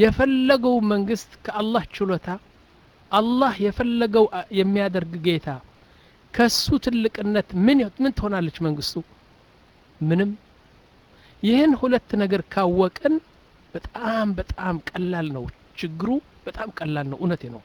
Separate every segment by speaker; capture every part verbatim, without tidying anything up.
Speaker 1: የፈለገው መንግስት ከአላህ ችሎታ አላህ የፈለገው የሚያደርግ ጌታ ከሱ ትልቅነት ምን ምን ትሆናለች መንግስቱ? ምንም። ይህን ሁለት ነገር ካወቅን በጣም በጣም ቀላል ነው ችግሩ፣ በጣም ቀላል ነው። እውነቴ ነው።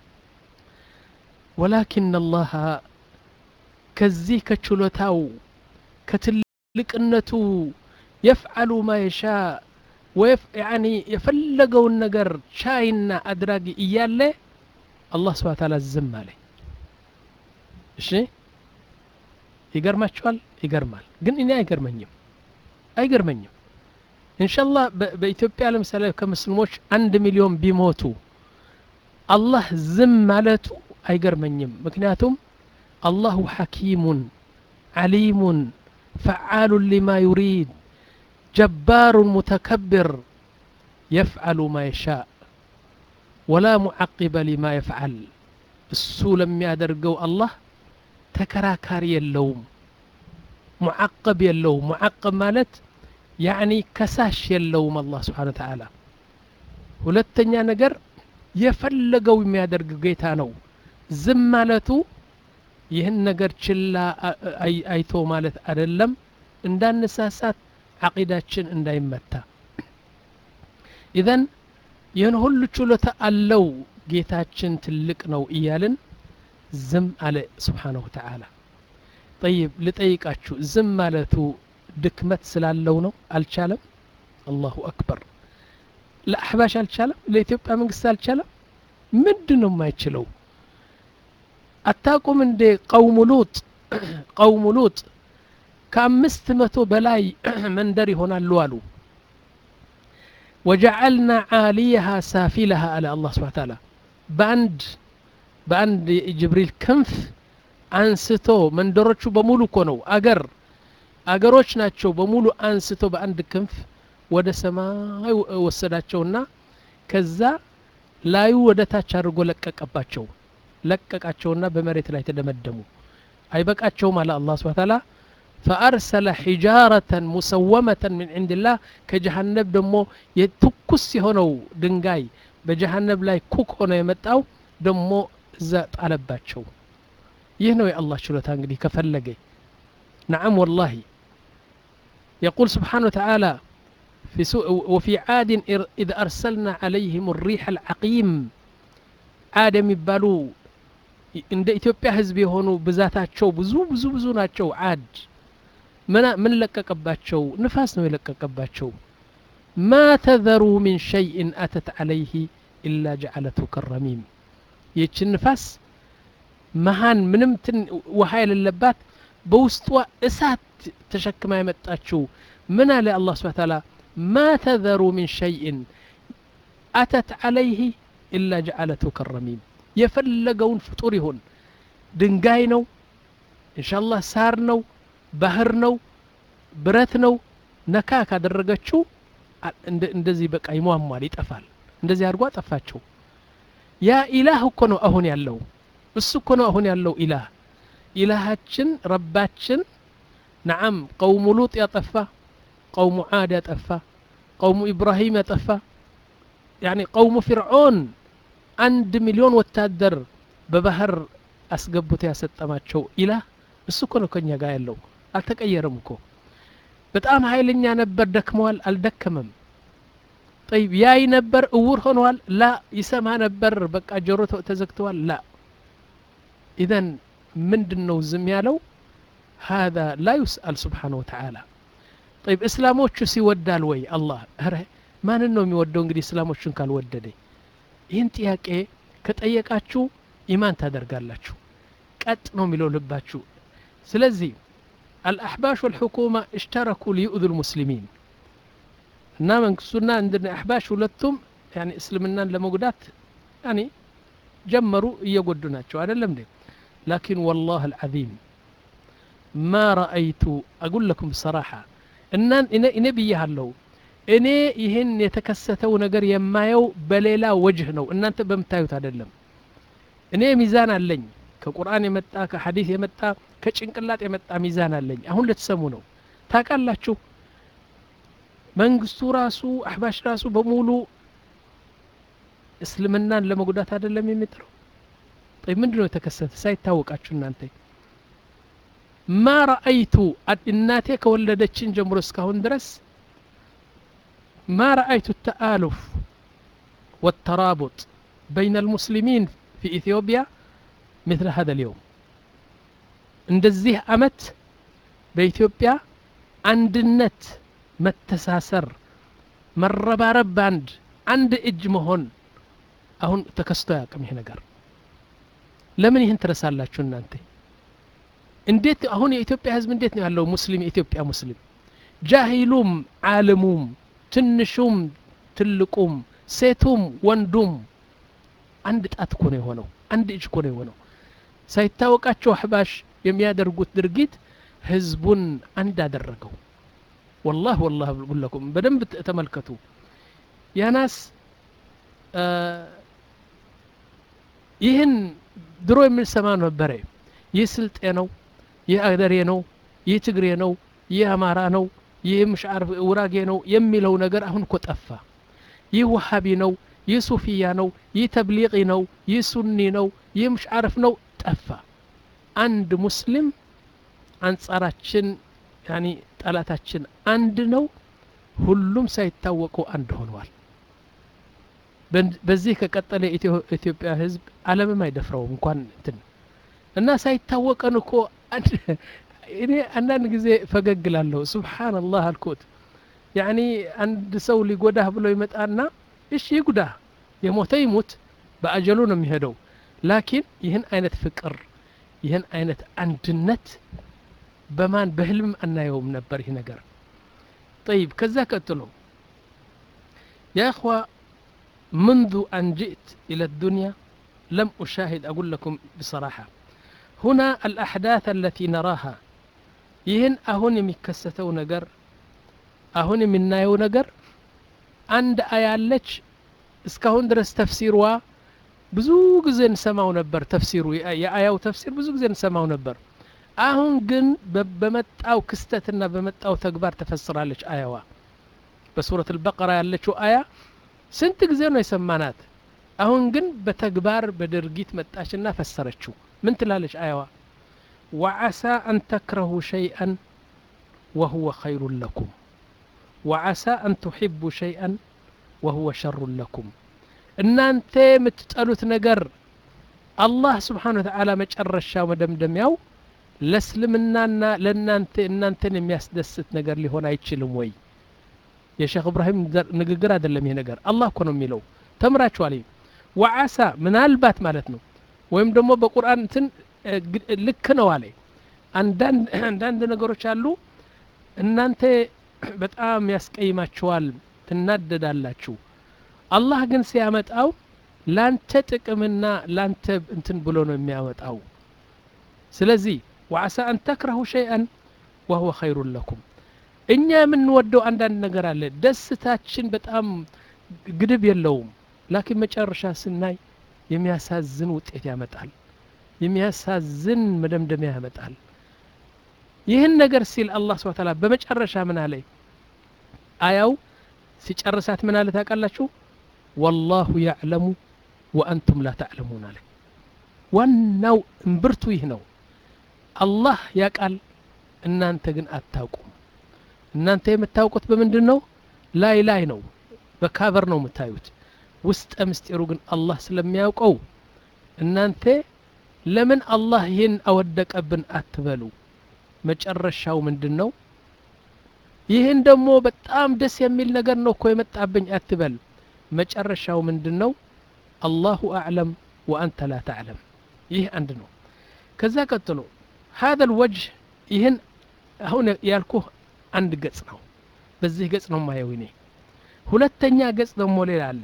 Speaker 1: ወላኪን አላህ ከዚህ ከችሎታው ከትልቅነቱ يفعل ما يشاء ويف يعني يفلقون نجر شاينا أدراجي إياله الله سبحانه وتعالى الزم عليه إيش يقرمال شوال يقرمال قل إني أيقرمنيم أيقرمنيم إن شاء الله بإثيوبيا على مثلا كمسلموش عند مليون بيموتوا الله زم عليته أيقرمنيم مكنياتهم الله حكيم عليم فعال لما يريد جبار متكبر يفعل ما يشاء ولا معقب لما يفعل السول لم يدرجوا الله تكراكار يلوم معقب يلوم معقب مالت يعني كساش يلوم الله سبحانه وتعالى ሁለተኛ ነገር የፈለገው የሚያደርግ ጌታ ነው። ዝም ማለቱ ይህን ነገር ችላ አይቶ ማለት አይደለም እንዳንሳሳት عقيدتشن እንዳይመታ إذن ይህን ሁሉ ችሎታ አለው ጌታችን ትልቅ ነው እያልን ዝም አለ سبحانه وتعالى طيب ልጠይቃችሁ ዝም ማለቱ ድክመት ስላለው ነው? አልቻለም? الله أكبر ለአሕባሽ አልቻለም? ለኢትዮጵያ መንግስት አልቻለም? ምንድነው የማይችለው? አታቁም እንደ ቀውሙ ሉጥ ቀውሙ ሉጥ كامست متو بلاي مندري هنا اللوالو وجعلنا عاليها سافلها على الله سبحانه وتعالى باند باند جبريل كنف አንስቶ መንደሮቹ በሙሉ ኮነው አገር አገሮች ናቸው በሙሉ አንስቶ በአንድ ክንፍ ወደ ሰማይ ወሰዳቸውና ከዛ ላዩ ወደ ታች አድርጎ ለቀቀባቸው ለቀቃቸውና በመሬት ላይ ተደመደሙ። አይበቃቸውም አለ አላህ Subhanahu Wa Ta'ala فأرسل حجارة مسومة من عند الله كجهنم دمو يتكس هونو دنجاي بجهنم لا يكوك هنا يمتاو دمو زات على باتشو يهنو يا الله شلو تانجدي كفلقي نعم والله يقول سبحانه وتعالى في سوء وفي عاد إذ أرسلنا عليهم الريح العقيم عاد يبالو عند إثيوبيا حزبي هونو بذاتاتشو بزو بزو بزو ناتشو عاد من من لققباتشو نفاس نو يلققباتشو ما تذروا من شيء أتت عليه إلا جعلته كالرميم يتش النفاس مهان منمتن وهايل اللبات بوستوا إسات تشكما يمتاتشو من على الله سبحانه وتعالى ما تذروا من شيء أتت عليه إلا جعلته كالرميم يفلقون فطورهن دنقاينو إن شاء الله سارنو بهرنو برثنو نكاك درجتشو እንደዚህ በቃ ይሟሟል ይጠፋል እንደዚህ አድርጓ ጠፋቸው ያ ኢላህ እኮ ነው አሁን ያለው እሱ እኮ ነው አሁን ያለው ኢላህ ኢላሃችን ረባችን نعم قوم لوط ያጠፋ قوم عاد ያጠፋ قوم إبراهيم ያጠፋ يعني قوم فرعون አንድ ሚሊዮን ወታደር በባህር አስገብቶ ያሰጠማቸው ኢላህ እሱ እኮ ነው ከኛ ጋር ያለው አልተቀየረም እኮ በጣም ኃይለኛ ነበር ደክመዋል አልደከመም طيب ያይ ነበር እውር ሆኗል ላ ይሰማ ነበር በቃ ጆሮ ተዘግቷል ላ اذا ምንድነው ዝም ያለው هذا لا يسأل سبحانه وتعالى طيب እስላሞቹ ሲወዳል ወይ አላህ አረ ማን ነው የሚወደው እንግዲህ እስላሞቹን ካልወደደ ይህን ጥያቄ ከጠየቃችሁ ኢማን ታደርጋላችሁ ቀጥ ነው የሚለው ልባችሁ ስለዚህ الأحباش والحكومة اشتركوا ليؤذوا المسلمين إنما منكسونا عندنا أحباش ولتهم يعني اسلمنا لمقدات يعني جمروا يقودنا شو هذا اللي لكن والله العظيم ما رأيت أقول لكم بصراحة إن إن بيها اللو إني يهن يتكستوا نجر يمايو بليلا وجهنا إن أنت بمتايو هذا اللي إني ميزان اللين كقرآن يمتى كحديث يمتى كጭንቅላት የመጣ ሚዛን አለኝ አሁን ለተሰሙ ነው ታቃላችሁ መንግስቱ ራሱ አህባሽ ራሱ በሙሉ እስልምናን ለመጉዳት አይደለም የሚጥረው طيب ምንድነው የተከሰተ ሳይታወቃችሁ እናንተ ما رأيت እናቴ ከወለደችን ጀምሮ እስካሁን ድረስ ما رأيت التآلف والترابط بين المسلمين في إثيوبيا مثل هذا اليوم እንደዚህ አመት በኢትዮጵያ አንድነት መተሳሰር መረባረብ ባንድ አንድ እጅ መሆን አሁን ተከስቶ ያቀም ይሄ ነገር ለምን ይሄን ትረሳላችሁ እናንተ እንዴት አሁን የኢትዮጵያ ህዝብ እንዴት ነው ያለው ሙስሊም የኢትዮጵያ ሙስሊም ጃሂሉም ዓለሙም ትንሹም ትልቁም ሴቱም ወንዱም አንድ ጣት እኮ ነው የሆነው አንድ እጅ እኮ ነው የሆነው ሳይታወቃቸው አህባሽ የሚያደርጉት ድርጊት ህዝቡን አንድ አደረገው والله والله بقول لكم بدنب تملكتوا يا ناس ይህን ድሮ የምንሰማ ነበር ይህ ስልጤ ነው ይህ አገሬ ነው ይህ ትግሬ ነው ይህ አማራ ነው ይህ ምሽዓር ውራጌ ነው የሚለው ነገር አሁን እኮ ጠፋ ይህ ወሃቢ ነው ይህ ሱፊያ ነው ይህ ተብሊቂ ነው ይህ ሱኒ ነው ይህ ምሽዓርፍ ነው ጠፋ አንድ ሙስሊም አንጻራችን ያኒ ጠላታችን አንድ ነው ሁሉም ሳይታወቁ አንድ ሆነዋል በዚህ ከቀጠለ ኢትዮጵያ ህዝብ ዓለምም አይደፍረው እንኳን እንትን እና ሳይታወቀን እኮ እኔ አንዳንድ ጊዜ ፈገግላለሁ ሱብሃንአላህ አልኩት ያኒ አንድ ሰው ሊጎዳህ ብሎ ይመጣና እሺ ይጉዳ የሞተ ይሞት በአጀሉ ነው የሚሄደው ላኪን ይህን አይነት ፍቅር ይህን አይነት አንድነት በማን በህልም አናየውም ነበር ይሄ ነገር طيب كذا قتلوا يا اخوه منذ ان جئت الى الدنيا لم اشاهد اقول لكم بصراحه هنا الاحداث التي نراها ይህን አሁን የሚከሰተው ነገር አሁን የምናየው ነገር አንድ አያለች እስካሁን ድረስ ተፍሲርዋ ብዙ ጊዜ እንሰማው ነበር ተፍሲሩ የአያው ተፍሲር ብዙ ጊዜ እንሰማው ነበር አሁን ግን በመጣው ክስተትና በመጣው ተግባር ተፈስራለች አያዋ በሱረት البقره ያለችው አያ ስንት ጊዜ ነው የሰማናት አሁን ግን በተግባር በድርጊት መጣችና ፈሰረችው ምን ትላለች አያዋ وعسى أن تكرهوا شيئا وهو خير لكم وعسى أن تحبوا شيئا وهو شر لكم እናንተ የምትጠሉት ነገር አላህ Subhanahu Wa Ta'ala መጨረሻው መደምደሚያው ለስልምናና ለናንተ እናንተን የሚያስደስት ነገር ሊሆን አይችልም ወይ የሼክ ኢብራሂም ንግግር አይደለም ይሄ ነገር አላህ እኮ ነው የሚለው ተምራችኋል وعسى ምናልባት ማለት ነው ወይም ደግሞ በቁርአን እንትን ልክ ነው አለ አንዳንድ አንዳንድ ነገሮች አሉ እናንተ በጣም ያስቀይማችኋል ትናደዳላችሁ አላህ ግን ሲያመጣው ላንተ ጥቅምና ላንተ እንትን ብሎ ነው የሚያመጣው ስለዚህ وعسى أن تكرهوا شيئا وهو خير لكم እኛ የምንወደው አንዳንድ ነገር አለ ደስታችን በጣም ግድብ የለውም ላኪን መጨረሻ ስናይ የሚያሳዝን ውጤት ያመጣል የሚያሳዝን መደምደሚያ ያመጣል ይህን ነገር ሲል አላህ Subhanahu Wa Ta'ala በመጨረሻ ምን አለ አያው ሲጨርሳት ምን አለ ታውቃላችሁ والله يعلم وأنتم لا تعلمون عليه ዋናው እንብርቱ ይህ ነው አላህ ያቃል እናንተ ግን አታውቁም እናንተ የምታውቁት በምንድነው ላይ ላይ ነው በካቨር ነው የምታዩት ውስጥ ምስጢሩ ግን አላህ ስለሚያውቀው እናንተ ለምን አላህ ይህን አወደቀብን አትበሉ መጨረሻው ምንድነው ይህን ደግሞ በጣም ደስ የሚል ነገር ነው እኮ የመጣብኝ አትበል መጨረሻው ምንድነው አላሁ አዕለም ወአንተ ላ ተዕለም ይህ አንድ ነው ከዛ ቀጥሎ هذا الوجه ይህን አሁን ያልኩህ አንድ ገጽ ነው በዚህ ገጽ ነው ማየው እኔ ሁለተኛ ገጽ ደግሞ ሌላ አለ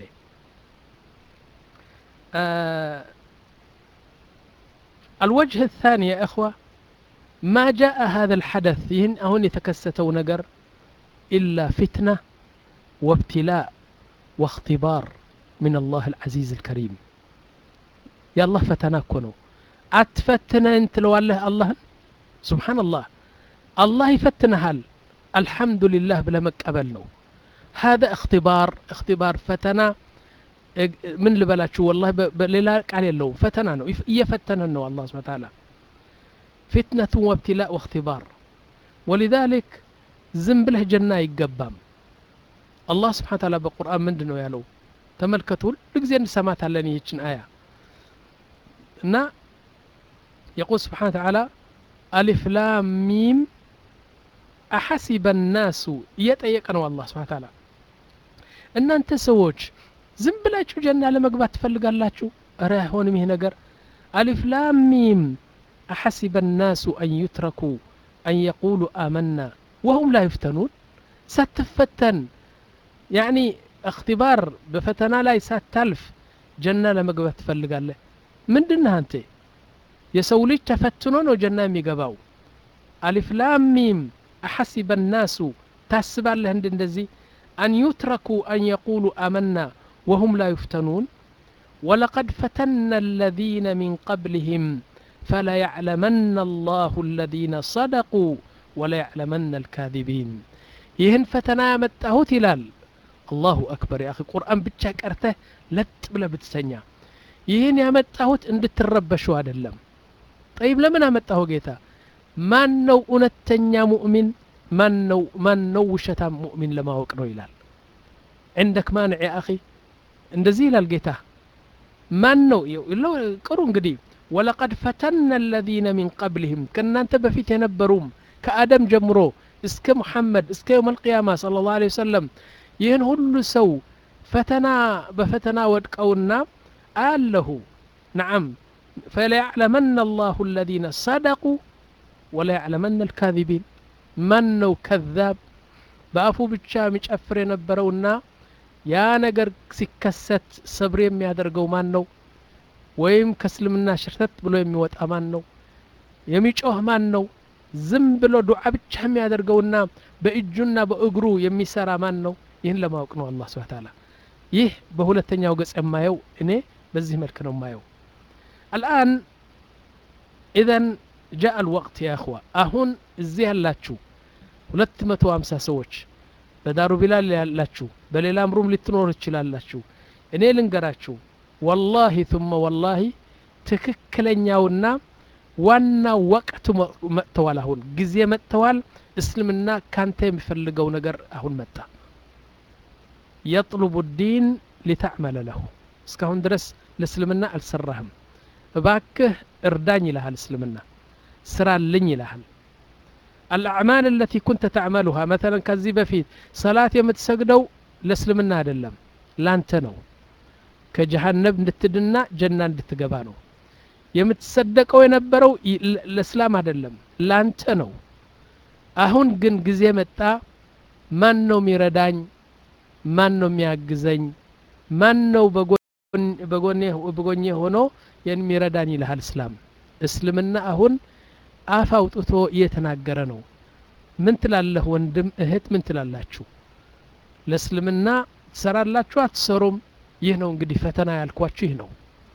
Speaker 1: الوجه الثاني يا اخوه ما جاء هذا الحدث ይህን አሁን የተከሰተው ነገር إلا فتنة وابتلاء واختبار من الله العزيز الكريم يا الله فتناك كنو أتفتنا انت لو الله الله سبحان الله الله يفتنها الحمد لله بلا مقبل نو هذا اختبار اختبار فتنة من ልበላችሁ والله በሌላ ቃል የለው ፈተና ነው እየፈተነን ነው الله سبحانه وتعالى فتنة وابتلاء واختبار ولذلك ዝም ብለህ ጀና ይገባም الله سبحانه وتعالى በቁርአን ምንድነው ያለው ተመልከቱ ለጊዜ እንሰማታለን ይህችን አያ እና يقول سبحانه وتعالى ألف لام ميم أحسب الناس يتيقن الله سبحانه وتعالى إن أنت سووش ዝም ብላችሁ ጀና ለመግባት ትፈልጋላችሁ አረ ሆንም ይሄ ነገር ألف لام ميم أحسب الناس أن يتركوا أن يقولوا آمنا وهم لا يفتنون ستفتن يعني اختبار بفتنا لا يساتلف جنة لمقبت تفلقاله من دنها انت يسوليج تفتنون وجنة ميقباو ألف لام ميم أحسب الناس تاسب الله هندندزي أن يتركوا أن يقولوا آمنا وهم لا يفتنون ولقد فتنا الذين من قبلهم فلا يعلمن الله الذين صدقوا ولا يعلمن الكاذبين يهن فتنا متهو تلال الله أكبر يا أخي القرآن بتشاك أرته لت بلا بتسنيا يهن يا متهوت إن تربشوا هذا اللم طيب لمن متهو جيتا من نو أنتنيا مؤمن من نو من نو شتام مؤمن لما هو كنو يلال عندك مانع يا أخي እንደዚህ ይላል ጌታ ማን ነው ይለው ቅሩ እንግዲህ ولقد فتنا الذين من قبلهم ከናንተ በፊት የነበሩም ከአደም ጀምሮ እስከ መሐመድ እስከ يوم القيامه صلى الله عليه وسلم ይህን ሁሉ ሰው ፈተና በፈተና ወድቀውና አለሁ نعم فلا يعلمن الله الذين صدقوا ولا يعلمن الكاذبين من ነው كذاب በአፉ ብቻ የሚጨፍር የነበረውና ያ ነገር ሲከሰት ሰብር የሚያደርገው ማን ነው ወይም ከስልምና ሽርተት ብሎ የሚወጣ ማን ነው የሚጮህ ማን ነው ዝም ብሎ ዱዓ ብቻ የሚያደርገውና በእጁና በእግሩ የሚሰራ ማን ነው ይህን ለማወቅ ነው አላህ Subhanahu Wa Ta'ala ይህ በሁለተኛው ገጽ የማየው እኔ በዚህ መልኩ ነው የማየው الآن اذا جاء الوقت يا اخوه አሁን እዚህ ያላችሁ ሁለት መቶ ሃምሳ ሰዎች በዳሩ ቢላል ያላችሁ በሌላም ሩም ልትኖር ይችላልላችሁ እኔ ልንገራችሁ والله ثم والله ትክክለኛውና ዋና ወቅቱ መጥተዋል አሁን ጊዜ መጥተዋል እስልምና ካንተ የሚፈልገው ነገር አሁን መጣ يطلب الدين لتعمل له እስካሁን ድረስ ለእስልምና አልሰራህም እባክህ እርዳኝ ይልሃል እስልምና ስራልኝ ይልሃል الأعمال التي كنت تعملها مثلا كذي بفيت صلاة يمتسجدوا لسلمنا عدلم لانت نو كجهنم نتدنا جنة نتجبانو يمتصدقوا ينبروا الإسلام عدلم لانت نو أهون جن جزية متى من نو ميردان من نو ميعجزين من نو بقول بقولني بقولني هونو ين ميرداني لها الإسلام إسلامنا أهون አፋውጥቶ እየተናገረ ነው ምን ትላለህ ወንድም እህት ምን ትላላችሁ ለእስልምና ትሰራላችሁ አትሰሩም ይህ ነው እንግዲህ ፈተና ያልኳችሁ ይህ ነው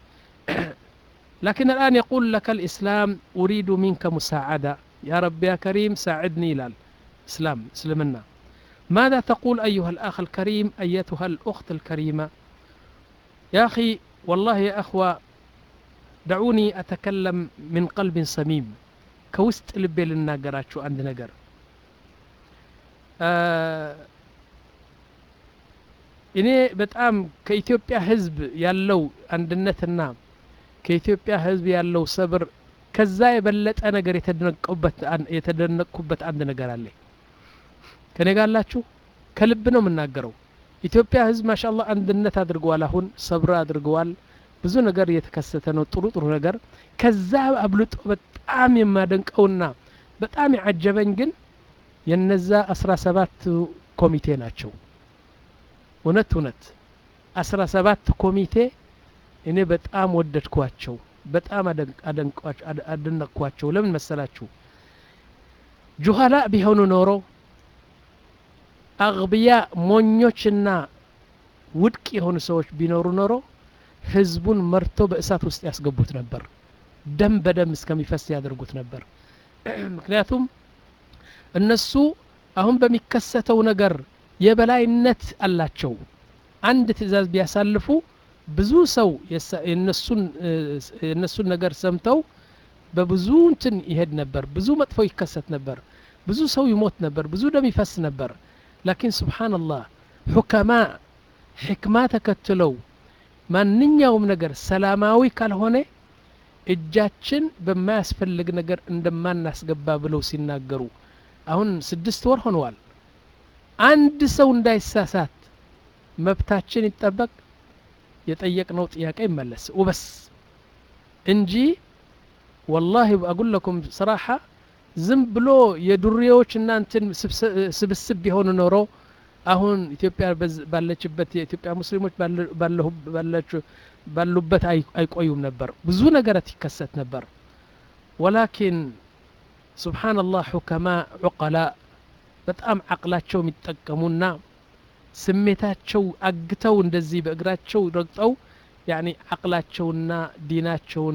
Speaker 1: لكن الآن يقول لك الإسلام أريد منك مساعدة يا رب يا كريم ساعدني لال إسلام اسلمنا ماذا تقول أيها الأخ الكريم أيتها الأخت الكريمة يا أخي والله يا أخوة دعوني أتكلم من قلب صميم كوست لبي للناقراتشو عند نقر إني بتأم كإثيوبيا حزب يالو عند النتنا كإثيوبيا حزب يالو صبر كزاي بلت أنا قر يتدنقبت يتدنقبت عند نقر علي كان يقال لاتشو كلبنا من ناقرو إثيوبيا حزب ما شاء الله عند النت أدرقوال هون صبر أدرقوال ብዙ ነገር እየተከሰተ ነው ጥሩ ጥሩ ነገር ከዛ አብልጦ በጣም የማደንቀውና በጣም ያጀበኝ ግን የነዛ አስራ ሰባት ኮሚቴ ናቸው እውነት እውነት አስራ ሰባት ኮሚቴ እኔ በጣም ወደድኳቸው በጣም አደንቋቸው አደነቅኳቸው ለምን መሰላችሁ ጁሃላ ቢሆኑ ኖሮ አግቢያ ሞኞችና ውድቅ የሆኑ ሰዎች ቢኖሩ ኖሮ ህዝቡን መርቶ በእሳት ውስጥ ያስገቡት ነበር ደም በደም እስከሚፈስ ያደርጉት ነበር ምክንያቱም እነሱ አሁን በሚከሰተው ነገር የበላይነት አላቸው አንድ ትእዛዝ ቢያሳልፉ ብዙ ሰው የነሱን የነሱን ነገር ሰምተው በብዙ እንትን ይሄድ ነበር ብዙ መጥፎ ይከሰት ነበር ብዙ ሰው ይሞት ነበር ብዙ ደም ይፈስ ነበር ላኪን ሱብሃንአላህ ሁከማ ሕክማ ተከትለው ማንኛውም ነገር ሰላማዊ ካልሆነ እጃችን በማያስፈልግ ነገር እንደማናስገባ ብለው ሲናገሩ አሁን ስድስት ወር ሆነዋል አንድ ሰው እንዳይሳሳት መብታችን ይጠበቅ የጠየቅነው ጥያቄ ይመለስ ወበስ እንጂ والله اقول لكم صراحه ዝም ብሎ የዱሪዎች እናንተን ስብስብ ቢሆኑ ኖሮ አሁን ኢትዮጵያ ባለችበት የኢትዮጵያ ሙስሊሞች ባለው ባላችሁ ባሉበት አይቆዩም ነበር ብዙ ነገራት ይከሰት ነበር ولكن سبحان الله حكماء عقلاء በጣም አቅላቸው የሚጠቀሙና ስሜታቸው አግተው እንደዚህ በእግራቸው ረግጠው يعني አቅላቸውና ዲናቸውን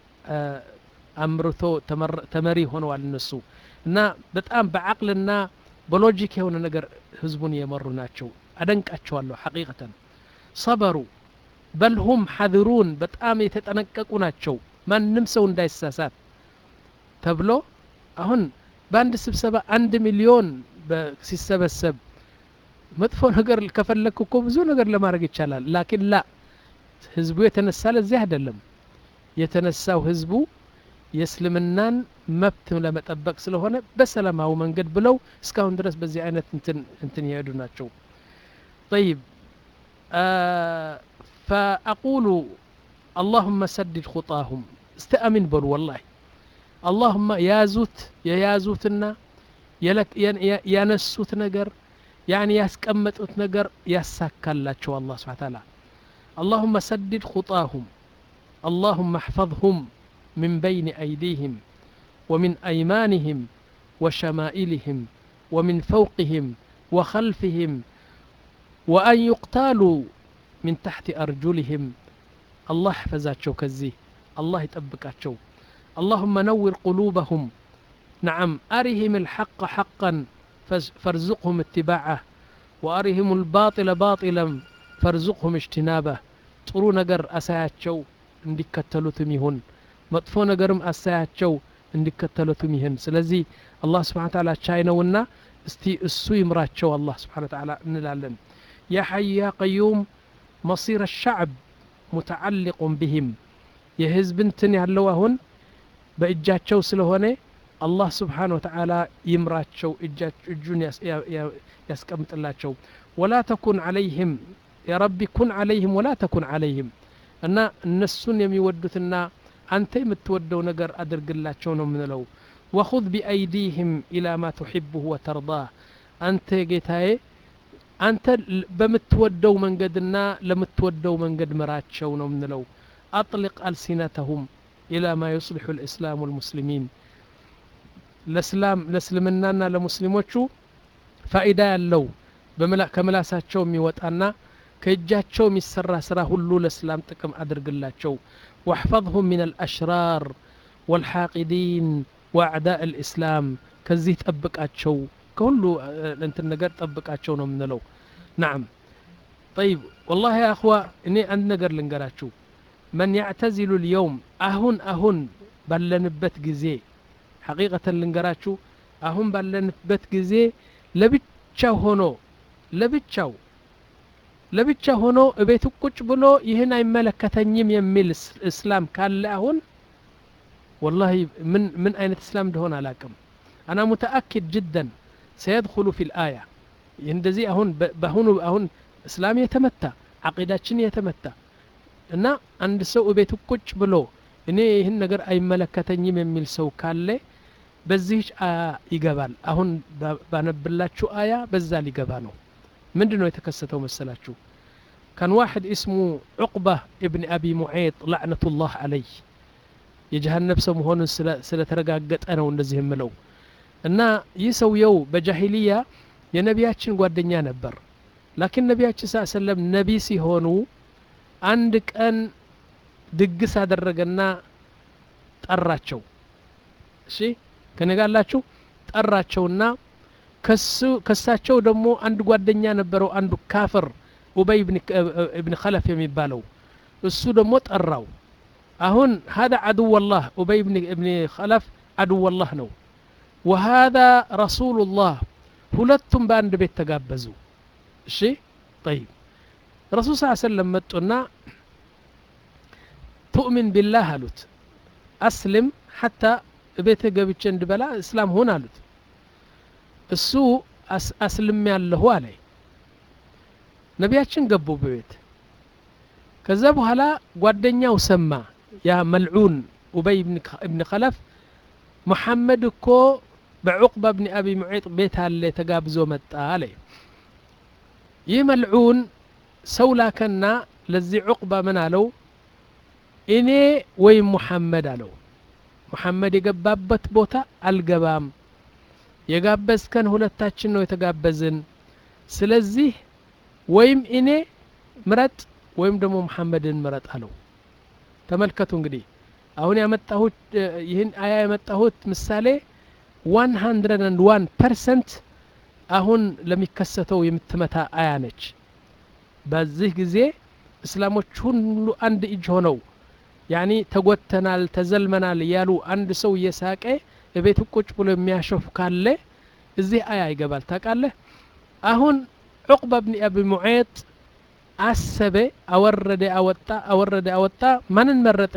Speaker 1: አምርቶ ተመሪ ሆነዋል እነሱ እና በጣም በአቅልና በሎጂክ የሆነ ነገር ህዝቡን የመሩ ናቸው አደንቃቸዋለሁ ሐቂቀተን ሰበሩ بل هم حذرون በጣም የተጠነቀቁ ናቸው ማንንም ሰው እንዳይሳሳት ተብሎ አሁን በአንድ ስብሰባ አንድ ሚሊዮን ሲሰበሰብ መጥፎ ነገር ከፈለኩ እኮ ብዙ ነገር ለማድረግ ይቻላል ላኪን ላ ህዝቡ የተነሳ ለዚህ አይደለም የተነሳው ህዝቡ የእስልምናን መብት ለመጠበቅ ስለሆነ በሰላማዊ መንገድ ብለው እስካሁን ድረስ በዚህ አይነት እንትን እንትን ይሄዱ ናቸው طيب فاقول اللهم سدد خطاهم استأمن بل والله اللهم يازوت يازوتنا ينسوت ነገር يعني ያስቀመጡት ነገር ያሳካላቸው الله سبحانه وتعالى اللهم سدد خطاهم اللهم احفظهم من بين أيديهم ومن أيمانهم وشمائلهم ومن فوقهم وخلفهم وأن يقتالوا من تحت أرجلهم الله حفظاتشو كزي الله يتبكاتشو اللهم نور قلوبهم نعم أرهم الحق حقا فارزقهم اتباعه وأرهم الباطل باطلا فارزقهم اجتنابه ጥሩ ነገር አሳያቸው እንዲከተሉትም ይሁን መጥፎ ነገርም አሳያቸው እንዲከተሉትም ይሁን ስለዚህ አላህ Subhanahu Wa Ta'ala ቻይ ነውና እስቲ እሱ ይምራቸው አላህ Subhanahu Wa Ta'ala እንላለን يا حي يا قيوم مصير الشعب متعلق بهم የህዝብ እንትን ያለው አሁን በእጃቸው ስለሆነ አላህ Subhanahu Wa Ta'ala ይምራቸው እጁን ያስቀምጥላቸው ولا تكن عليهم يا ربي كن عليهم ولا تكن عليهم እና እነሱን የሚወዱትና አንተ የምትወደው ነገር አድርግላቸው ነው ምንለው وخذ بأيديهم إلى ما تحبه وترضاه አንተ ጌታዬ አንተ በምትወደው መንገድና ለምትወደው መንገድ መራቸው ነው ምንለው أطلق ألسنتهم إلى ما يصلح الإسلام والمسلمين الإسلام ለእስልምናና ለሙስሊሞቹ ፋይዳ ያለው ከመላሳቸው የሚወጣና ከእጃቸው የሚሰራ ስራ ሁሉ ለእስላም ጥቅም አድርግላቸው واحفظهم من الأشرار والحاقدين وأعداء الإسلام كزي تطبقاቸው كله انت ነገር ጠብቃቸው ነው ምንለው نعم طيب والله يا اخوه اني አንድ ነገር ልንገራችሁ من يعتزل اليوم አሁን አሁን ባለንበት ጊዜ حقيقة ልንገራችሁ አሁን ባለንበት ጊዜ ለብቻው ሆኖ ለብቻው ለብቻ ሆኖ እቤቱ ቁጭ ብሎ ይሄን አይመለከተኝም የሚል እስላም ካለ አሁን والله من من اين الاسلام እንደሆነ አላቅም انا متاكد جدا سيدخل في الايه እንደዚህ አሁን በአሁኑ አሁን እስላም የተመታ አቂዳችን የተመታ እና አንድ ሰው እቤቱ ቁጭ ብሎ እኔ ይሄን ነገር አይመለከተኝም የሚል ሰው ካለ በዚህ ይገባል አሁን ባነብላችሁ አያ በዛ ሊገባ ነው ምንድነው የተከሰተው መሰላችሁ كان واحد اسمه عقبة ابن أبي معيط لعنة الله عليه የጀሃነም ሰው መሆኑን ስለተረጋገጠ ነው እንደዚህ የምለው እና ይሰውየው በጃሂሊያ የነቢያችን ጓደኛ ነበር ላኪን ነቢያችን ሰለላሁ ዐለይሂ ወሰለም ነቢ ሲሆኑ አንድ ቀን ድግስ አደረገና ጠራቸው እሺ ከነጋላችሁ ጠራቸውና ከሱ ከሳቸው ደግሞ አንድ ጓደኛ ነበረው አንዱ ካፍር ኡበይ ኢብኑ ኸለፍ የሚባለው እሱ ደግሞ ጠራው አሁን هذا عدو الله أبي بن ابن خلف عدو الله ነው وهذا رسول الله ሁለቱም በአንድ ቤት ተጋበዙ እሺ طيب رسول صلى الله عليه وسلم መጡና تؤمن بالله አሉት أسلم حتى ቤተ ገብቼ እንድበላ እስላም ሆነ አሉት እሱ አስልም ያለሁ አለ ነቢያችን ገቡ በቤት ከዛ በኋላ ጓደኛው ሰማ ያ መልዑን ኡበይ ኢብን ኸለፍ ሙሐመድ እኮ በዑቅባ ኢብን አቢ ሙዒጥ ቤት አለ ተጋብዞ መጣ አለ ይህ መልዑን ሰው ላከና ለዚህ ዑቅባ ምን አለው እኔ ወይ ሙሐመድ አለው ሙሐመድ የገባበት ቦታ አልገባም የጋበዝከን ሁለታችን ነው የተጋበዝን ስለዚህ ወይም እኔ ምረጥ ወይም ደግሞ ሙሐመድን ምረጥ አለው ተመልከቱ እንግዲህ አሁን ያመጣሁት ይህን አያ ያመጣሁት ምሳሌ one hundred one percent አሁን ለሚከሰተው የምትመታ አያ ነች በዚህ ጊዜ እስላሞች ሁሉ አንድ እጅ ሆነው ያኒ ተጎተናል ተዘልመናል ያሉ አንድ ሰው እየሳቀ በቤት ቁጭ ብሎ የሚያሾፍ ካለ እዚህ አያ ይገባል ታውቃለህ አሁን ዑቅባ ኢብን አቢ ሙዒጥ አሰበ አወረደ አወጣ አወረደ አወጣ ማንን መረጠ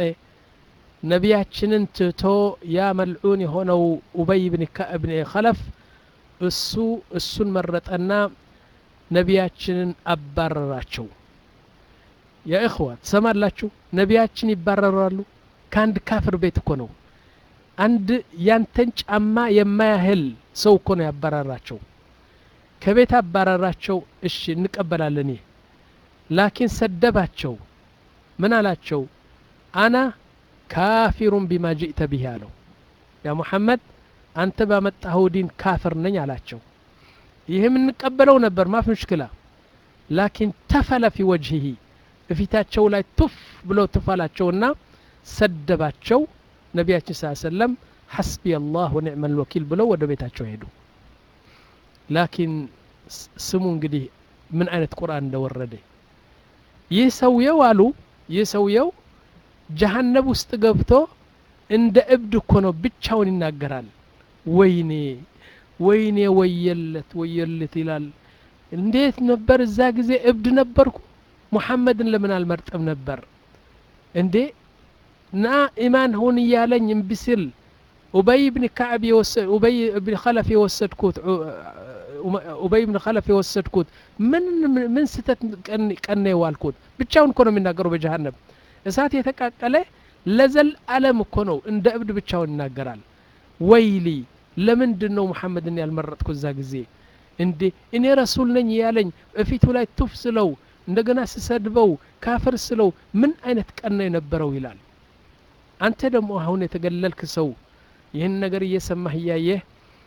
Speaker 1: ነቢያችንን ትቶ ያ መልዑን የሆነው ኡበይ ኢብን ከዕብ ኸለፍ እሱ እሱን መረጠና ነቢያችንን አባረራቸው ያ እخوات ሰማላችሁ ነቢያችን ይባረራሉ ካንድ ካፍር ቤት እኮ ነው አንድ ያንተን ጫማ የማያህል ሰው እኮ ነው ያባረራቸው ከቤት አባረራቸው እሺ እንቀበላለን ላኪን ሰደባቸው ምን አላቸው አና ካፊሩን ቢማ ጂእተ ቢሂ አለው ያ ሙሐመድ አንተ ባመጣኸው ዲን ካፍር ነኝ አላቸው ይሄም እንቀበለው ነበር ማፍ ሙሽኪላ ላኪን ተፈለ في وجهه በፊታቸው ላይ ቱፍ ብሎ ተፋላቸውና ሰደባቸው ነቢያችን ሰለላሁ ዐለይሂ ወሰለም حسبي الله ونعم الوكيل ብለው ወደ ቤታቸው ሄዱ ላኪን ስሙ እንግዲህ ምን አይነት ቁርአን እንደወረደ ይህ ሰውየው አሉ ይህ ሰውየው ጀሃነም ውስጥ ገብቶ እንደ እብድ እኮ ነው ብቻውን ይናገራል ወይኔ ወይኔ ወየለት ወየለት ይላል እንዴት ነበር እዛ ጊዜ እብድ ነበርኩ ሙሐመድን ለምን አልመርጥም ነበር እንዴ ና ኢማን ሆን ያለኝ እምብስል ኡበይ ኢብን ከዕብ የወሰድ ኡበይ ኢብን ኸለፍ የወሰድኩት ኡበይ ኢብን ኸለፍ የወሰድኩት ምን ምን ስተት ቀነ ይዋልኩት ብቻውን እኮ ነው የሚናገረው በጀሃነም እሳት የተቃቀለ ለዘል ዓለም እኮ ነው እንደ እብድ ብቻውን ይናገራል ወይሊ ለምንድነው ሙሐመድን ያልመረጥኩ እዛ ጊዜ እንዴ እኔ ረሱል ነኝ ያለኝ እፊቱ ላይ ቱፍ ስለው እንደገና ሲሰድበው ካፍር ስለው ምን አይነት ቀነ የነበረው ይላል አንተ ደግሞ አሁን የተገለልክ ሰው ይህን ነገር እየሰማህ ያየህ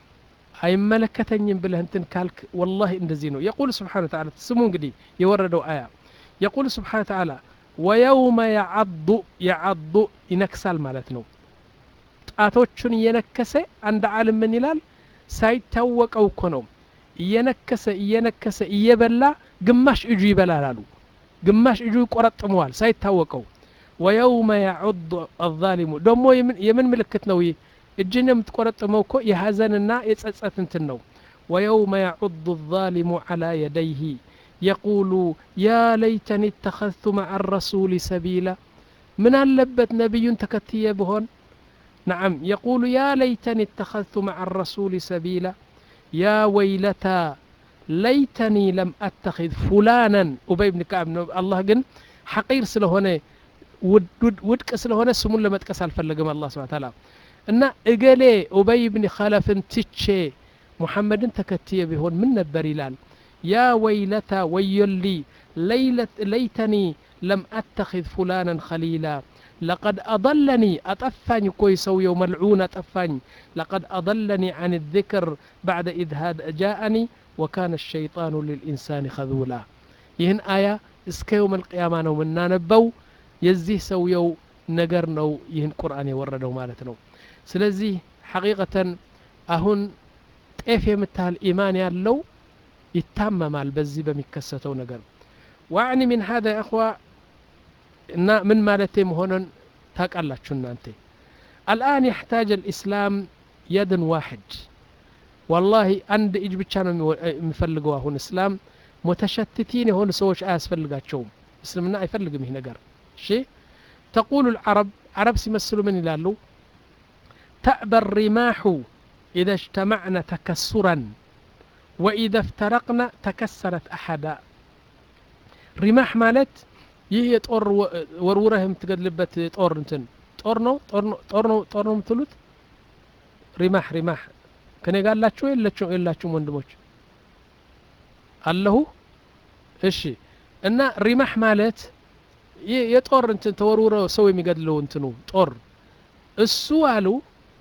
Speaker 1: አይመለከተኝም ብለህ እንትን ካልክ والله እንደዚህ ነው يقول سبحانه وتعالى ስሙ እንግዲህ የወረደው አያ يقول سبحانه وتعالى ويوم يعض يعض ይነክሳል ማለት ነው ጣቶቹን እየነከሰ አንድ ዓለም ምን ይላል ሳይታወቀው እኮ ነው እየነከሰ እየነከሰ እየበላ ግማሽ እጁ ይበላል አሉ ግማሽ እጁ ይቆረጥመዋል ሳይታወቀው ويوم يعض الظالم ደሞ የምን ምልክት ነው እጅን የምትቆረጥመው እኮ የሐዘንና የጸጸት እንትን ነው ويوم يعض الظالم على يديه يقول يا ليتني اتخذت مع الرسول سبيلا من አለበት ነብዩን ተከትየ በሆን نعم يقول يا ليتني اتخذت مع الرسول سبيلا يا ويلتا ليتني لم اتخذ فلانا ابي بن كعب الله ግን حقير ስለሆነ ውድቅ ስለሆነ ስሙን ለመጥቀስ አልፈለገም አላህ Subhanahu Wa Ta'ala እና እገሌ ኡበይ ኢብን ኸለፍን ትቼ ሙሐመድን ተከትየ ቢሆን ምን ነበር ይላል ያ ወይለታ ወየሊ ليلة ليتني لم اتخذ فلانا خليلا لقد اضلني اطفاني كويسو يوم ملعون اطفاني لقد اضلني عن الذكر بعد اذ هذا جاءني وكان الشيطان للانسان خذولا ይህን አያ እስከ يوم القيامه ነው ምናነበው የዚህ ሰውየው ነገር ነው ይህን ቁርአን የወረደው ማለት ነው ስለዚህ ሐቂቀተን አሁን ጤፍ የምታል ኢማን ያለው ይታመማል በዚህ በሚከሰተው ነገር واعني من هذا يا اخوه እና ምን ማለቴ መሆኑን ታውቃላችሁ እናንተ الآن يحتاج الإسلام يد واحد والله عند እጅ ብቻ ነው የሚፈልገው አሁን እስላም متشتتين የሆኑ ሰዎች አያስፈልጋቸውም እስልምና አይፈልግም ይሄ ነገር እሺ تقول العرب عرب ሲመስሉ ምን ይላሉ تأبى الرماح إذا اجتمعنا تكسرا وإذا افترقنا تكسرت أحدا رماح ማለት ይህ የጦር ወርውረህ የምትገድልበት ጦር እንትን ጦር ነው ጦር ነው ጦር ነው ጦር ነው የምትሉት ሪማህ ሪማህ ከኔ ጋር አላችሁ የላችሁ የላችሁ ወንድሞች አለሁ እሺ እና ሪማህ ማለት የጦር እንትን ተወርውረው ሰው የሚገድለው እንትኑ ጦር እሱ አሉ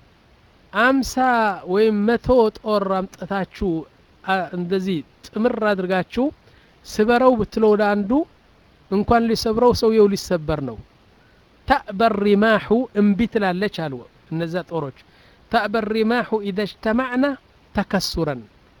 Speaker 1: አምሳ ወይም መቶ ጦር አምጥታችሁ እንደዚህ ጥምር አድርጋችሁ ስበረው ብትለው ለአንዱ እንኳን ሊሰብረው ሰውየው ሊሰበር ነው تأبى الرماح انبت لالech አሉ እነዛ ጦሮች تأبى الرماح إذا اجتمعنا تكسرا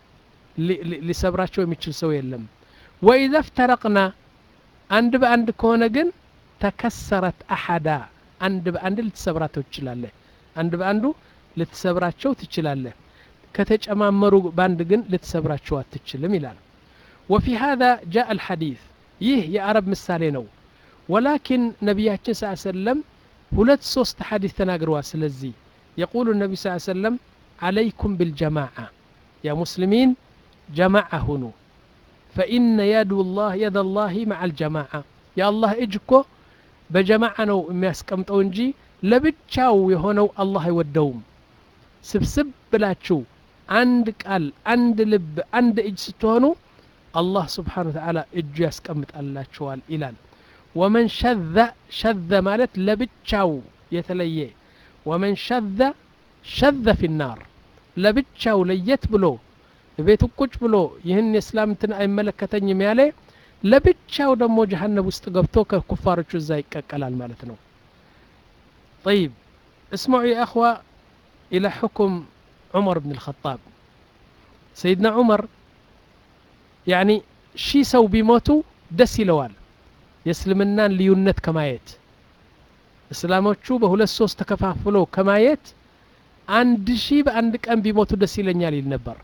Speaker 1: ሊሰብራቸው የሚችል ሰው የለም وإذا افترقنا አንድ በአንድ ከሆነ ግን ተከሰረት አሐዳ አንድ በአንድ ልትሰብራቸው ትችላለህ አንድ በአንዱ ልትሰብራቸው ትችላለህ ከተጨማመሩ በአንድ ግን ልትሰብራቸው አትችልም ይላል وفي هذا جاء الحديث ይህ የአረብ ምሳሌ ነው ولكن نبياتنا صلى الله عليه وسلم ሁለት ሶስት ሐዲስ ተናግረዋል ስለዚህ يقول النبي صلى الله عليه وسلم عليكم بالجماعة يا مسلمين جماعة هنو فإن يد الله يد الله مع الجماعة يا الله اجكو بجماعة نو የሚያስቀምጠው እንጂ ለብቻው የሆነው አላህ አይወደውም ስብስብ ብላችሁ አንድ ቃል አንድ ልብ አንድ እጅ ስትሆኑ الله سبحانه وتعالى እጁ ያስቀምጣላችኋል ይላል ومن شذ شذ مالت لبتشاو يتليه ومن شذ شذ في النار لبتشاو ليت بلو بيتو ቁጭ ብሎ ይህን እስላም እንትን አይመለከተኝም ያለ ለብቻው ደሞ ጀሃነም ውስጥ ገብቶ ከኩፋሮቹ እዛ ይቀቀላል ማለት ነው طيب اسمعوا يا اخوه الى حكم عمر بن الخطاب سيدنا عمر يعني شي سو بيموتو دس ይለዋል የእስልምናን ልዩነት ከማየት እስላሞቹ በሁለት ሶስት ተከፋፍለው ከማየት አንድ ሺህ በአንድ ቀን ቢሞቱ ደስ ይለኛል ይል ነበር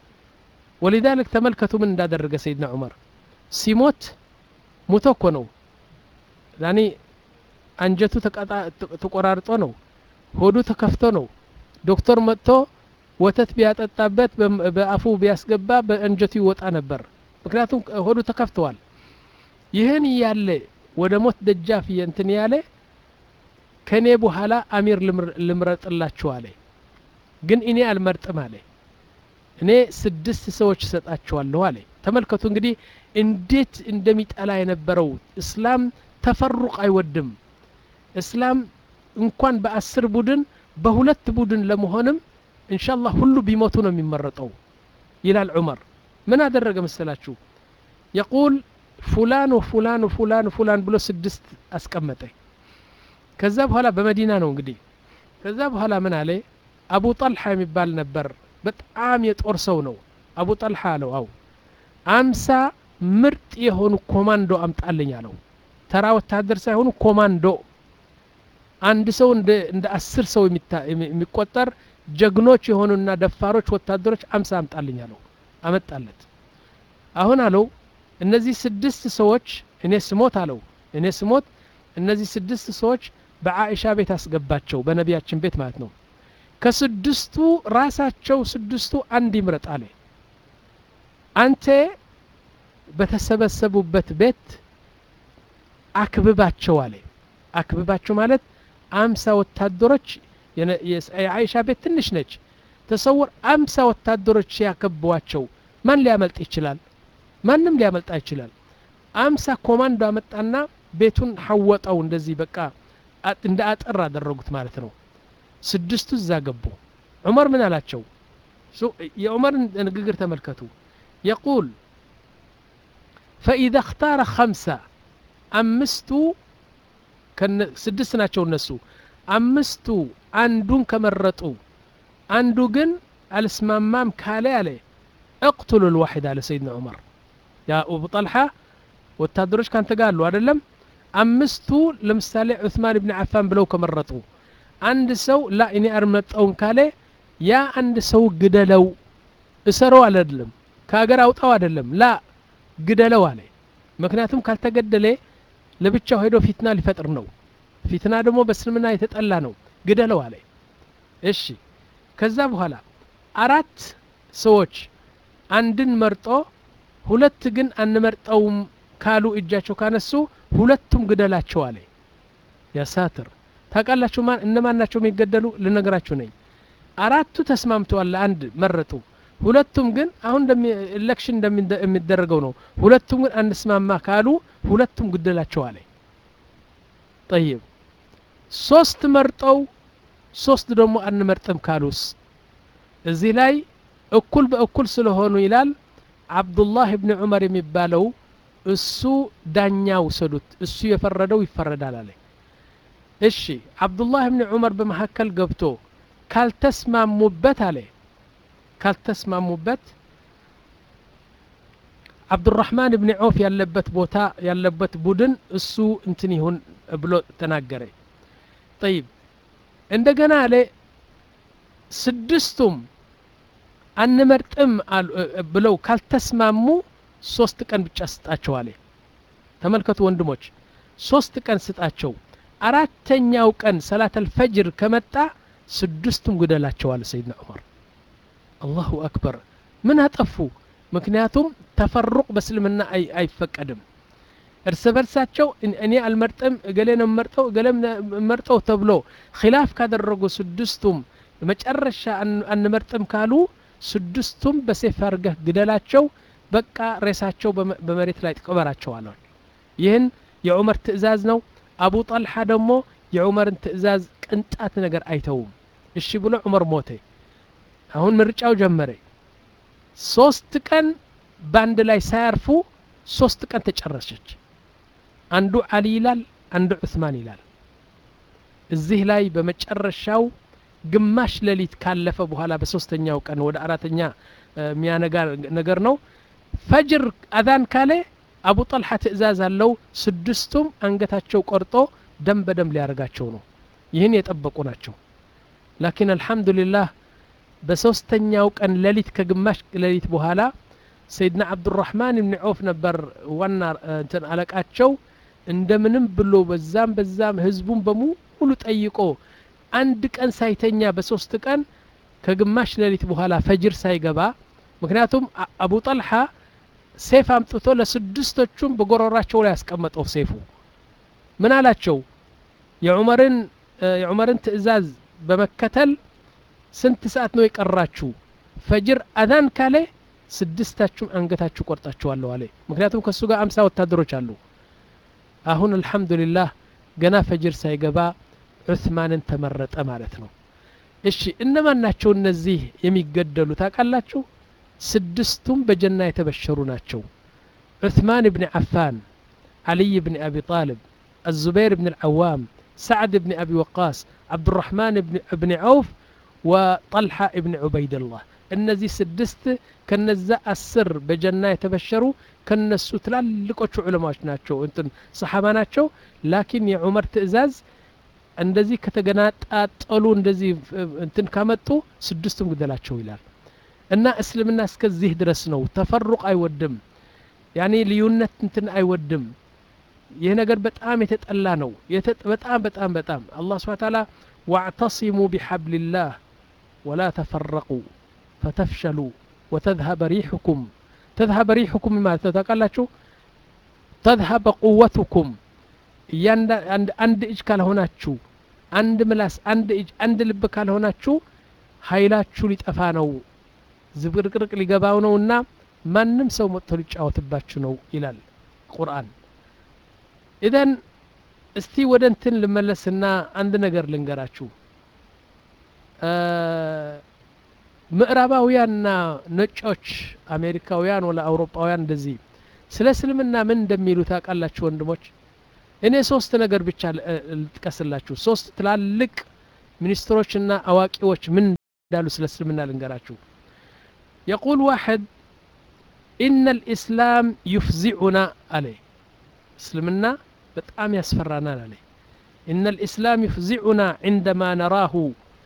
Speaker 1: ولذلك ተመልከቱ ምን እንዳደረገ سيدنا عمر ሲሞት ሞቶ እኮ ነው ያኒ አንጀቱ ተቆራርጦ ነው ሆዱ ተከፍቶ ነው ዶክተር መጥቶ ወተት ቢያጠጣበት በአፉ ቢያስገባ በአንጀቱ ይወጣ ነበር ምክንያቱም ሆዱ ተከፍቷል ይህን ያለ ወደ ሞት ደጃፍ እንትን ያለ ከኔ በኋላ አሚር ልምረጥላችሁ አለ ግን እኔ አልመርጥም አለ እኔ ስድስት ሰዎች ሰጣቸዋለሁ አለ ተመልከቱ እንግዲህ እንዴት እንደሚጠላ የነበረው እስላም ተፈሩቅ አይወድም እስላም እንኳን በአስር ቡድን በሁለት ቡድን ለመሆንም ኢንሻአላህ ሁሉ ቢሞቱ ነው የሚመረጠው ይላል ዑመር ምን አደረገ መሰላችሁ يقول فلان وفلان وفلان وفلان ብሎ ስድስት አስቀመጠ ከዛ በኋላ በመዲና ነው እንግዲህ ከዛ በኋላ ምን አለ አቡ ጠልሃ የሚባል ነበር በጣም የጦር ሰው ነው አቡ ጠልሃ አለው አው አምሳ ምርጥ የሆኑ ኮማንዶ አምጣልኝ አለው ተራ ወታደር ሳይሆኑ ኮማንዶ አንድ ሰው እንደ እንደ አስር ሰው የሚቆጠር ጀግኖች የሆኑና ደፋሮች ወታደሮች አምሳ አምጣልኝ አለው አመጣለት አሁን አለው እነዚህ ስድስት ሰዎች እኔ ስሞት አለው እኔ ስሞት እነዚህ ስድስት ሰዎች በአኢሻ ቤት አስገባቸው በነቢያችን ቤት ማለት ነው ከስድስቱ ራሳቸው ስድስቱ አንድ ይምረጥ አለ አንተ በተሰበሰቡበት ቤት አክብባቸው አለ አክብባቸው ማለት አምሳ ወታደሮች የአኢሻ ቤት ትንሽ ነች ተሰውር አምሳ ወታደሮች ያከብቧቸው ማን ሊያመልጥ ይችላል ማንንም ሊያመልጥ ይችላል አምሳ ኮማንዶ አመጣና ቤቱን ሐወጣው እንደዚህ በቃ እንደ አጠር አደረጉት ማለት ነው ስድስቱ ዘገቡ ዑመር ምን አላቸው የዑመር ንግግር ተመልከቱ يقول فإذا اختار خمسة أمستو كان سدس ናቸው እነሱ አምስቱ አንዱን ከመረጡ አንዱ ግን አልስማማም ካለ ያለ اقتلوا الواحد على سيدنا عمر يا ابو طلحه ወታደሮች ካንተ ጋር አሉ አይደለም አምስቱ ለምሳሌ ዑስማን ኢብኑ አፋን ብለው ከመረጡ አንድ ሰው ላ እኔ አልመጣውም ካለ ያ አንድ ሰው ግደለው እሰረው አይደለም ከሀገር አውጣው አይደለም ላ ግደለው አለ ምክንያቱም ካልተገደለ ለብቻው ሄዶ ፊትና ሊፈጥር ነው ፊትና ደግሞ በእስልምና የተጠላ ነው ግደለው አለ እሺ ከዛ በኋላ አራት ሰዎች አንድን መርጦ ሁለት ግን አንመርጠውም ካሉ እጃቸው ካነሱ ሁለቱም ግደላቸው አለ ያ ሳትር ታውቃላችሁ ማን እነማን ናቸው የሚገደሉ ልነግራችሁ ነኝ አራቱ ተስማምተዋል አንድ መረጡ ሁለቱም ግን አሁን ኤሌክሽን እንደሚደረገው ነው ሁለቱም ግን አንስማማ ካሉ ሁለቱም ግደላቸው አለ طيب ሶስት መርጠው ሶስት ደግሞ አንመርጥም ካሉስ እዚህ ላይ እኩል በእኩል ስለሆኑ ይላል አብዱላህ ኢብኑ ዑመር የሚባለው እሱ ዳኛው ሰዱት እሱ የፈረደው ይፈረዳል አለ እሺ አብዱላህ ኢብኑ ዑመር በመሐከል ገብቶ ካልተስማሙበት አለ ካልተስማሙበት አብዱራህማን ኢብኑ ዐውፍ ያለበት ቦታ ያለበት ቡድን እሱ እንትን ይሁን ብሎ ተናገረ طيب እንደገና አለ ስድስቱም አንመርጥም ብለው ካልተስማሙ ሶስት ቀን ብቻ ስጣቸው አለ ተመልከቱ ወንድሞች ሶስት ቀን ስጣቸው አራተኛው ቀን ሰላት አልፈጅር ከመጣ ስድስቱም ግደላቸው አለ ሰይድና ዑመር አላሁ አክበር ምን አጠፉ ምክንያቱም ተፈሩቅ በእስልምና አይፈቀድም እርስ በርሳቸው እኔ አልመርጥም እገሌ ነው መርጠው እገሌም መርጠው ተብሎ ኺላፍ ካደረጉ ስድስቱም መጨረሻ አንመርጥም ካሉ ስድስቱም በሰይፍ አርገህ ግደላቸው በቃ ሬሳቸው በመሬት ላይ ተቀበራቸው አለ ይህን የዑመር ትእዛዝ ነው አቡ ጠልሃ ደግሞ የዑመርን ትእዛዝ ቅንጣት ነገር አይተውም እሺ ብሎ ዑመር ሞተ አሁን ምርጫው ጀመረ ሶስት ቀን ባንድ ላይ ሳያርፉ ሶስት ቀን ተጨረሰች አንዱ አሊ ይላል አንዱ ዑስማን ይላል እዚህ ላይ በመጨረሻው ግማሽ ሌሊት ካለፈ በኋላ በሶስተኛው ቀን ወደ አራተኛ ሚያነጋ ነገር ነው ፈጅር አዛን ካለ አቡ ጠልሃ ትእዛዝ አለው ስድስቱም አንገታቸው ቆርጦ ደም በደም ሊያርጋቸው ነው ይህን የጠበቁ ናቸው ላኪን አልহামዱሊላህ በሶስተኛው ቀን ሌሊት ከግማሽ ሌሊት በኋላ ሰይድና አብዱራህማን ኢብኑ ዐውፍ ነበር ዋና እንትን አለቃቸው እንደምንም ብሎ በዛም በዛም ህዝቡን በሙሉ ጠይቆ አንድ ቀን ሳይተኛ በሶስት ቀን ከግማሽ ሌሊት በኋላ ፈጅር ሳይገባ ምክንያቱም አቡ ጠልሃ ሰይፍ አምጥቶ ለስድስቶቹም በጎሮራቸው ላይ ያስቀመጠው ሰይፉ ምን አላቸው የዑመርን የዑመርን ትእዛዝ በመከተል ስንት ሰዓት ነው የቀራችሁ ፈጅር አዛን ካለ ስድስታችሁም አንገታችሁ ቆርጣችኋለሁ አለ ምክንያቱም ከሱ ጋር አምሳ ወታደሮች አሉ አሁን አልহামዱሊላህ ገና ፈጅር ሳይገባ ዑስማንን ተመረጠ ማለት ነው እሺ እነማን ናቸው እነዚህ የሚገደሉ ታውቃላችሁ ስድስቱም በጀና የተበሸሩ ናቸው ዑስማን ኢብኑ አፋን علي بن أبي طالب الزبير بن العوام سعد بن أبي وقاص عبد الرحمن بن, بن عوف وطلحة بن عبيد الله النزي سدست كنزا السر بجنة يتبشروا كنسو تلالقوش علماء ناتشو انتن صحابة ناتشو لكن يا عمر تئزاز እንደዚህ ከተገናጣጠሉ እንደዚህ እንትን ካመጡ ስድስቱም ግደላቸው ይላል እና እስልምና እስከዚህ ድረስ ነው ተፈሩቅ አይወድም ያኒ ልዩነት እንትን አይወድም ይሄ ነገር በጣም የተጠላ ነው በጣም በጣም በጣም አላህ Subhanahu Wa Ta'ala واعتصموا بحبل الله ولا تفرقوا فتفشلوا وتذهب ريحكم تذهب ريحكم ما تتقلاችሁ تذهب قوتكم ያንድ አንድ እጅ ካልሆናችሁ አንድ ምላስ አንድ እጅ አንድ ልብ ካልሆናችሁ ኃይላችሁ ሊጠፋ ነው ዝብርቅርቅ ሊገባው ነውና ማንንም ሰው መጥቶ ሊጫወትባችሁ ነው ይላል ቁርአን ኢደን እስቲ ወደ እንትን ልመለስና አንድ ነገር ልንገራችሁ ምዕራባውያንና ነጮች አሜሪካውያን ወላ አውሮፓውያን እንደዚህ ስለ እስልምና ምን እንደሚሉ ታውቃላችሁ ወንድሞች እኔ ሶስት ነገር ብቻ ልጥቀስላችሁ ሶስት ትላልቅ ሚኒስትሮችና አዋቂዎች ምን እንዳሉ ስለ እስልምና ልንገራችሁ يقول واحد إن الإسلام يفزعنا عليه اسلمنا በጣም ያስፈራናል አለ إن الإسلام يفزعنا عندما نراه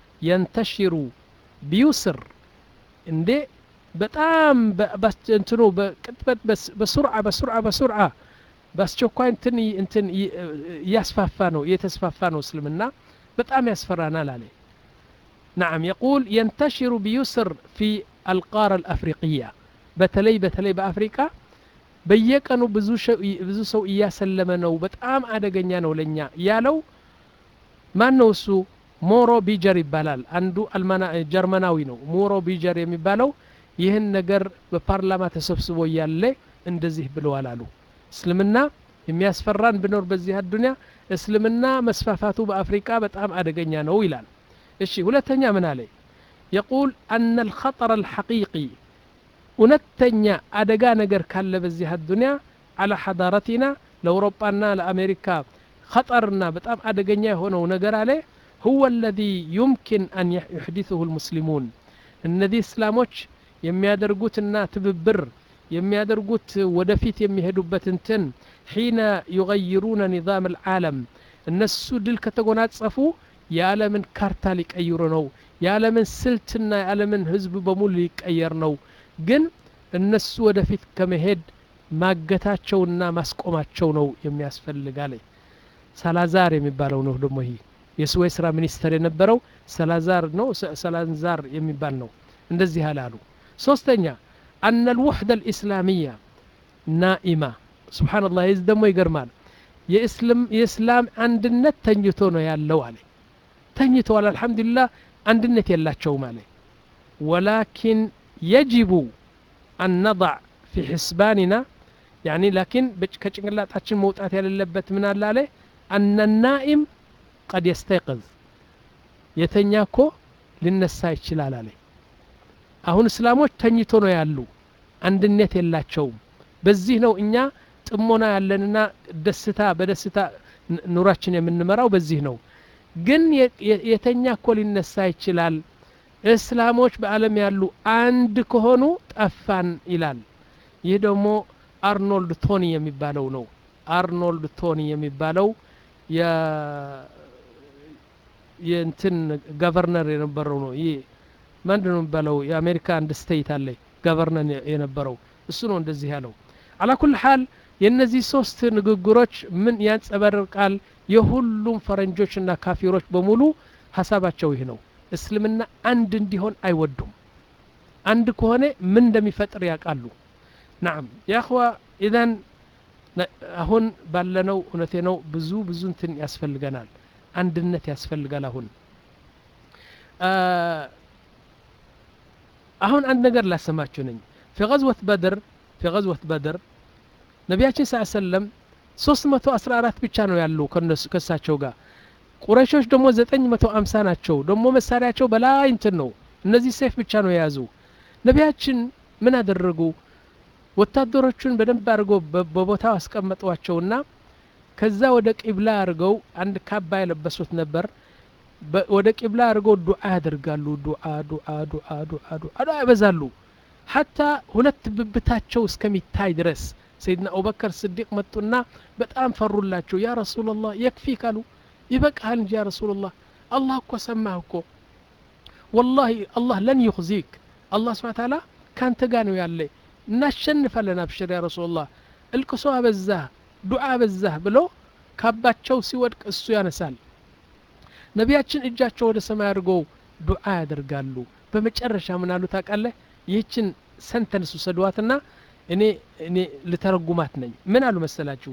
Speaker 1: ينتشر بيسر እንዴ በጣም በእንትኑ በቅጥበት በስርዓት በስርዓት በስርዓት በአስቸኳይ እንትን እንትን ያስፋፋ ነው የተስፋፋ ነው እስልምና በጣም ያስፈራናል አለ نعم يقول ينتشر بيسر في القارة الأفريقية በተለይ በተለይ በአፍሪካ በየቀኑ ብዙ ብዙ ሰው እያሰለመ ነው በጣም አደገኛ ነው ለኛ ያለው ማን ነው እሱ ሞሮ ቢጀር ይባላል አንዱ አልማና ጀርመናዊ ነው ሞሮ ቢጀር የሚባለው ይህን ነገር በፓርላማ ተሰብስቦ ያለ እንደዚህ ብለዋል አሉ እስልምና የሚያስፈራን ቢኖር በዚህ አዱንያ እስልምና መስፋፋቱ በአፍሪካ በጣም አደገኛ ነው ይላል እሺ ሁለተኛ ምን አለ يقول أن الخطر الحقيقي እውነተኛ አደጋ ነገር ካለ በዚህ አዱንያ على حضارتنا ለአውሮፓና ለአሜሪካ خطرنا በጣም አደገኛ የሆነው ነገር አለ هو الذي يمكن أن يحدثه المسلمون እነዚህ እስላሞች የሚያደርጉትና ትብብር የሚያደርጉት ወደፊት የሚሄዱበት እንትን حين يغيرون نظام العالم እነሱ ድል ከተጎናጸፉ የዓለምን ካርታ ሊቀይሩ ነው የዓለምን ስልትና የዓለምን ህዝብ በሙሉ ሊቀየር ነው ግን እነሱ ወደፊት ከመሄድ ማገታቸውና ማስቆማቸው ነው የሚያስፈልጋል ሳላዛር የሚባለው ነው ደግሞ ይሄ የስዊስራ ሚኒስተር የነበረው ሳላዛር ነው ሳላዛር የሚባል ነው እንደዚህ አላሉ ሶስተኛ أن الوحدة الإسلامية نائمة سبحان الله ይዝ ደግሞ ይገርማል የእስላም የእስላም አንድነት ተኝቶ ነው ያለው አለ ተኝቶ አለ الحمدلله አንድነት የላቸው ማለት ولكن يجب أن نضع في حسباننا يعني لكن ከጭንቅላታችን መውጣት ያለበት ምን አለ አለ أن النائم قد يستيقظ የተኛኮ ሊነሳ ይችላል አለ አሁን እስላሞች ተኝቶ ነው ያሉ አንድነት የላቸው በዚህ ነው እኛ ጥሞና ያለንና ደስታ በደስታ ኑራችን የምንመራው በዚህ ነው ግን የተኛኮ ሊነሳ ይችላል እስላሞች በአለም ያሉ አንድ ከሆኑ ጠፋን ይላል ይህ ደግሞ አርኖልድ ቶኒ የሚባለው ነው አርኖልድ ቶኒ የሚባለው የ የእንትን ገቨርነር የነበረው ነው ይህ ማንድነው የሚባለው የአሜሪካ አንድ ስቴት አለ ገቨርነር የነበረው እሱ ነው እንደዚህ ያለው على كل حال የነዚህ ሶስት ንግግሮች ምን ያንጸባርቃል የሁሉም ፈረንጆችና ካፊሮች በሙሉ ሐሳባቸው ይሄ ነው እስልምና አንድ እንዲሆን አይወዱም አንድ ከሆነ ምን እንደሚፈጥር ያውቃሉ نعم يا اخوا اذا አሁን ባለነው እውነቴ ነው ብዙ ብዙ እንትን ያስፈልገናል አንድነት ያስፈልጋል አሁን አሁን አንድ ነገር ላሰማችሁ ነኝ في غزوة بدر في غزوة بدر ነብያችን ሰለላሁ ዐለይሂ ወሰለም ሶስት መቶ አስራ አራት ብቻ ነው ያለው ከነሱ ከሳቸው ጋር ቁረይሾች ደግሞ ዘጠኝ መቶ ሃምሳ ናቸው ደግሞ መሳሪያቸው በላይ እንትን ነው እነዚህ ሰይፍ ብቻ ነው የያዙ ነብያችን ምን አደረጉ ወታደሮቹን በደንብ አድርገው በቦታው አስቀመጧቸውና ከዛ ወደ ቂብላ አድርገው አንድ ካባ የለበሱት ነበር ወደ ቂብላ አድርገው ዱዓ ያደርጋሉ ዱዓ ዱዓ ዱዓ ዱዓ ዱዓ ያበዛሉ حتى ሁለት ብብታቸው እስከሚታይ ድረስ سيدنا أبو بكر الصديق متنا بتأم فرولاتشو يا رسول الله يكفي قالوا يبقى هل يا رسول الله الله كو سماهكو والله الله لن يخزيك الله سبحانه وتعالى كان تقانو يالي نشنف لنا بشر يا رسول الله الكسوها بالزاه دعاء بالزاه بلو كاباتشو سيودك السيان سال نبياتشن اجاتشو ودى سما يرقو دعاء درقالو بمجرشا منالو تاك الله يهيشن سنتنسو سدواتنا እኔ እኔ ለተረጉማት ነኝ ምን አሉ መሰላችሁ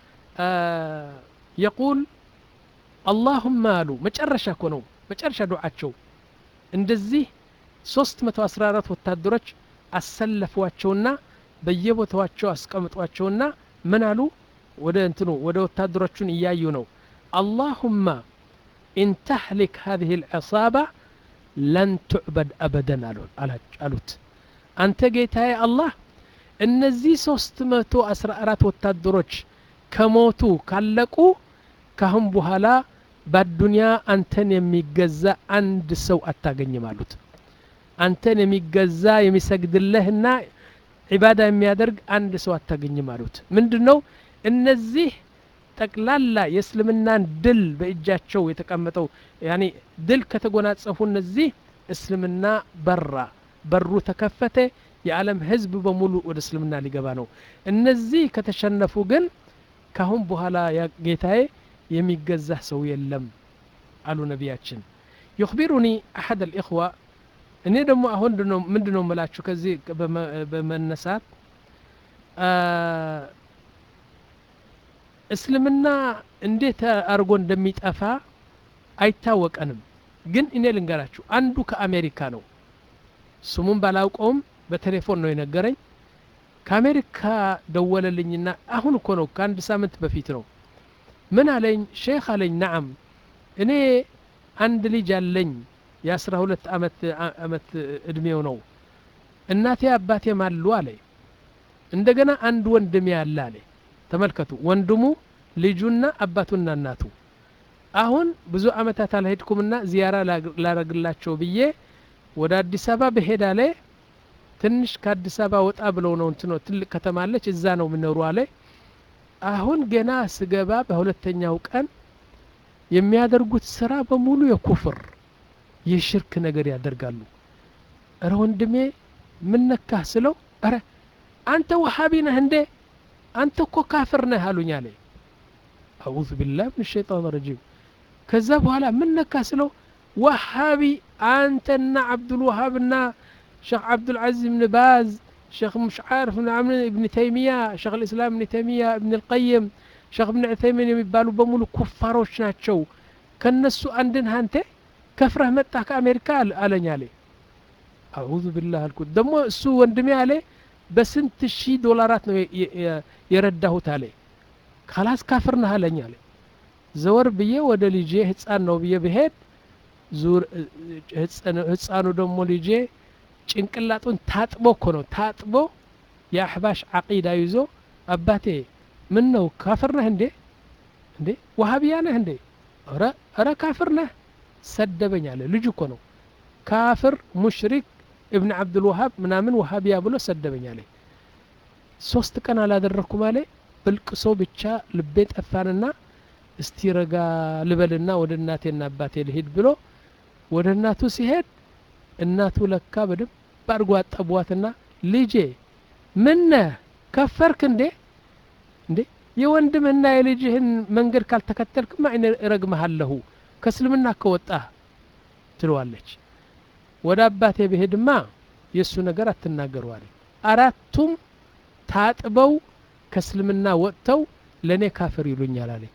Speaker 1: يقول اللهم አሉ መጨረሻ እኮ ነው መጨረሻ ዱዓቸው እንደዚህ ሶስት መቶ አስራ አራት ወታደሮች አሰለፏቸውና በየቦታቸው አስቀምጧቸውና ምን አሉ ወደ እንትኑ ወደ ወታደሮቹን እያዩ ነው اللهم ان تهلك هذه العصابه لن تعبد ابدا አሉት አንተ ጌታዬ አላህ እነዚህ ሶስት መቶ አስራ አራት ወታደሮች ከሞቱ ካለቁ ካሁን በኋላ በዱንያ አንተን የሚገዛ አንድ ሰው አታገኝም አሉት አንተን የሚገዛ የሚሰግድልህና ዒባዳ የሚያደርግ አንድ ሰው አታገኝም አሉት ምንድነው እነዚህ ጠቅላላ የእስልምናን ድል በእጃቸው የተቀመጠው ያኒ ድል ከተጎናጸፉ እነዚህ እስልምና በራ በሩ ተከፈተ የዓለም ህዝብ በሙሉ ወደ እስልምና ሊገባ ነው እነዚህ ከተሸነፉ ግን ካሁን በኋላ ጌታዬ የሚገዛ ሰው የለም አሉ ነቢያችን يخبرني احد الاخوه እኔ ደግሞ አሁን ምንድነው መላችሁ ከዚህ በመነሳት እስልምና እንዴት አርጎ እንደሚጠፋ አይታወቀንም ግን እኔ ልንገራችሁ አንዱ ከአሜሪካ ነው ስሙን ባላውቀውም በቴሌፎን ነው የነገረኝ ከአሜሪካ ደወለልኝና አሁን እኮ ነው ከአንድ ሳምንት በፊት ነው ምን አለኝ ሼክ አለኝ ነዓም እኔ አንድ ልጅ አለኝ የአስራ ሁለት አመት አመት እድሜው ነው እናቴ አባቴ ማሉ አለኝ እንደገና አንድ ወንድም ያለ አለ ተመልከቱ ወንድሙ ልጁና አባቱና እናቱ አሁን ብዙ አመታት አልሄድኩምና ዚያራ ላረግላቸው ብዬ ወደ አዲስ አበባ በሄዳ ላይ ትንሽ ከአዲስ አበባ ወጣ ብለው ነው እንትኖ ትልቅ ከተማ አለች እዛ ነው ምንሩ አለ አሁን ገና ስገባ በሁለተኛው ቀን የሚያደርጉት ስራ በሙሉ የኩፍር የሽርክ ነገር ያደርጋሉ አረ ወንድሜ ምን ነካህ ስለው አረ አንተ ወሃቢ ነህ እንዴ አንተ እኮ ካፍር ነህ አሉኝ አለ አዑዙ ቢላህ ሚነ ሸይጣን ረጂም ከዛ በኋላ ምን ነካህ ስለው ወሃቢ አንተና አብዱል ወሃብና ሼክ አብዱል አዚዝ ኢብኑ ባዝ ሼክ مش عارف ابن تيميه ሼክ الاسلام ابن تيميه ابن القيم ሼክ ኢብኑ ዑሰይሚን የሚባሉ በሙሉ ኩፋሮች ናቸው ከነሱ አንድን አንተ ከፍረህ መጣህ ከአሜሪካ አለኝ አለ አዑዙ ቢላህ አልኩት ደሞ እሱ ወንድሜ አለ በስንት ሺህ ዶላራት ነው የረዳሁት አለ خلاص ካፍር ነህ አለኝ አለ ዘወር ብዬ ወደ ልጄ ህፃን ነው ብዬ በሄድ ዙር ህፃኑ ደሞ ልጄ ጭንቅላቱን ታጥቦ እኮ ነው ታጥቦ የአህባሽ አቂዳ ይዞ አባቴ ምን ነው ካፍር ነህ እንዴ እንዴ ወሃቢያ ነህ እንዴ አረ አረ ካፍር ነህ ሰደበኝ አለ ልጅ እኮ ነው ካፍር ሙሽሪክ ابن عبد الوهاب ምናምን ወሃቢያ ብሎ ሰደበኝ አለ ሶስት ቀን አላደረኩም አለ በልቅሶ ብቻ ልቤ ጠፋንና እስቲረጋ ልበልና ወደ እናቴና አባቴ ልሂድ ብሎ ወደ እናቱ ሲሄድ እናቱ ለካ በደም ባርጓ አጠቧትና ልጄ ምን ከፈርክ እንዴ እንዴ የወንድምና የልጅህን መንገድ ካልተከተልክ ማይነ ረግመሃለሁ ከስልምና ከወጣ ትሏለች ወደ አባቴ በሄድማ የሱ ነገር አትናገሩ አለ አራቱም ታጥበው ከስልምና ወጥተው ለኔ ካፍር ይሉኛል አለ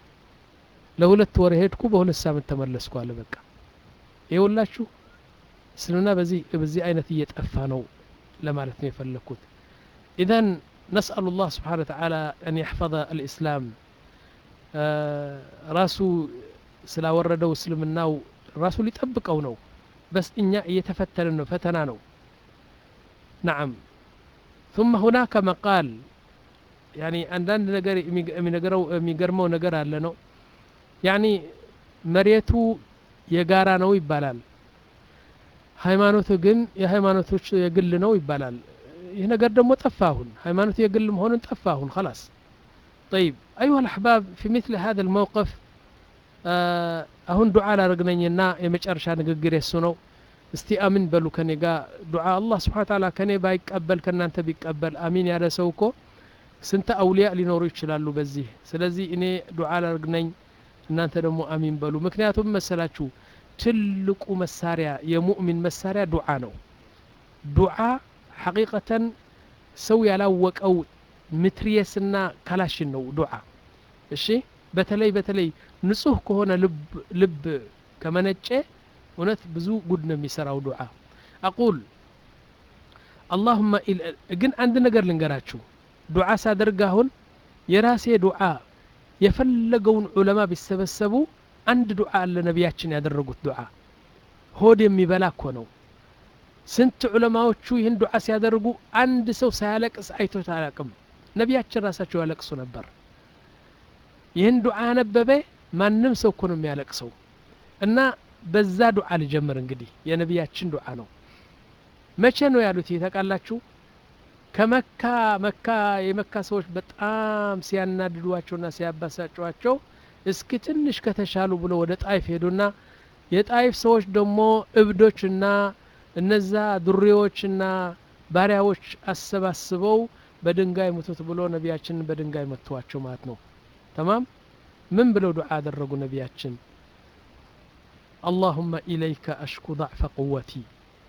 Speaker 1: ለሁለት ወር ሄድኩ በሁለት ሳምንት ተመለስኩ አለ በቃ ይኸውላችሁ እስልምና በዚህ በዚህ አይነት እየጠፋ ነው ለማለት ነው የፈለኩት اذا نسال الله سبحانه وتعالى ان يحفظ الاسلام ራሱ ስላወረደው እስልምናው ራሱ ሊጠብቀው ነው بس إنيا يتفتن إنه فتنانو نعم ثم هناك مقال يعني عندنا نجار من نجارو ميجرمو نجار لنا يعني مريتو يجارا نو يبالال ሃይማኖቱ ግን የሃይማኖቶች የግል ነው ይባላል ይሄ ነገር ደግሞ ጠፋሁን ሃይማኖቱ የግል መሆኑን ጠፋሁን خلاص طيب ايها الاحباب في مثل هذا الموقف አሁን ዱዓ ላርግነኝና የመጨረሻ ንግግር የሱ ነው እስቲ አሚን በሉ ከኔ ጋር ዱዓ አላህ Subhanahu Wa Ta'ala ከኔ ባይቀበል ከናንተ ቢቀበል አሚን ያለ ሰው እኮ ስንት አውሊያ ሊኖሩ ይችላሉ በዚህ ስለዚህ እኔ ዱዓ ላርግነኝ እናንተ ደግሞ አሚን በሉ ምክንያቱም መሰላችሁ ትልቁ መሳሪያ የሙእሚን መሳሪያ ዱዓ ነው ዱዓ ሐቂቀተን ሰው ያላወቀው ምትሪየስና ካላሽን ነው ዱዓ እሺ በተለይ በተለይ ንጹህ ከሆነ ልብ ልብ ከመነጨ እውነት ብዙ ጉድ ነው የሚሰራው ዱዓ አቁል اللهم ግን አንድ ነገር ልንገራችሁ ዱዓ ሳደርጋሁን የራሴ ዱዓ የፈለገውን ዑለማ ቢሰበሰቡ አንድ ዱዓ አለ ነብያችን ያደረጉት ዱዓ ሆድ የሚበላ እኮ ነው ስንት ዑለማዎቹ ይህን ዱዓ ሲያደርጉ አንድ ሰው ሳያለቅስ አይቶት አላቅም ነብያችን ራሳቸው ያለቅሱ ነበር ይህን ዱዓ ነበበ ማንም ሰው እኮ ነው የሚያለቅሰው እና በዛ ዱዓ ልጀምር እንግዲህ የነብያችን ዱዓ ነው መቼ ነው ያሉት ይተቃላችሁ ከመካ መካ የመካ ሰዎች በጣም ሲያናድዷቸውና ሲያባሳጯቸው እስኪ ትንሽ ከተሻሉ ብሎ ወደ ጣይፍ ሄዱና የጣይፍ ሰዎች ደግሞ እብዶችና እነዛ ዱሪዎችና ባሪያዎች አሰባስበው በድንጋይ ሙቱት ብሎ ነቢያችን በድንጋይ መቷቸው ማለት ነው። تمام ምን ብለው ዱዓ አደረጉ ነቢያችን? اللهم إليك أشكو ضعف قوتي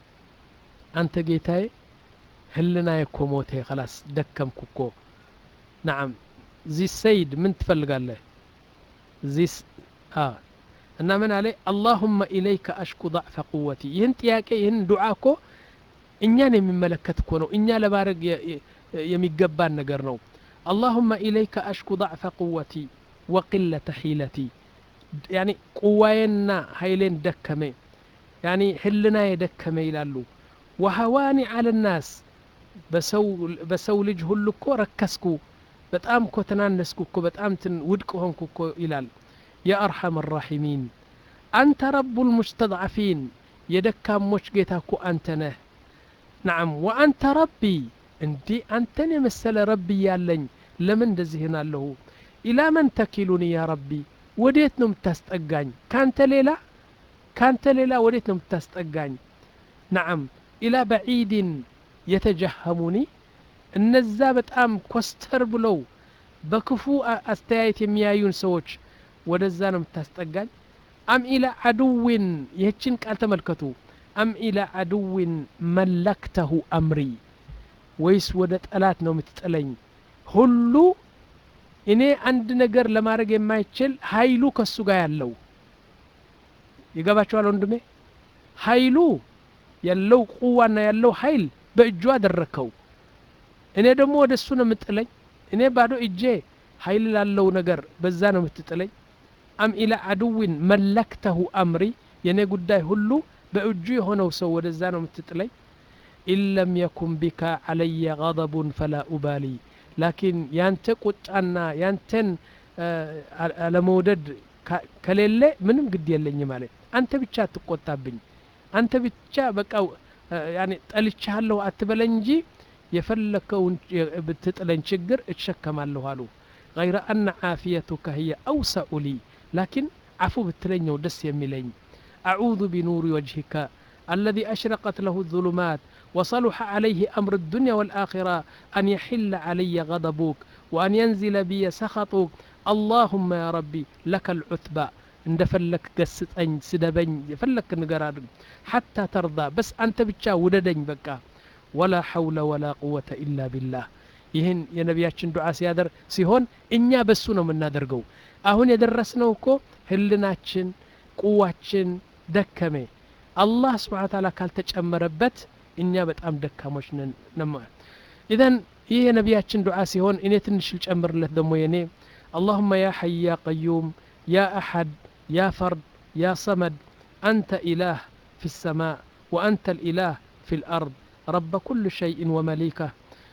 Speaker 1: أنت ጌታዬ ህልና የኮሞቴ خلاص ደከምኩ እኮ نعم ዚ ሰይድ ምን ትፈልጋለህ ዚስ አ እና ምን አለ اللهم إليك أشكو ضعف قوتي ይህን ጥያቄ ይህን ዱዓ እኮ እኛን የሚመለከት እኮ ነው። እኛ ለባረግ የሚገባን ነገር ነው። اللهم إليك أشكو ضعف قوتي وقلة حيلتي يعني قواينا هايلين دكمي يعني حلنا يدكمي ይላሉ وهواني على الناس በሰው በሰው ልጅ ሁሉ እኮ ረከስኩ በጣም እኮ ተናነስኩ እኮ በጣም ትን ውድቅ ሆንኩ እኮ ይላል። يا أرحم الراحمين أنت رب المستضعفين የደካሞች ጌታ እኮ አንተ ነህ። نعم وأنت ربي እንዲ አንተን የመሰለ ረቢ ያለኝ ለምን እንደዚህ ሆናለሁ? إلى من تكلني يا ربي ወዴት ነው የምታስጠጋኝ? ካንተ ሌላ ካንተ ሌላ ወዴት ነው የምታስጠጋኝ? نعم إلى بعيد يتجهمني እነዛ በጣም ኮስተር ብለው በክፉ አስተያየት የሚያዩን ሰዎች ወደዛ ነው የምታስጠጋኝ? أم إلى عدو ይህችን ቃል ተመልከቱ። أم إلى عدو ملكته أمري ወይስ ወደ ጠላት ነው የምትጥለኝ? ሁሉ እኔ አንድ ነገር ለማድረግ የማይችል ኃይሉ ከሱ ጋር ያለው ይገባቸዋል ወንድሜ። ኃይሉ ያለው ቁዋና ያለው ኃይል በእጁ አደረከው። እኔ ደግሞ ወደሱ ነው የምጥለኝ? እኔ ባዶ እጄ ኃይል ላለው ነገር በዛ ነው የምትጥለኝ? أم إلى عدو ملكته أمري የኔ ጉዳይ ሁሉ በእጁ የሆነው ሰው ወደዛ ነው የምትጥለኝ? إن لم يكن بك علي غضب فلا أبالي لكن ያንተ ቁጣና ያንተን አለመውደድ ከሌለ ምንም ግድ የለኝ ማለት አንተ ብቻ አትቆጣብኝ አንተ ብቻ በቃ يعني ጠልቻለሁ አትበለኝ እንጂ የፈለከውን ብትጥለኝ ችግር እሸከማለሁ አሉ። غير أن عافيتك هي أوسع لي لكن عفو بتلنيو دس يميلين. أعوذ بنور وجهك الذي أشرقت له الظلمات وصلح عليه أمر الدنيا والآخرة أن يحل علي غضبك وأن ينزل بي سخطك اللهم يا ربي لك العتبى اندفلك قست أن سدبن يفلك نقرار حتى ترضى بس أنت بتشا وددن بكا ولا حول ولا قوة إلا بالله. ይህን የነቢያችን ዱዓ ሲያደር ሲሆን እኛ በሱ ነው የምናደርገው። አሁን የደረስነው እኮ ህልናችን ቁዋችን ደከመ አላህ Subhanahu Wa Ta'ala ካልተጨመረበት እኛ በጣም ደካሞች ነን ነው። ኢዘን ይህ የነቢያችን ዱዓ ሲሆን እኔ ትንሽ ልጨምርለት ደግሞ የኔ اللهم يا حي يا قيوم يا أحد يا فرد يا صمد أنت إله في السماء وأنت الإله في الأرض رب كل شيء ومليكه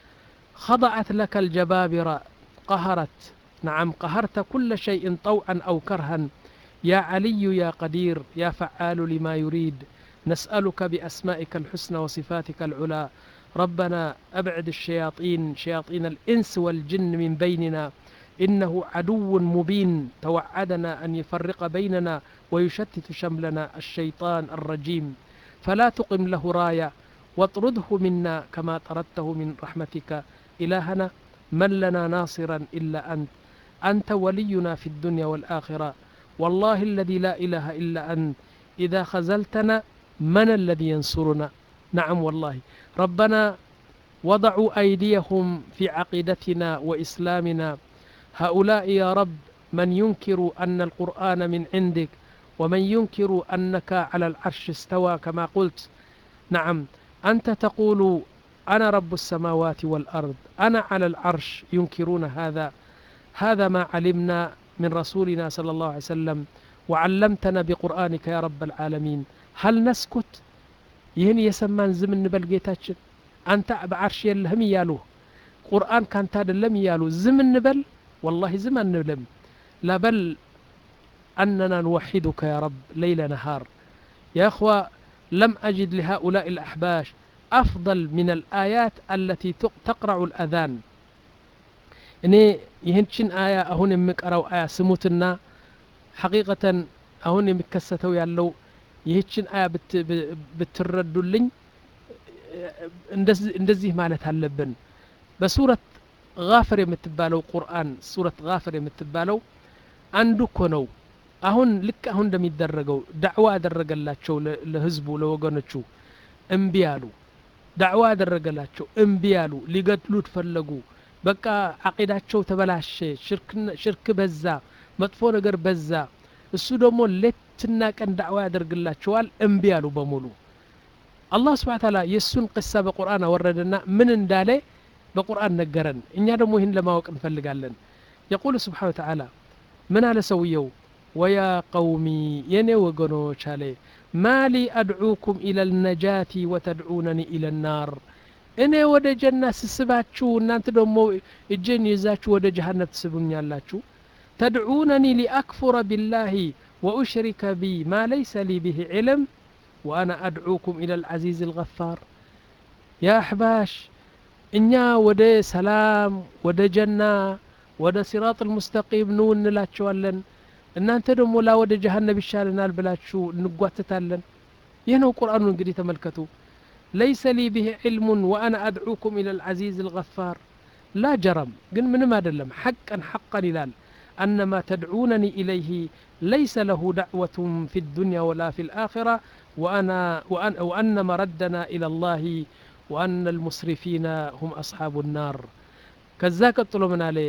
Speaker 1: خضعت لك الجبابرة قهرت نعم قهرت كل شيء طوعا أو كرها يا علي يا قدير يا فعال لما يريد نسألك بأسمائك الحسنى وصفاتك العلى ربنا أبعد الشياطين شياطين الإنس والجن من بيننا إنه عدو مبين توعدنا أن يفرق بيننا ويشتت شملنا الشيطان الرجيم فلا تقم له راية واطرده منا كما طردته من رحمتك إلهنا من لنا ناصرا إلا أنت أنت ولينا في الدنيا والآخرة والله الذي لا إله إلا أنت إذا خزلتنا من الذي ينصرنا نعم والله ربنا وضعوا أيديهم في عقيدتنا وإسلامنا هؤلاء يا رب من ينكر أن القرآن من عندك ومن ينكر أنك على العرش استوى كما قلت نعم أنت تقول أنا رب السماوات والأرض أنا على العرش ينكرون هذا هذا ما علمنا من رسولنا صلى الله عليه وسلم وعلمتنا بقرآنك يا رب العالمين هل نسكت يهن يسمان زمن بلقيتاችን أنت بعرش يلهم يالوه قرآن كان تادلم يالو زمن بل والله زمن نبلم لا بل أننا نوحدك يا رب ليل نهار يا أخوة لم أجد لهؤلاء الأحباش أفضل من الآيات التي تقرع الأذان. إني يهنشن آية أهون مكروا آية سموتنا حقيقة أهون مكستوا يالو يهنشن آية بت بتردلين እንደዚህ ማለት አለብን በሱረት ጋፍር የምትባለው ቁርአን ሱረት ጋፍር የምትባለው አንዱ እኮ ነው አሁን ልክ አሁን እንደሚደረገው ዳዕዋ አደረገላቸው ለህዝቡ ለወገኖቹ እምቢ አሉ ዳዕዋ አደረገላቸው እምቢ አሉ ሊገድሉት ፈለጉ በቃ አቂዳቸው ተበላሸ ሽርክ ሽርክ በዛ መጥፎ ነገር በዛ እሱ ደግሞ ለትና ቀን ዳዕዋ ያደርግላቸዋል እምቢ አሉ በሙሉ الله سبحانه وتعالى يسون قصة بقرآن وردنا من انداله بقرآن نجرن إن يدمو هن لما وقت نفلقالن يقول سبحانه وتعالى من على سويو ويا قومي يني وقنو شالي ما لي أدعوكم إلى النجاة وتدعونني إلى النار إني ود جنة سسباتشو نانت دمو الجن يزاتشو ود جهنم تسبوني اللاتشو تدعونني لأكفر بالله وأشرك بي ما ليس لي به علم وأنا أدعوكم إلى العزيز الغفار يا أحباش إنيا ودي سلام ودي جنة ودي صراط المستقيم نون نلاتشوالن إن أنت دمو لا ودي جهنم الشالنا البلاتشو نقواتتالن ينو قرآن نقري تملكتو ليس لي به علم وأنا أدعوكم إلى العزيز الغفار لا جرم قل من ما دلم حقا حقا للال أن ما تدعونني إليه ليس له دعوة في الدنيا ولا في الآخرة وأنا وأن وأن مردنا إلى الله وأن المسرفين هم أصحاب النار كذاك طلبنا عليه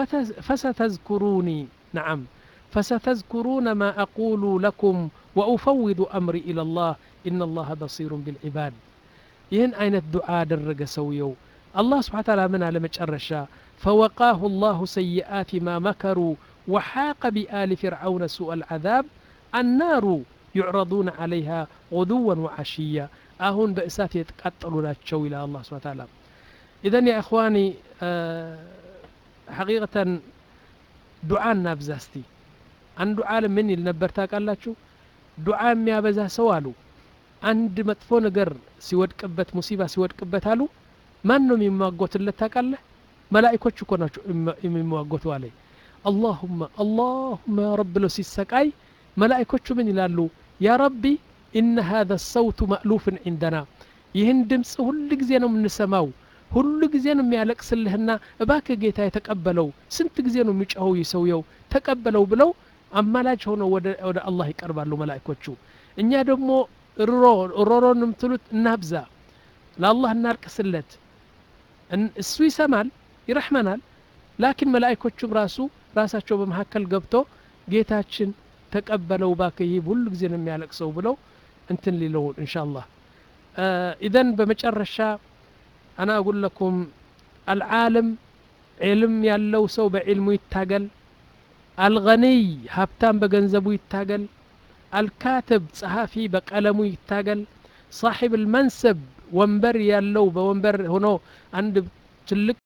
Speaker 1: فستذكروني نعم فستذكرون ما أقول لكم وأفوض أمري إلى الله إن الله بصير بالعباد ين أين الدعاء درج سويو الله سبحانه وتعالى من على مجرشا فوقاه الله سيئات ما مكروا وحاق بآل فرعون سوء العذاب النار يعرضون عليها غدوا وعشيا أهون بإسات يتقتلون الشو إلى الله سبحانه وتعالى إذن يا إخواني أه حقيقة دعاء نابزاستي عن دعاء مني النبرتاك الله شو دعاء ميا بزا سوالو عند مطفو نجر سيود كبت مصيبة سيود كبت هالو ما نم يموقت اللي تاكله ملائكة شو كنا يموقتوا عليه اللهم اللهم يا رب لو سيسكاي ملائكة شو من يلالو يا ربي إن هذا الصوت مألوف عندنا يهندم كل جزينا من السماو كل جزينا ميالك سلهنا باك جيتا يتقبلوا سنت جزينا ميجهو يسويو تقبلوا بلو أما لا هنا ود ود الله يقرب له ملائكة شو إن يا دمو رو رو نمتلت نبزة لا الله النار كسلت إن السوي سمال يرحمنال لكن ملائكة شو براسو راساتشو بمحكل قبطو جيتاتشن تقبلوا باكي بول جزين ميالك سو بلو انتن لي لون ان شاء الله آه اذن بمجرشا انا اقول لكم العالم علم يالو سو بعلمه يتاقل الغني هبتان بغنزبو يتاقل الكاتب صحافي بقلمو يتاقل صاحب المنصب ومبر يالو بومبر هنا عند تلك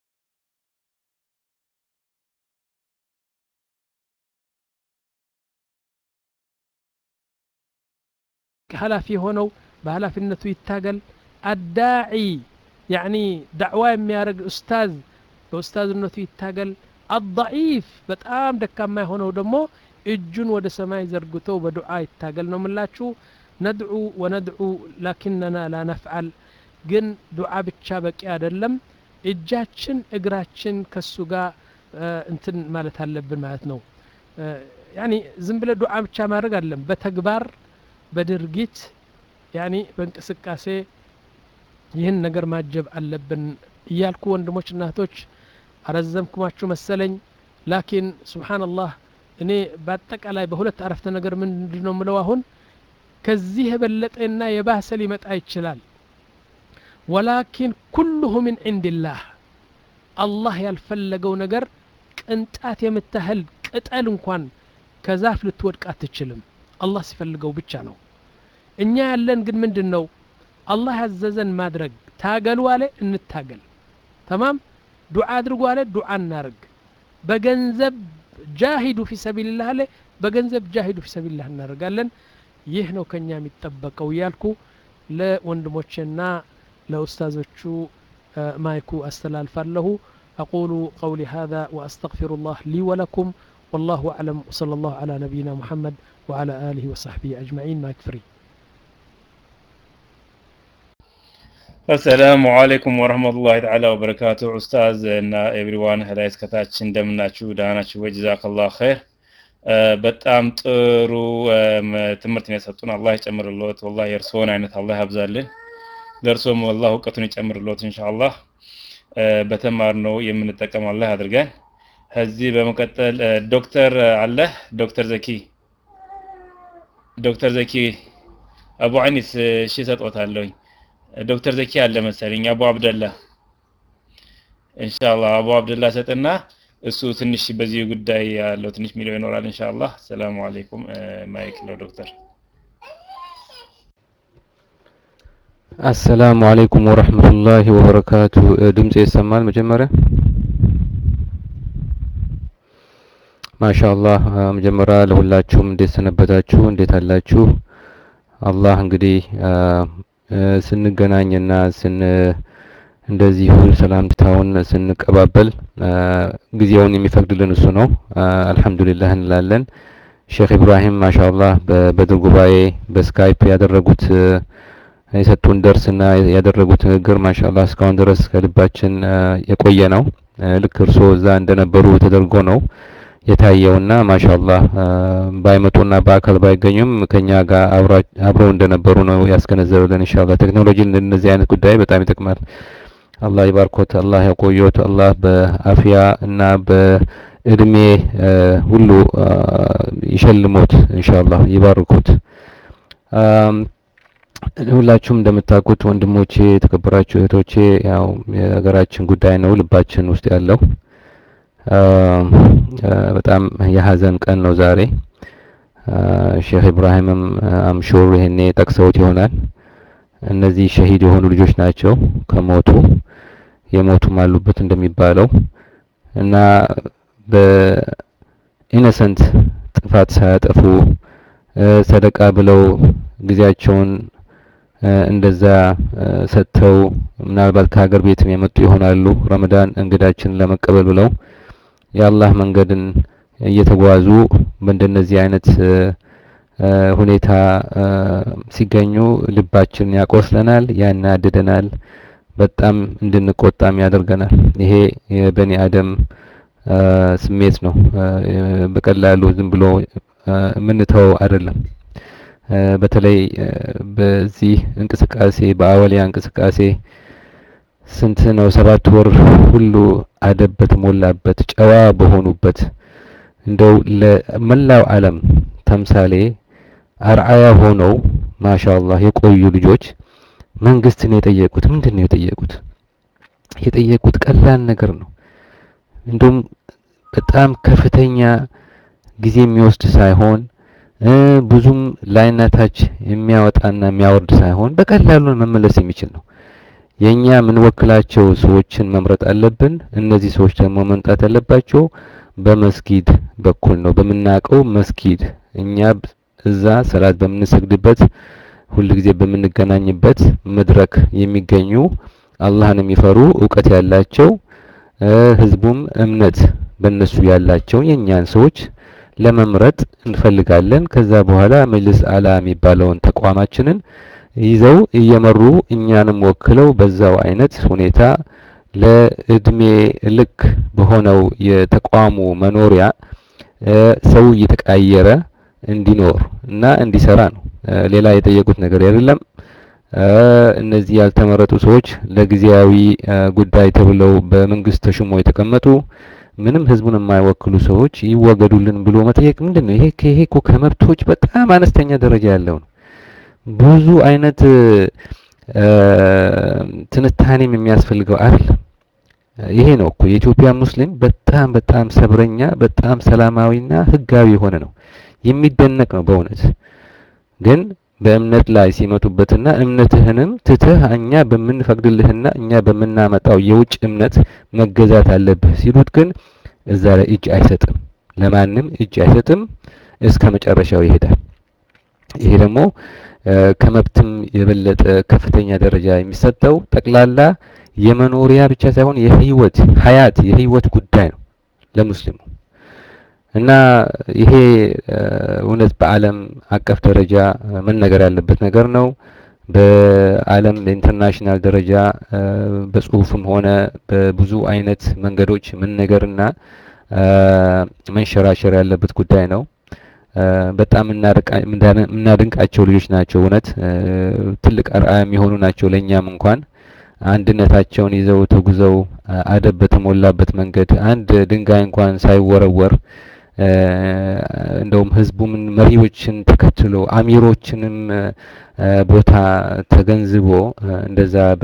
Speaker 1: هلافي هونو بهلافنته يتاقل الداعي يعني دعوة يميارق أستاذ بأستاذ النته يتاقل الضعيف بتقام دكا ما هونو دمو اجن ود سماي زرقتو بدعاء يتاقل نملاتشو ندعو وندعو لكننا لا نفعل جن دعاء بتشابك يا دلم اجاتشن اقراتشن كالسوقا اه انتن مالت هاللبن مالتنو اه يعني زنبل دعاء بتشامارق اللم بتكبار بدرجيت يعني በእንቅስቃሴ ይህን ነገር ማጀብ አለብን እያልኩ ወንድሞች እና እህቶች አረዘምኩማችሁ መሰለኝ ላኪን ሱብሃንአላህ እኔ በአጠቃላይ በሁለት አረፍተ ነገር ምንድነው ምለው አሁን ከዚህ የበለጠና የባሰ ሊመጣ ይችላል ወላኪን ኩሉሁ من عند الله አላህ ያልፈለገው ነገር ቅንጣት የምታህል ቅጠል እንኳን ከዛፍ ልትወድቅ አትችልም አላህ ሲፈልገው ብቻ ነው እኛ ያለን ግን ምንድነው አላህ ያዘዘን ማድረግ ታገሉ አለ እንታገል تمام ዱዓ አድርጉ አለ ዱዓ እናርግ በገንዘብ ጃሂዱ في سبيل الله አለ በገንዘብ ጃሂዱ في سبيل الله እናርጋለን ይህ ነው ከኛ የሚጠበቀው ያልኩ ለወንድሞችና ለኡስታዞቹ ማይኩ አስተላልፋለሁ أقول قولي هذا وأستغفر الله لي ولكم والله أعلم وصلى الله على نبينا محمد وعلى آله وصحبه أجمعين ما يكفري
Speaker 2: السلام عليكم ورحمة الله تعالى وبركاته أستاذ እና ኤቭሪዋን ሄዳይስ ከታች እንደምናችሁ ዳናችሁ ወጀዛክ الله خير በጣም ጥሩ ትምህርት ነው የሰጡን አላህ ይጨምርልዎት والله የርሶን አይነት አላህ ያብዛልን ለርሶም والله እውቀቱን ይጨምርልዎት ኢንሻአላህ በተማር ነው የምንጠቀም አላህ ያድርገን ከዚህ በመቀጠል ዶክተር አለ ዶክተር ዘኪ ዶክተር ዘኪ አቡ አኒስ እሺ ሰጥዎታለሁ ዶክተር ዘኪ አለ መሰለኝ አቡ አብደላ ኢንሻአላህ አቡ አብደላ ሰጥና እሱ ትንሽ በዚህ ጉዳይ ያለው ትንሽ ሚሊዮን ይኖራል ኢንሻአላህ ሰላም አለይኩም ማይክ ነው ዶክተር
Speaker 3: السلام عليكم ورحمة الله وبركاته دمت يسمال مجمرة ما شاء الله مجمرة لሁላችሁም እንዴት ሰነበታችሁ እንዴት አላችሁ አላህ እንግዲህ ስንገናኝና ስን እንደዚሁ ሰላምታውን ስንቀባበል ጊዜውን የሚፈቅድልን እሱ ነው አልহামዱሊላህ እንላለን ሼክ ኢብራሂም ማሻአላህ በበድር ጉባኤ በስካይፕ ያደረጉት የሰጡን ደርስና ያደረጉት ንግግር ማሻአላህ እስካሁን ድረስ ከልባችን የቆየ ነው ልክ እርሶ እዛ እንደነበሩ ተደርጎ ነው የታየውና ማሻአላህ ባይመጡና በአካል ባይገኙም ከኛ ጋር አብረው እንደነበሩ ነው ያስገነዘበልን ኢንሻአላህ ቴክኖሎጂ እንደዚህ አይነት ጉዳይ በጣም ይጠቅማል አላህ ይባርኮት አላህ ያቆየዎት አላህ በአፊያ እና በእድሜ ሁሉ ይሸልሞት ኢንሻአላህ ይባርኮት ሁላችሁም እንደምታውቁት ወንድሞቼ ተከበራችሁ እህቶቼ ያው የሀገራችን ጉዳይ ነው ልባችን ውስጥ ያለው በጣም የሐዘን ቀን ነው ዛሬ ሼክ ኢብራሂምም አምሹር ይሄኔ ጠቅሰውት ይሆናል እነዚህ ሸሂድ የሆኑ ልጆች ናቸው ከሞቱ የሞቱም አሉበት እንደሚባለው እና በኢነሰንት ጥፋት ሳያጠፉ ሰደቃ ብለው ጊዜያቸውን እንደዛ ሰጥተው ምናልባት ከሀገር ቤትም የመጡ ይሆናሉ ረመዳን እንግዳችን ለመቀበል ብለው የአላህ መንገድን እየተጓዙ በእንደነዚህ አይነት ሁኔታ ሲገኙ ልባችን ያቆስለናል ያናድደናል በጣም እንድንቆጣም ያደርገናል ይሄ የበኒ አደም ስሜት ነው በቀላሉ ዝም ብሎ ምንተው አይደለም በተለይ በዚህ እንቅስቃሴ በአወሊያ እንቅስቃሴ ስንት ነው ሰባት ወር ሁሉ አደበት ሞላበት ጨዋ በሆኑበት እንደው ለመላው ዓለም ተምሳሌ አርአያ ሆነው ማሻአላህ የቆዩ ልጆች መንግስትን የጠየቁት ምንድነው የጠየቁት የጠየቁት ቀላል ነገር ነው እንደውም በጣም ከፍተኛ ጊዜ የሚወስድ ሳይሆን ብዙም ላይናታች የሚያወጣና የሚያወርድ ሳይሆን በቀላሉ መመለስ የሚችል ነው የኛ ምን ወክላቸው ሰዎችን መምረጥ አለብን እነዚህ ሰዎች ደግሞ መምጣት አለባቸው በመስጊድ በኩል ነው በመናቀው መስጊድ እኛ እዛ ሰላት በምንሰግድበት ሁሉ ጊዜ በምንገናኝበት መድረክ የሚገኙ አላህን የሚፈሩ ዕውቀት ያላቸው ህዝቡም እምነት በእነሱ ያላቸው የኛን ሰዎች ለመምረጥ እንፈልጋለን ከዛ በኋላ መጅልስ አላ የሚባለውን ተቋማችንን ይዘው እየመሩ እኛንም ወክለው በዛው አይነት ሁኔታ ለእድሜ ልክ በሆነው የተቋሙ መኖሪያ ሰው እየተቀያየረ እንዲኖር እና እንዲሰራ ነው ሌላ የጠየቁት ነገር አይደለም እነዚህ ያልተመረጡ ሰዎች ለጊዜያዊ ጉዳይ ተብለው በመንግስት ተሽሞ የተቀመጡ ምንም ህዝቡን የማይወክሉ ሰዎች ይወገዱልን ብሎ መጠየቅ ምንድነው ይሄ ይሄ እኮ ከመብቶች በጣም አነስተኛ ደረጃ ያለው ነው ብዙ አይነት ትንታኔም የሚያስፈልገው አይደለም ይሄ ነው እኮ የኢትዮጵያ ሙስሊም በጣም በጣም ሰብረኛ በጣም ሰላማዊና ህጋዊ የሆነ ነው የሚደነቅ ነው በእውነት ግን በእምነት ላይ ሲመጡበትና እምነትህንም ትተህ እኛ በመንፈቅድልህና እኛ በመናመጣው የውጭ እምነት መገዛት አለብህ ሲሉት ግን እዛ ላይ እጅ አይሰጥም ለማንም እጅ አይሰጥም እስከ መጨረሻው ይሄዳል ይሄ ደግሞ ከመብትም የበለጠ ከፍተኛ ደረጃ የሚሰጠው ጠቅላላ የመኖሪያ ብቻ ሳይሆን የህይወት ሀያት የህይወት ጉዳይ ነው ለሙስሊሙ እና ይሄ እውነት በአለም አቀፍ ደረጃ መነገር ያለበት ነገር ነው። በአለም ኢንተርናሽናል ደረጃ በጽሁፍም ሆነ በብዙ አይነት መንገዶች መነገርና መንሸራሸር ያለበት ጉዳይ ነው። በጣም እናድንቃቸው ልጆች ናቸው። እውነት ትልቅ አርአያ የሚሆኑ ናቸው ለኛም እንኳን አንድነታቸውን ይዘው ተጉዘው አደብ በተሞላበት መንገድ አንድ ድንጋይ እንኳን ሳይወረወር እንደውም ህዝቡም መሪዎችን ተከትሎ አሚሮችንም ቦታ ተገንዝቦ እንደዛ በ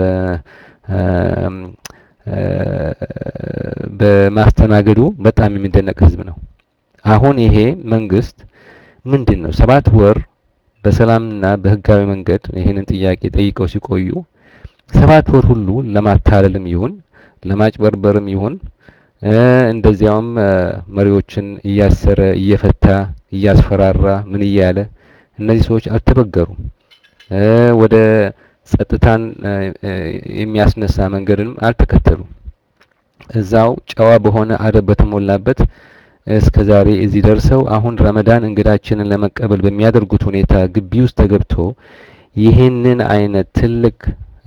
Speaker 3: በማስተናገዱ በጣም የሚደነቅ ህዝብ ነው። አሁን ይሄ መንግስት ምንድነው ሰባት ወር በሰላምና በህጋዊ መንገድ ይሄንን ጥያቄ ጠይቀው ሲቆዩ ሰባት ወር ሁሉ ለማታለልም ይሁን ለማጭበርበርም ይሁን እንደዚያውም መሪዎችን እያሰረ እየፈታ እያስፈራራ ምን እያለ እነዚህ ሰዎች አልተበገሩም። ወደ ጸጥታን የሚያስነሳ መንገድንም አልተከተሉም። እዛው ጨዋ በሆነ አደብ በተሞላበት እስከዛሬ እዚህ ደርሰው አሁን ረመዳን እንግዳችንን ለመቀበል በሚያደርጉት ሁኔታ ግቢ ውስጥ ተገብቶ ይሄንን አይነት ትልቅ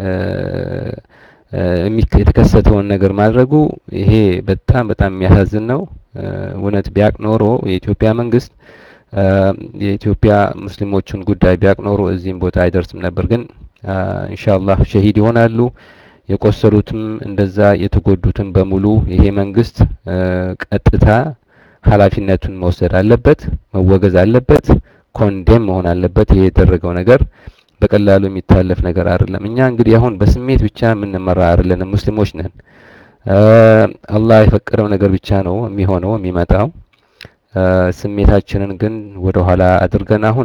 Speaker 3: የተከሰተውን ነገር ማድረጉ ይሄ በጣም በጣም የሚያሳዝን ነው። እውነት ቢያቅ ኖሮ የኢትዮጵያ መንግስት የኢትዮጵያ ሙስሊሞችን ጉዳይ ቢያቅ ኖሮ እዚህም ቦታ አይደርስም ነበር። ግን ኢንሻአላህ ሸሂድ ይሆናሉ። የቆሰሉትም እንደዛ የተጎዱትም በሙሉ ይሄ መንግስት ቀጥታ ኃላፊነቱን መውሰድ አለበት፣ መወገዝ አለበት፣ ኮንዴም መሆን አለበት። ይሄ የተደረገው ነገር በቀላሉ የሚታለፍ ነገር አይደለም። እኛ እንግዲህ አሁን በስሜት ብቻ የምንመራ አይደለንም፣ ሙስሊሞች ነን። አላህ የፈቀደው ነገር ብቻ ነው የሚሆነው የሚመጣው። ስሜታችንን ግን ወደ ኋላ አድርገን አሁን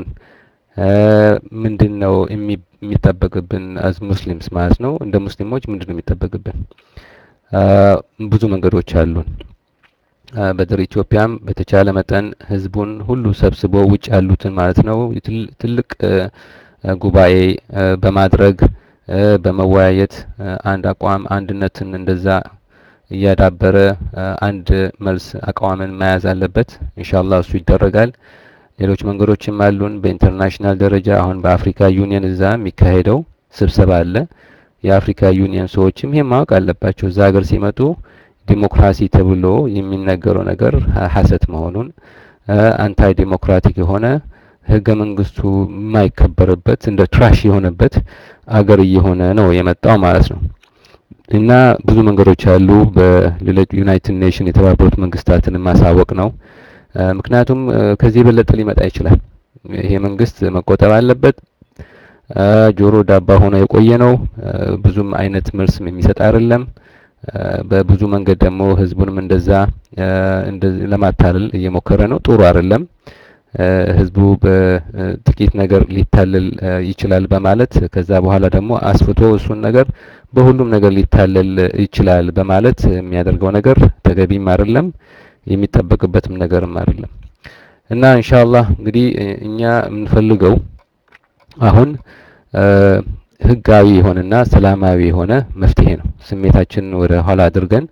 Speaker 3: ምንድነው የሚጠበቅብን አዝ ሙስሊምስ ማለት ነው እንደ ሙስሊሞች ምንድነው የሚጠበቅብን? ብዙ መንገዶች አሉን። በድር ኢትዮጵያም በተቻለ መጠን ህዝቡን ሁሉ ሰብስቦ ውጭ ያሉትን ማለት ነው ትልቅ ጉባኤ በማድረግ በመወያየት አንድ አቋም አንድነትን እንደዛ እያዳበረ አንድ መልስ አቋምን መያዝ አለበት። ኢንሻአላህ እሱ ይደረጋል። ሌሎች መንገዶችም አሉን። በኢንተርናሽናል ደረጃ አሁን በአፍሪካ ዩኒየን እዛ የሚካሄደው ስብሰባ አለ። የአፍሪካ ዩኒየን ሰዎችም ይሄን ማወቅ አለባቸው። እዛ ሀገር ሲመጡ ዲሞክራሲ ተብሎ የሚነገረው ነገር ሐሰት መሆኑን አንታይ ዲሞክራቲክ የሆነ ህገ መንግስቱ የማይከበርበት እንደ ትራሽ የሆነበት አገር እየሆነ ነው የመጣው ማለት ነው። እና ብዙ መንገዶች አሉ። በሌሎች ዩናይትድ ኔሽን የተባበሩት መንግስታትን ማሳወቅ ነው። ምክንያቱም ከዚህ በለጠ ሊመጣ ይችላል። ይሄ መንግስት መቆጠብ አለበት። ጆሮ ዳባ ሆኖ የቆየ ነው። ብዙም አይነት መልስም የሚሰጥ አይደለም። በብዙ መንገድ ደግሞ ህዝቡንም እንደዛ ለማታለል እየሞከረ ነው። ጥሩ አይደለም። ህዝቡ በጥቂት ነገር ሊታለል ይችላል በማለት ከዛ በኋላ ደግሞ አስፍቶ እሱን ነገር በሁሉም ነገር ሊታለል ይችላል በማለት የሚያደርገው ነገር ተገቢም አይደለም፣ የሚጠበቅበትም ነገርም አይደለም። እና ኢንሻአላህ እንግዲህ እኛ የምንፈልገው አሁን ህጋዊ የሆነና ሰላማዊ የሆነ መፍትሄ ነው። ስሜታችንን ወደ ኋላ አድርገን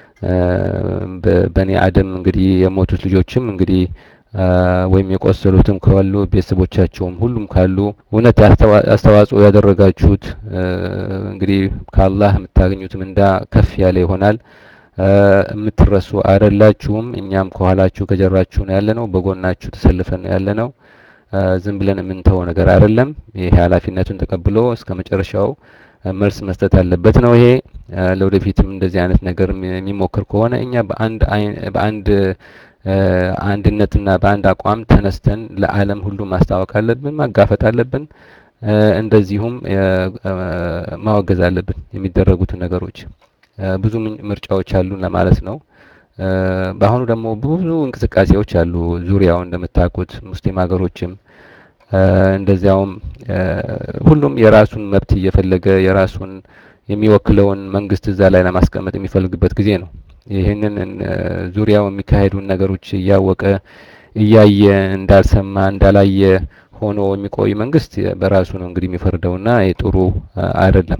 Speaker 3: በበኒ አደም እንግዲህ የሞቱት ልጆችም እንግዲህ ወይም የቆሰሉትም ካሉ ቤተሰቦቻቸውም ሁሉም ካሉ እውነት አስተዋጽኦ ያደረጋችሁት እንግዲህ ከአላህ የምታገኙት ምንዳ ከፍ ያለ ይሆናል። የምትረሱ አይደላችሁም። እኛም ከኋላችሁ ከጀራችሁ ነው ያለነው፣ በጎናችሁ ተሰልፈን ነው ያለነው። ዝም ብለን የምንተው ነገር አይደለም። ይሄ ኃላፊነቱን ተቀብሎ እስከ መጨረሻው መልስ መስጠት አለበት ነው። ይሄ ለወደፊትም እንደዚህ አይነት ነገር የሚሞክር ከሆነ እኛ በአንድ በአንድ አንድነትና በአንድ አቋም ተነስተን ለዓለም ሁሉ ማስታወቅ አለብን፣ ማጋፈጥ አለብን። እንደዚሁም ማወገዝ አለብን የሚደረጉትን ነገሮች። ብዙ ምርጫዎች አሉ ለማለት ነው። በአሁኑ ደግሞ ብዙ እንቅስቃሴዎች አሉ ዙሪያው እንደምታውቁት ሙስሊም ሀገሮችም እንደዚያውም ሁሉም የራሱን መብት እየፈለገ የራሱን የሚወክለውን መንግስት እዛ ላይ ለማስቀመጥ የሚፈልግበት ጊዜ ነው። ይህንን ዙሪያው የሚካሄዱ ነገሮች እያወቀ እያየ እንዳልሰማ እንዳላየ ሆኖ የሚቆይ መንግስት በራሱ ነው እንግዲህ የሚፈርደውና የጥሩ አይደለም።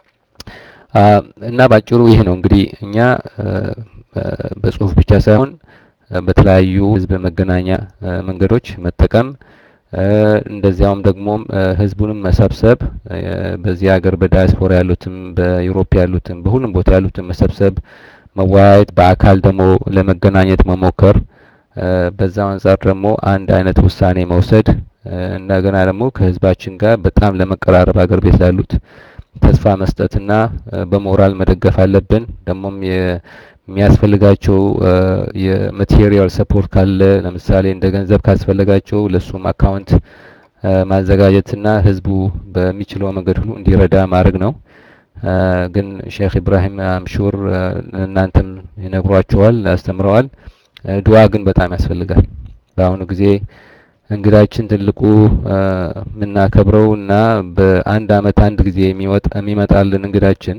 Speaker 3: እና ባጭሩ ይሄ ነው እንግዲህ እኛ በጽሁፍ ብቻ ሳይሆን በተለያዩ ህዝብ መገናኛ መንገዶች መጠቀም እንደዚያውም ደግሞ ህዝቡንም መሰብሰብ በዚህ ሀገር በዳያስፖራ ያሉትም በዩሮፕ ያሉትም በሁሉም ቦታ ያሉትም መሰብሰብ መዋየት በአካል ደግሞ ለመገናኘት መሞከር በዛው አንፃር ደግሞ አንድ አይነት ውሳኔ መውሰድ እንደገና ደግሞ ከህዝባችን ጋር በጣም ለመቀራረብ ሀገር ቤት ላሉት ተስፋ መስጠትና በሞራል መደገፍ አለብን። ደግሞም የሚያስፈልጋቸው የማቴሪያል ሰፖርት ካለ ለምሳሌ እንደ ገንዘብ ካስፈልጋቸው ለሱም አካውንት ማዘጋጀትና ህዝቡ በሚችለው መንገድ ሁሉ እንዲረዳ ማድረግ ነው። ግን ሼክ ኢብራሂም አምሹር እናንተም ይነግሯቸዋል ያስተምረዋል። ዱዓ ግን በጣም ያስፈልጋል። በአሁኑ ጊዜ እንግዳችን ትልቁ ምናከብረውና በአንድ አመት አንድ ጊዜ የሚወጣ የሚመጣልን እንግዳችን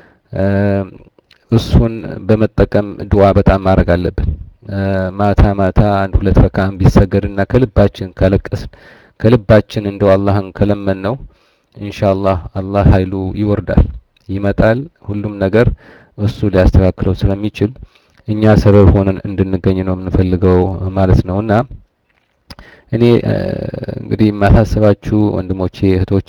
Speaker 3: እሱን በመጠቀም ዱዓ በጣም ማድረግ አለብን። ማታ ማታ አንድ ሁለት ረካዓም ቢሰገድና ከልባችን ካለቀስን ከልባችን እንደው አላህን ከለመን ነው ኢንሻአላህ አላህ ኃይሉ ይወርዳል ይመጣል። ሁሉም ነገር እሱ ሊያስተካክለው ስለሚችል እኛ ሰበብ ሆነን እንድንገኝ ነው የምንፈልገው ማለት ነውና እኔ እንግዲህ ማሳሰባችሁ ወንድሞቼ እህቶቼ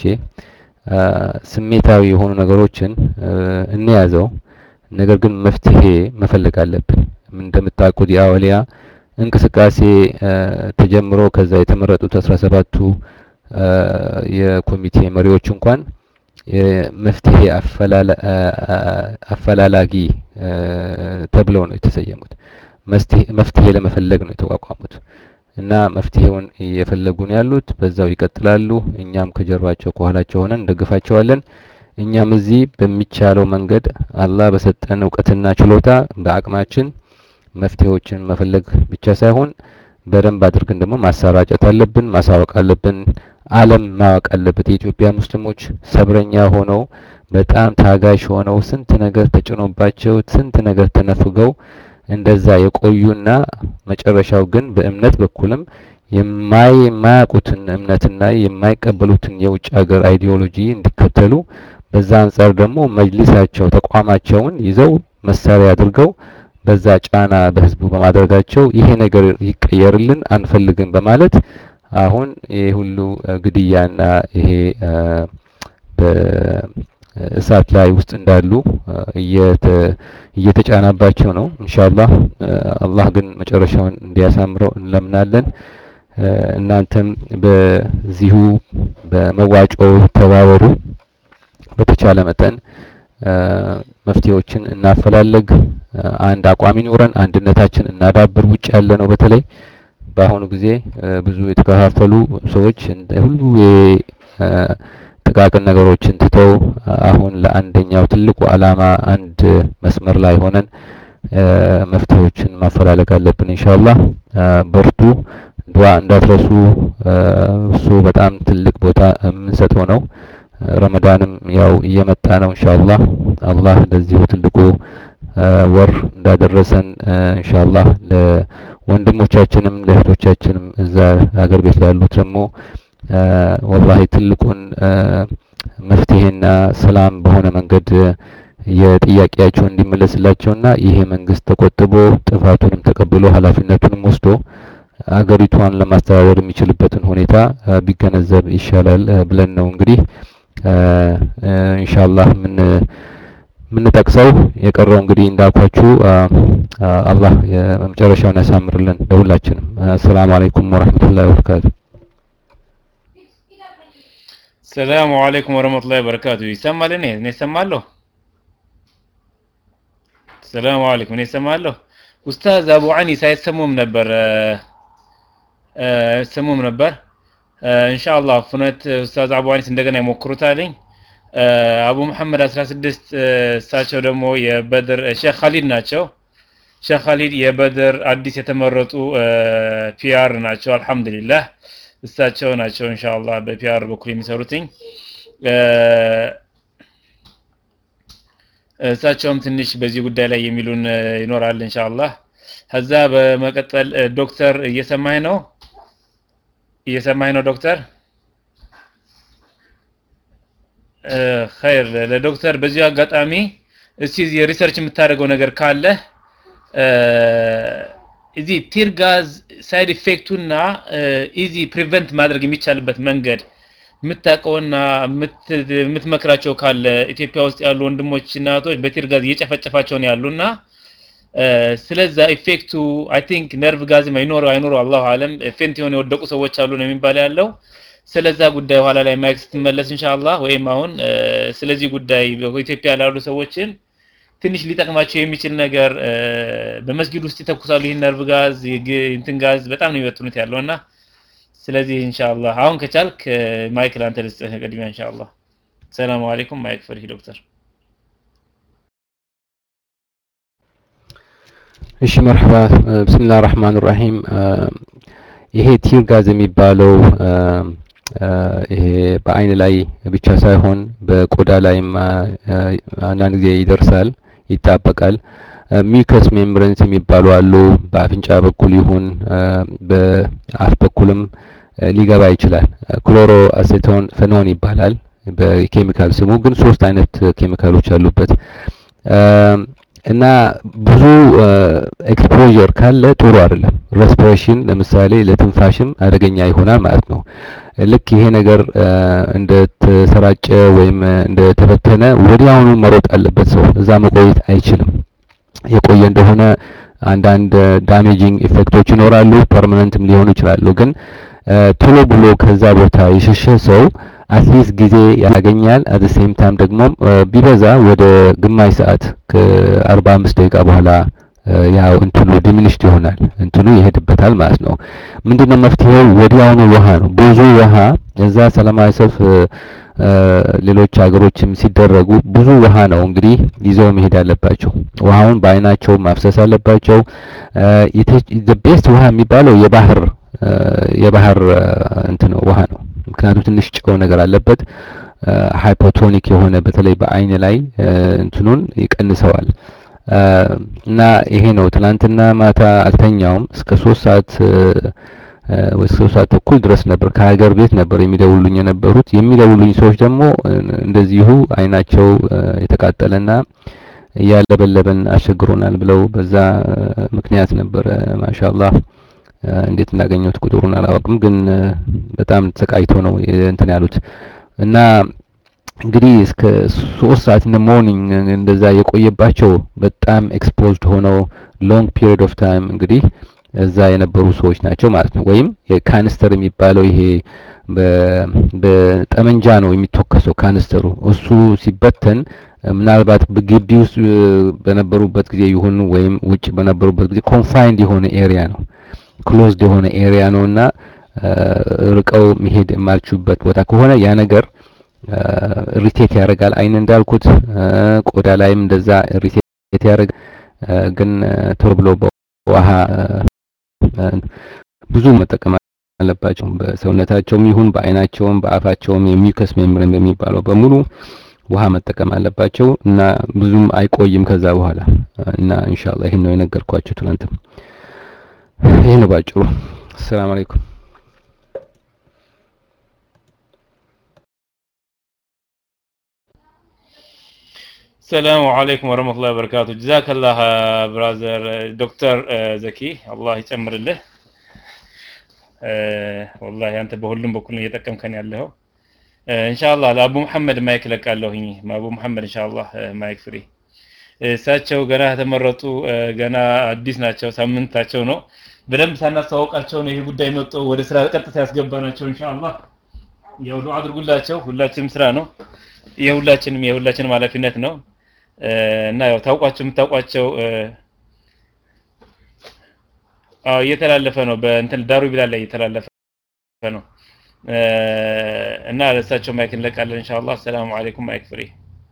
Speaker 3: ስሜታዊ የሆኑ ነገሮችን እንያዘው። ነገር ግን መፍትሄ መፈለግ አለብን። እንደምታውቁት የአውሊያ እንቅስቃሴ ተጀምሮ ከዛ የተመረጡት አስራ ሰባቱ የኮሚቴ መሪዎች እንኳን መፍትሄ አፈላላጊ ተብለው ነው የተሰየሙት። መፍትሄ ለመፈለግ ነው የተቋቋሙት እና መፍትሄውን እየፈለጉ ነው ያሉት። በዛው ይቀጥላሉ። እኛም ከጀርባቸው ከኋላቸው ሆነን እንደግፋቸዋለን። እኛም እዚህ በሚቻለው መንገድ አላህ በሰጠን ዕውቀትና ችሎታ በአቅማችን መፍትሄዎችን መፈለግ ብቻ ሳይሆን በደንብ አድርገን ደግሞ ማሰራጨት አለብን፣ ማሳወቅ አለብን። ዓለም ማወቅ አለበት። የኢትዮጵያ ሙስሊሞች ሰብረኛ ሆነው በጣም ታጋሽ ሆነው ስንት ነገር ተጭኖባቸው ስንት ነገር ተነፍገው እንደዛ የቆዩና መጨረሻው ግን በእምነት በኩልም የማይ የማያውቁትን እምነትና የማይቀበሉትን የውጭ ሀገር አይዲዮሎጂ እንዲከተሉ በዛ አንፃር ደግሞ መጅሊሳቸው ተቋማቸውን ይዘው መሳሪያ አድርገው በዛ ጫና በህዝቡ በማድረጋቸው ይሄ ነገር ይቀየርልን አንፈልግም በማለት አሁን ይሄ ሁሉ ግድያና ይሄ በእሳት ላይ ውስጥ እንዳሉ እየተጫናባቸው ነው። ኢንሻአላህ አላህ ግን መጨረሻውን እንዲያሳምረው እንለምናለን። እናንተም በዚሁ በመዋጮ ተባበሩ። በተቻለ መጠን መፍትሄዎችን እናፈላለግ፣ አንድ አቋም ይኖረን፣ አንድነታችን እናዳብር። ውጭ ያለ ነው በተለይ በአሁኑ ጊዜ ብዙ የተከፋፈሉ ሰዎች ሁሉ ጥቃቅን ነገሮችን ትተው አሁን ለአንደኛው ትልቁ ዓላማ አንድ መስመር ላይ ሆነን መፍትሄዎችን ማፈላለግ አለብን። ኢንሻአላህ በርቱ፣ ዱዓ እንዳትረሱ። እሱ በጣም ትልቅ ቦታ የምንሰጠው ነው። ረመዳንም ያው እየመጣ ነው። ኢንሻአላህ አላህ ለዚሁ ትልቁ ወር እንዳደረሰን ኢንሻአላህ ለወንድሞቻችንም ለእህቶቻችንም እዛ ሀገር ቤት ላሉት ደግሞ ወላሂ ትልቁን መፍትሄና ሰላም በሆነ መንገድ የጥያቄያቸው እንዲመለስላቸውና ይሄ መንግስት ተቆጥቦ ጥፋቱንም ተቀብሎ ኃላፊነቱንም ወስዶ አገሪቷን ለማስተዳደር የሚችልበትን ሁኔታ ቢገነዘብ ይሻላል ብለን ነው እንግዲህ ኢንሻአላህ ምን ምን ተቀሰው የቀረው እንግዲህ እንዳልኳችሁ አላህ የመጨረሻውን ያሳምርልን ለሁላችንም። ሰላም አለይኩም ወራህመቱላሂ ወበረካቱ።
Speaker 2: ሰላም አለይኩም ወራህመቱላሂ ወበረካቱ። ይሰማል? እኔ እኔ እሰማለሁ። ሰላም አለይኩም። እኔ እሰማለሁ። ኡስታዝ አቡ አኒስ አይሰሙም ነበር አይሰሙም ነበር። ኢንሻአላህ ፍነት ኡስታዝ አቡ አኒስ እንደገና ይሞክሩታልኝ። አቡ መሐመድ አስራ ስድስት እሳቸው ደግሞ የበድር ሼክ ኻሊድ ናቸው። ሼክ ኻሊድ የበድር አዲስ የተመረጡ ፒአር ናቸው። አልহামዱሊላህ እሳቸው ናቸው ኢንሻአላህ በፒአር በኩል የሚሰሩትኝ። እሳቸውም ትንሽ በዚህ ጉዳይ ላይ የሚሉን ይኖራል ኢንሻአላህ። ከዛ በመቀጠል ዶክተር እየሰማኝ ነው እየሰማኝ ነው ዶክተር? خير ለዶክተር በዚህ አጋጣሚ እስቲ ሪሰርች የምታደርገው ነገር ካለ እዚህ ቲር ጋዝ ሳይድ ኢፌክቱና ኢዚ ፕሪቨንት ማድረግ የሚቻልበት መንገድ ምታቀውና ምትመክራቸው ካለ ኢትዮጵያ ውስጥ ያሉ ወንድሞችና እህቶች በቲር ጋዝ እየጨፈጨፋቸው ነው ያሉና ስለዛ ኢፌክቱ አይ ቲንክ ነርቭ ጋዝ ማይኖር አይኖር አላሁ አለም ፌንት የሆነ ወደቁ ሰዎች አሉ ነው የሚባል ያለው ስለዛ ጉዳይ ኋላ ላይ ማይክ ስትመለስ ኢንሻአላህ ወይም አሁን ስለዚህ ጉዳይ በኢትዮጵያ ያሉ ሰዎችን ትንሽ ሊጠቅማቸው የሚችል ነገር በመስጊድ ውስጥ ይተኩሳሉ ይሄን ነርቭ ጋዝ እንትን ጋዝ በጣም ነው የሚወጡት ያለውና ስለዚህ ኢንሻአላህ አሁን ከቻልክ ማይክ ላንተ ልስጥህ ቀድሚያ ኢንሻአላህ ሰላም አለይኩም ማይክ ፈርሂ ዶክተር
Speaker 3: እሺ መርሐባ ብስሚላህ الرحمن الرحيم ይሄ ቲር ጋዝ የሚባለው ይሄ በአይን ላይ ብቻ ሳይሆን በቆዳ ላይም አንዳንድ ጊዜ ይደርሳል ይጣበቃል ሚከስ ሜምብሬንስ የሚባሉ አሉ በአፍንጫ በኩል ይሁን በአፍ በኩልም ሊገባ ይችላል ክሎሮ አሴቶን ፌኖን ይባላል በኬሚካል ስሙ ግን ሶስት አይነት ኬሚካሎች አሉበት እና ብዙ ኤክስፖዠር ካለ ጥሩ አይደለም ሬስፒሬሽን ለምሳሌ ለትንፋሽም አደገኛ ይሆናል ማለት ነው ልክ ይሄ ነገር እንደ ተሰራጨ ወይም እንደ ተበተነ ወዲያውኑ መሮጥ አለበት ሰው እዛ መቆየት አይችልም የቆየ እንደሆነ አንዳንድ ዳሜጂንግ ኢፌክቶች ይኖራሉ ፐርማነንትም ሊሆኑ ይችላሉ ግን ቶሎ ብሎ ከዛ ቦታ የሸሸ ሰው አትሊስት ጊዜ ያገኛል at the same time ደግሞ ቢበዛ ወደ ግማሽ ሰዓት ከ45 ደቂቃ በኋላ ያው እንትኑ ዲሚኒሽድ ይሆናል እንትኑ ይሄድበታል ማለት ነው ምንድነው መፍትሄው ወዲያውኑ ውሃ ነው ብዙ ውሃ እዛ ሰላማዊ ሰልፍ ሌሎች ሀገሮችም ሲደረጉ ብዙ ውሃ ነው እንግዲህ ይዘው መሄድ አለባቸው ውሃውን በአይናቸው ማፍሰስ አለባቸው the best ውሃ የሚባለው የባህር የባህር እንትን ውሃ ነው ምክንያቱም ትንሽ ጨው ነገር አለበት ሃይፖቶኒክ የሆነ በተለይ በአይን ላይ እንትኑን ይቀንሰዋል እና ይሄ ነው ትላንትና ማታ አልተኛውም እስከ ሶስት ሰዓት ወይ ሶስት ሰዓት ተኩል ድረስ ነበር ከሀገር ቤት ነበር የሚደውሉኝ የነበሩት የሚደውሉኝ ሰዎች ደግሞ እንደዚሁ አይናቸው የተቃጠለና ያለበለበን አሸግሮናል ብለው በዛ ምክንያት ነበር ማሻአላህ እንዴት እንዳገኙት ቁጥሩን አላውቅም ግን በጣም ተሰቃይቶ ነው እንትን ያሉት እና እንግዲህ እስከ ሶስት ሰዓት in the morning እንደዛ የቆየባቸው በጣም ኤክስፖዝድ ሆነው ሎንግ ፒሪድ ኦፍ ታይም እንግዲህ እዛ የነበሩ ሰዎች ናቸው ማለት ነው ወይም የካኒስተር የሚባለው ይሄ በጠመንጃ ነው የሚተከሰው ካኒስተሩ እሱ ሲበተን ምናልባት በግቢ ውስጥ በነበሩበት ጊዜ ይሁን ወይም ውጭ በነበሩበት ጊዜ ኮንፋይንድ የሆነ ኤሪያ ነው ክሎዝድ የሆነ ኤሪያ ነውና ርቀው መሄድ የማልችሉበት ቦታ ከሆነ ያ ነገር ሪቴት ያደርጋል አይን እንዳልኩት ቆዳ ላይም እንደዛ ሪቴት ያደርግ ግን ቶሎ ውሃ ብዙ መጠቀም አለባቸው በሰውነታቸውም ይሁን በአይናቸውም በአፋቸውም የሚከስ ሜምብሬን በሚባለው በሙሉ ውሃ መጠቀም አለባቸው እና ብዙም አይቆይም ከዛ በኋላ እና ኢንሻአላህ ይሄን ነው የነገርኳችሁ ትናንት ይሄ ነው ባጭሩ ሰላም አለይኩም
Speaker 2: السلام عليكم ورحمة الله وبركاته جزاك الله برادر دكتور زكي الله يتمر له والله أنت بقولهم بكون يتكلم كان يالله إن شاء الله لأبو محمد ما يكلك الله هني ما أبو محمد إن شاء الله ما يكفري ساتشو جنا تمرتو جنا أديسنا تشو سامن تشو نو بدم سنة سوق تشو نه يبود دايما تو ورسالة كتر تسجبنا تشو إن شاء الله يهودو عذر قلنا تشو ولا تمسرانو يهولا تشن يهولا تشن على فينتنا እና ያው ታውቋቸው የምታውቋቸው አዎ እየተላለፈ ነው በእንትን ዳሩ ቢላ ላይ እየተላለፈ ነው እና ለሳቸው ማይክ እንለቃለን ኢንሻአላህ ሰላም አለይኩም ማይክ ፍሪ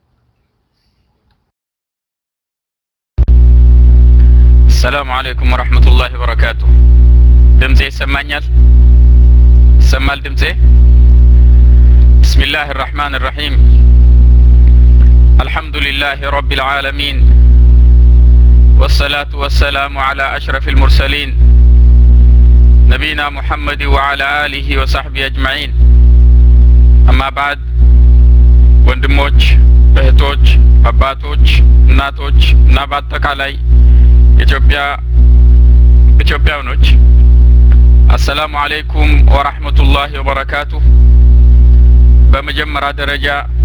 Speaker 4: السلام عليكم ورحمة الله وبركاته دمتي يسمعني سمال دمتي بسم الله الرحمن الرحيم الحمد لله رب العالمين والصلاة والسلام على أشرف المرسلين نبينا محمد وعلى آله وصحبه أجمعين أما بعد ወንድሞች እህቶች አባቶች እናቶች እና በአጠቃላይ ኢትዮጵያ ኢትዮጵያውያኖች አሰላሙ አለይኩም ወራህመቱላሂ ወበረካቱሁ። በመጀመሪያ ደረጃ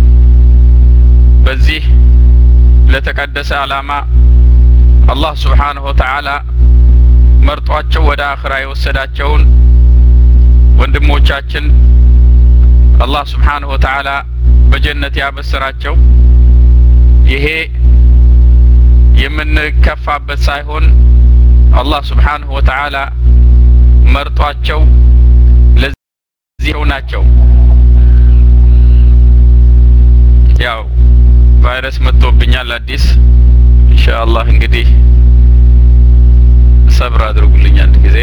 Speaker 4: በዚህ ለተቀደሰ ዓላማ አላህ Subhanahu Wa Ta'ala መርጧቸው ወደ አኺራ የወሰዳቸውን ወንድሞቻችን አላህ Subhanahu Wa Ta'ala በጀነት ያበሰራቸው ይሄ የምንከፋበት ሳይሆን አላህ Subhanahu Wa Ta'ala መርጧቸው ለዚህ ናቸው። ያው ቫይረስ መጥቶብኛል አዲስ ኢንሻአላህ እንግዲህ ሰብር አድርጉልኝ አንድ ጊዜ።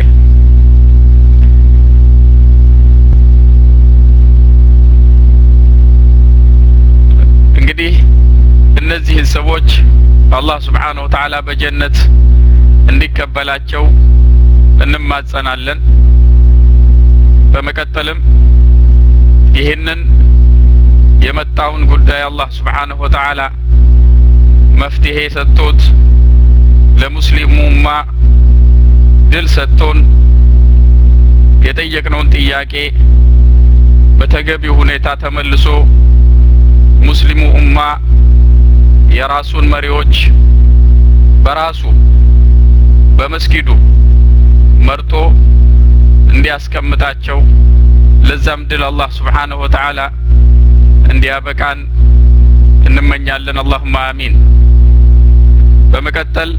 Speaker 4: እንግዲህ እነዚህ ሰዎች አላህ Subhanahu Wa Ta'ala በጀነት እንዲቀበላቸው እንማጸናለን። በመቀጠልም ይሄንን የመጣውን ጉዳይ አላህ Subhanahu Wa Ta'ala መፍትሄ ሰጥቶት ለሙስሊሙ ኡማ ድል ሰጥቶን የጠየቅነውን ጥያቄ በተገቢው ሁኔታ ተመልሶ ሙስሊሙ ኡማ የራሱን መሪዎች በራሱ በመስጊዱ መርጦ እንዲያስቀምጣቸው ለዛም ድል አላህ Subhanahu Wa Ta'ala እንዲያበቃን እንመኛለን። اللهم آمين። በመቀጠል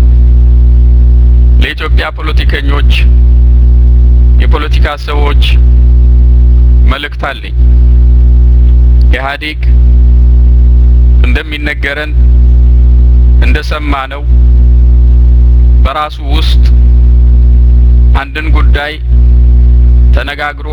Speaker 4: ለኢትዮጵያ ፖለቲከኞች የፖለቲካ ሰዎች መልእክት አለኝ። ኢህአዴግ እንደሚነገረን እንደሰማነው በራሱ ውስጥ አንድን ጉዳይ ተነጋግሮ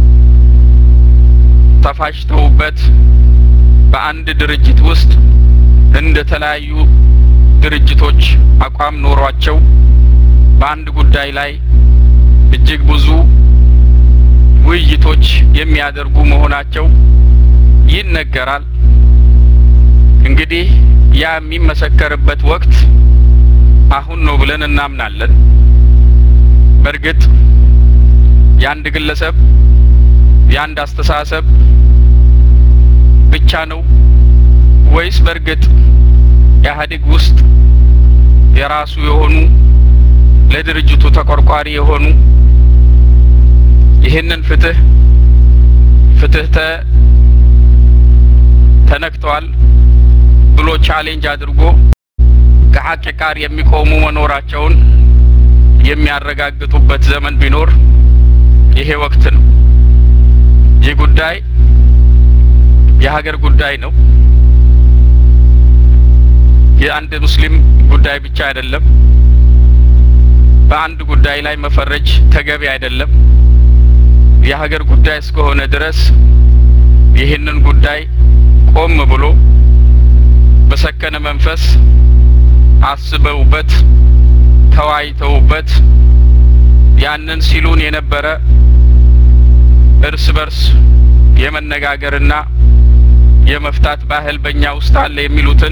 Speaker 4: ተፋሽተውበት በአንድ ድርጅት ውስጥ እንደተለያዩ ድርጅቶች አቋም ኖሯቸው በአንድ ጉዳይ ላይ እጅግ ብዙ ውይይቶች የሚያደርጉ መሆናቸው ይነገራል። እንግዲህ ያ የሚመሰከርበት ወቅት አሁን ነው ብለን እናምናለን። በርግጥ ያንድ ግለሰብ ያንድ አስተሳሰብ ብቻ ነው ወይስ በርግጥ ኢህአዴግ ውስጥ የራሱ የሆኑ ለድርጅቱ ተቆርቋሪ የሆኑ ይሄንን ፍትህ ፍትህተ ተነክቷል ብሎ ቻሌንጅ አድርጎ ከሐቅ ጋር የሚቆሙ መኖራቸውን የሚያረጋግጡበት ዘመን ቢኖር ይሄ ወቅት ነው። ይህ ጉዳይ የሀገር ጉዳይ ነው። የአንድ ሙስሊም ጉዳይ ብቻ አይደለም። በአንድ ጉዳይ ላይ መፈረጅ ተገቢ አይደለም። የሀገር ጉዳይ እስከሆነ ድረስ ይህንን ጉዳይ ቆም ብሎ በሰከነ መንፈስ አስበውበት ተዋይተውበት ያንን ሲሉን የነበረ እርስ በርስ የመነጋገርና የመፍታት ባህል በእኛ ውስጥ አለ የሚሉትን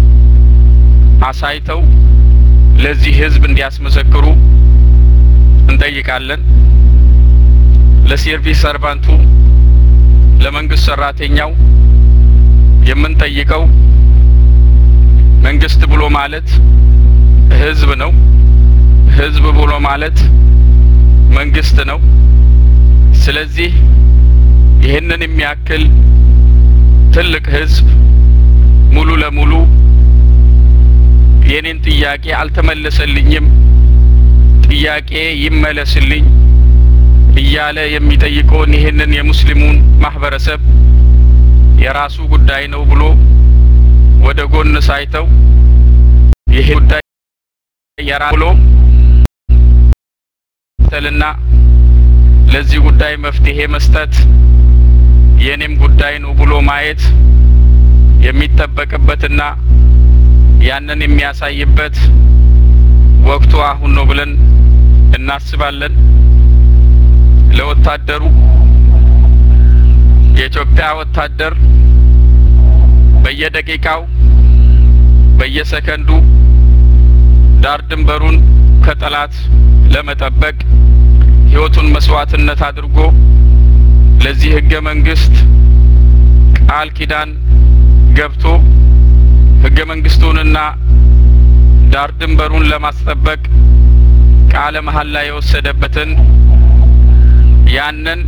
Speaker 4: አሳይተው ለዚህ ህዝብ እንዲያስመሰክሩ እንጠይቃለን። ለሰርቪስ ሰርቫንቱ ለመንግስት ሰራተኛው የምንጠይቀው መንግስት ብሎ ማለት ህዝብ ነው። ህዝብ ብሎ ማለት መንግስት ነው። ስለዚህ ይሄንን የሚያክል ትልቅ ህዝብ ሙሉ ለሙሉ የኔን ጥያቄ አልተመለሰልኝም፣ ጥያቄ ይመለስልኝ እያለ የሚጠይቀውን ይሄንን የሙስሊሙን ማህበረሰብ የራሱ ጉዳይ ነው ብሎ ወደ ጎን ሳይተው ይሄ ጉዳይ የራሱ ብሎ ተልና ለዚህ ጉዳይ መፍትሄ መስጠት የኔም ጉዳይ ነው ብሎ ማየት የሚጠበቅበትና ያንን የሚያሳይበት ወቅቱ አሁን ነው ብለን እናስባለን። ለወታደሩ የኢትዮጵያ ወታደር በየደቂቃው በየሰከንዱ ዳር ድንበሩን ከጠላት ለመጠበቅ ህይወቱን መስዋዕትነት አድርጎ ለዚህ ህገ መንግስት ቃል ኪዳን ገብቶ ህገ መንግስቱንና ዳር ድንበሩን ለማስጠበቅ ቃለ መሐላ የወሰደበትን ያንን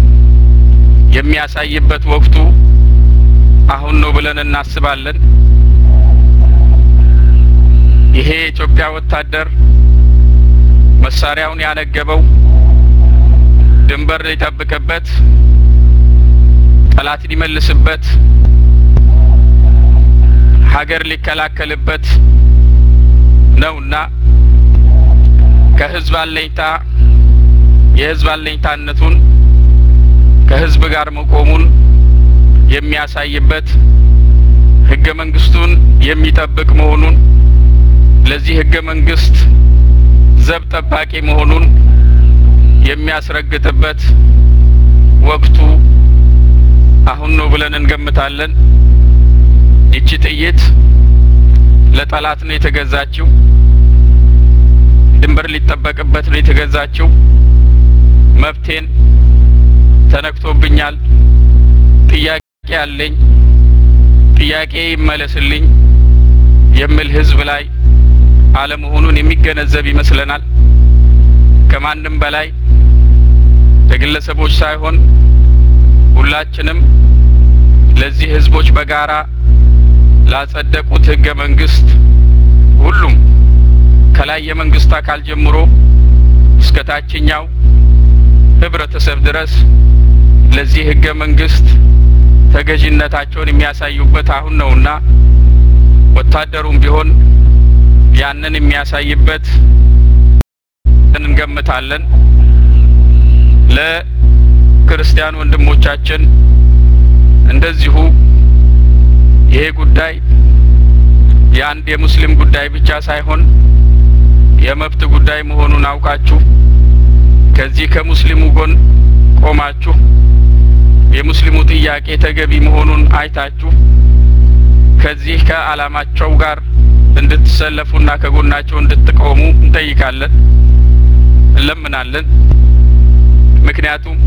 Speaker 4: የሚያሳይበት ወቅቱ አሁን ነው ብለን እናስባለን። ይሄ የኢትዮጵያ ወታደር መሳሪያውን ያነገበው ድንበር ሊጠብቅበት ጠላት ሊመልስበት ሀገር ሊከላከልበት ነውና ከህዝብ አለኝታ የህዝብ አለኝታነቱን ከህዝብ ጋር መቆሙን የሚያሳይበት ህገ መንግስቱን የሚጠብቅ መሆኑን ለዚህ ህገ መንግስት ዘብ ጠባቂ መሆኑን የሚያስረግጥበት ወቅቱ አሁን ነው ብለን እንገምታለን። ይቺ ጥይት ለጠላት ነው የተገዛችው። ድንበር ሊጠበቅበት ነው የተገዛችው። መብቴን ተነክቶብኛል፣ ጥያቄ አለኝ፣ ጥያቄ ይመለስልኝ የሚል ህዝብ ላይ አለመሆኑን የሚገነዘብ ይመስለናል። ከማንም በላይ ለግለሰቦች ሳይሆን ሁላችንም ለዚህ ህዝቦች በጋራ ላጸደቁት ህገ መንግስት ሁሉም ከላይ የመንግስት አካል ጀምሮ እስከ ታችኛው ህብረተሰብ ድረስ ለዚህ ህገ መንግስት ተገዥነታቸውን የሚያሳዩበት አሁን ነውና ወታደሩም ቢሆን ያንን የሚያሳይበት እንገምታለን። ለክርስቲያን ወንድሞቻችን እንደዚሁ ይሄ ጉዳይ የአንድ የሙስሊም ጉዳይ ብቻ ሳይሆን የመብት ጉዳይ መሆኑን አውቃችሁ ከዚህ ከሙስሊሙ ጎን ቆማችሁ የሙስሊሙ ጥያቄ ተገቢ መሆኑን አይታችሁ ከዚህ ከዓላማቸው ጋር እንድትሰለፉና ከጎናቸው እንድትቆሙ እንጠይቃለን፣ እንለምናለን። ምክንያቱም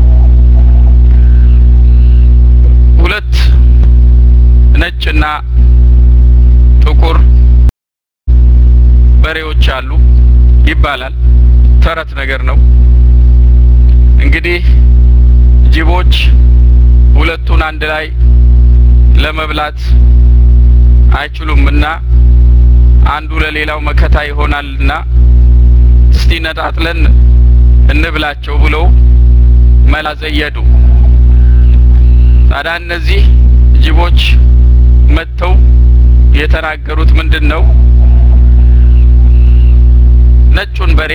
Speaker 4: ሁለት ነጭና ጥቁር በሬዎች አሉ ይባላል። ተረት ነገር ነው። እንግዲህ ጅቦች ሁለቱን አንድ ላይ ለመብላት አይችሉምና አንዱ ለሌላው መከታ ይሆናልና እስቲ ነጣጥለን እንብላቸው ብለው መላዘየዱ። ታዲያ እነዚህ ጅቦች መተው የተናገሩት ምንድነው? ነጩን በሬ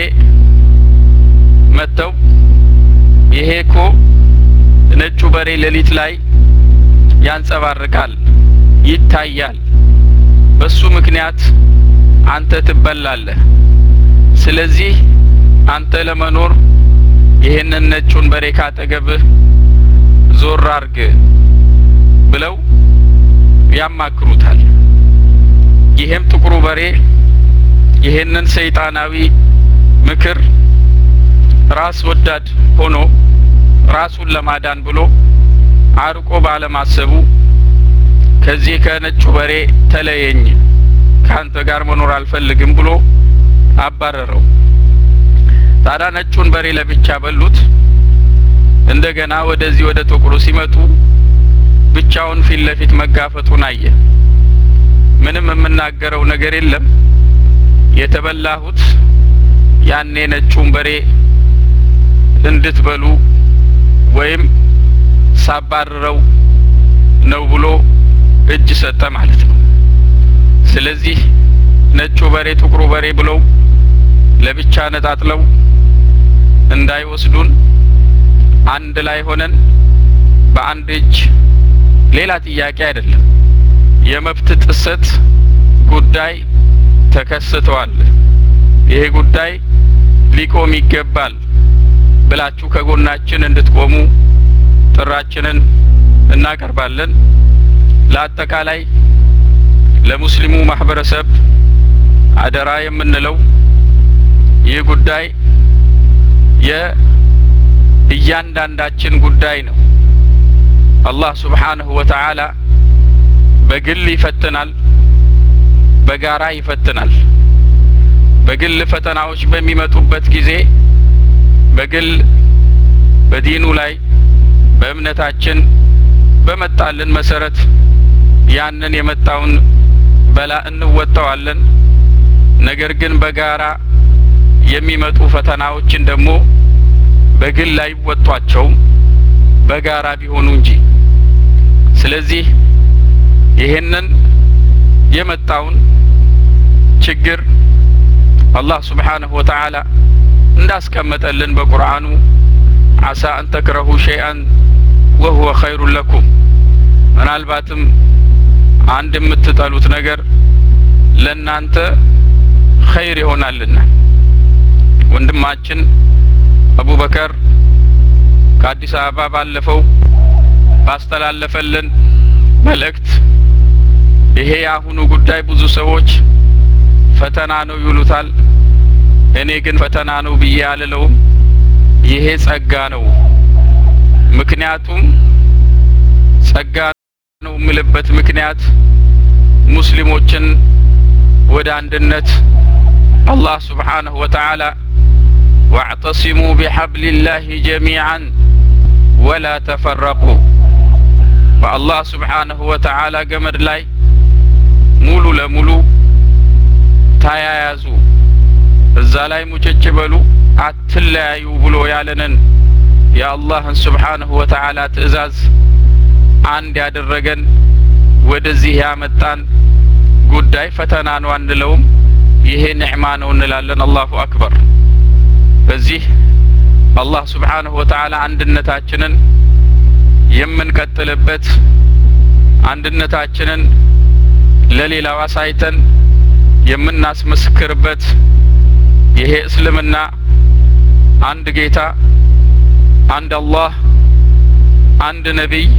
Speaker 4: መተው ይሄኮ ነጩ በሬ ሌሊት ላይ ያንጸባርቃል፣ ይታያል፣ በሱ ምክንያት አንተ ትበላለህ። ስለዚህ አንተ ለመኖር ይሄንን ነጩን በሬ ካጠገብህ ዞር አርግ ብለው ያማክሩታል። ይሄም ጥቁሩ በሬ ይሄንን ሰይጣናዊ ምክር ራስ ወዳድ ሆኖ ራሱን ለማዳን ብሎ አርቆ ባለማሰቡ ከዚህ ከነጩ በሬ ተለየኝ፣ ካንተ ጋር መኖር አልፈልግም ብሎ አባረረው። ታዲያ ነጩን በሬ ለብቻ በሉት። እንደገና ወደዚህ ወደ ጥቁሩ ሲመጡ ብቻውን ፊት ለፊት መጋፈጡን አየ። ምንም የምናገረው ነገር የለም፣ የተበላሁት ያኔ ነጩን በሬ እንድትበሉ ወይም ሳባረረው ነው ብሎ እጅ ሰጠ ማለት ነው። ስለዚህ ነጩ በሬ ጥቁሩ በሬ ብለው ለብቻ ነጣጥለው እንዳይወስዱን አንድ ላይ ሆነን በአንድ እጅ ሌላ ጥያቄ አይደለም የመብት ጥሰት ጉዳይ ተከስተዋል፣ ይሄ ጉዳይ ሊቆም ይገባል ብላችሁ ከጎናችን እንድትቆሙ ጥራችንን እናቀርባለን። ለአጠቃላይ ለሙስሊሙ ማህበረሰብ አደራ የምንለው ይህ ጉዳይ የእያንዳንዳችን ጉዳይ ነው። አላህ Subhanahu Wa Ta'ala በግል ይፈትናል፣ በጋራ ይፈትናል። በግል ፈተናዎች በሚመጡበት ጊዜ በግል በዲኑ ላይ በእምነታችን በመጣልን መሰረት ያንን የመጣውን በላ እንወጣዋለን። ነገር ግን በጋራ የሚመጡ ፈተናዎችን ደግሞ በግል ላይ ወጣቸው በጋራ ቢሆኑ እንጂ። ስለዚህ ይሄንን የመጣውን ችግር አላህ Subhanahu Wa Ta'ala እንዳስቀመጠልን በቁርአኑ عسى أن تكرهوا شيئا وهو خير لكم ምናልባትም አንድ የምትጠሉት ነገር ለእናንተ ኸይር ይሆናልና። ወንድማችን አቡበከር ከአዲስ አበባ ባለፈው ባስተላለፈልን መልእክት ይሄ ያሁኑ ጉዳይ ብዙ ሰዎች ፈተና ነው ይሉታል። እኔ ግን ፈተና ነው ብዬ አልለውም። ይሄ ጸጋ ነው። ምክንያቱም ጸጋ ነው ምልበት ምክንያት ሙስሊሞችን ወደ አንድነት አላህ Subhanahu Wa Ta'ala واعتصموا بحبل الله جميعا ولا تفرقوا فالله سبحانه وتعالى ገመድ ላይ ሙሉ ለሙሉ ታያያዙ እዛ ላይ ሙጭጭ በሉ አትለያዩ ብሎ ያለንን የአላህን Subhanahu Wa Ta'ala ትእዛዝ አንድ ያደረገን ወደዚህ ያመጣን ጉዳይ ፈተና ነው አንለውም። ይሄ ንዕማ ነው እንላለን። አላሁ አክበር። በዚህ አላህ Subhanahu Wa Ta'ala አንድነታችንን የምንቀጥልበት አንድነታችንን ለሌላው አሳይተን የምናስመስክርበት ይሄ እስልምና አንድ ጌታ አንድ አላህ አንድ ነብይ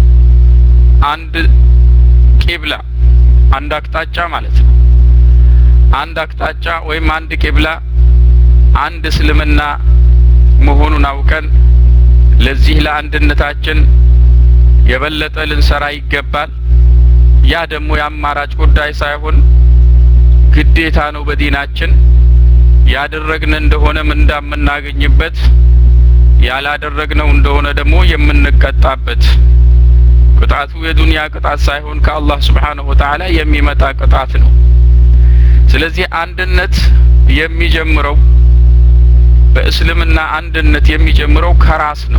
Speaker 4: አንድ ቂብላ አንድ አቅጣጫ ማለት ነው። አንድ አቅጣጫ ወይም አንድ ቂብላ አንድ እስልምና መሆኑን አውቀን ለዚህ ለአንድነታችን የበለጠ ልንሰራ ይገባል። ያ ደግሞ ያማራጭ ጉዳይ ሳይሆን ግዴታ ነው በዲናችን። ያደረግን እንደሆነ ምን እንደምናገኝበት ያላደረግነው እንደሆነ ደግሞ የምንቀጣበት ቅጣቱ የዱንያ ቅጣት ሳይሆን ከአላህ Subhanahu Wa Ta'ala የሚመጣ ቅጣት ነው። ስለዚህ አንድነት የሚጀምረው በእስልምና አንድነት የሚጀምረው ከራስ ነው።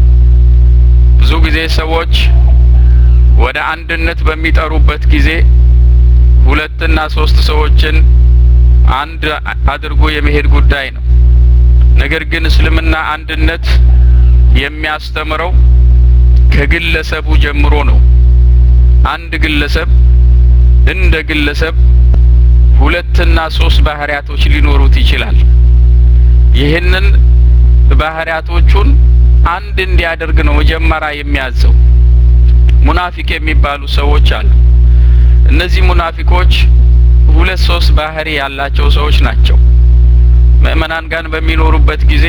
Speaker 4: ብዙ ጊዜ ሰዎች ወደ አንድነት በሚጠሩበት ጊዜ ሁለትና ሶስት ሰዎችን አንድ አድርጎ የመሄድ ጉዳይ ነው። ነገር ግን እስልምና አንድነት የሚያስተምረው ከግለሰቡ ጀምሮ ነው። አንድ ግለሰብ እንደ ግለሰብ ሁለትና ሶስት ባህሪያቶች ሊኖሩት ይችላል። ይሄንን ባህሪያቶቹን አንድ እንዲያደርግ ነው መጀመሪያ የሚያዘው። ሙናፊቅ የሚባሉ ሰዎች አሉ። እነዚህ ሙናፊቆች ሁለት ሶስት ባህሪ ያላቸው ሰዎች ናቸው። ምእመናን ጋር በሚኖሩበት ጊዜ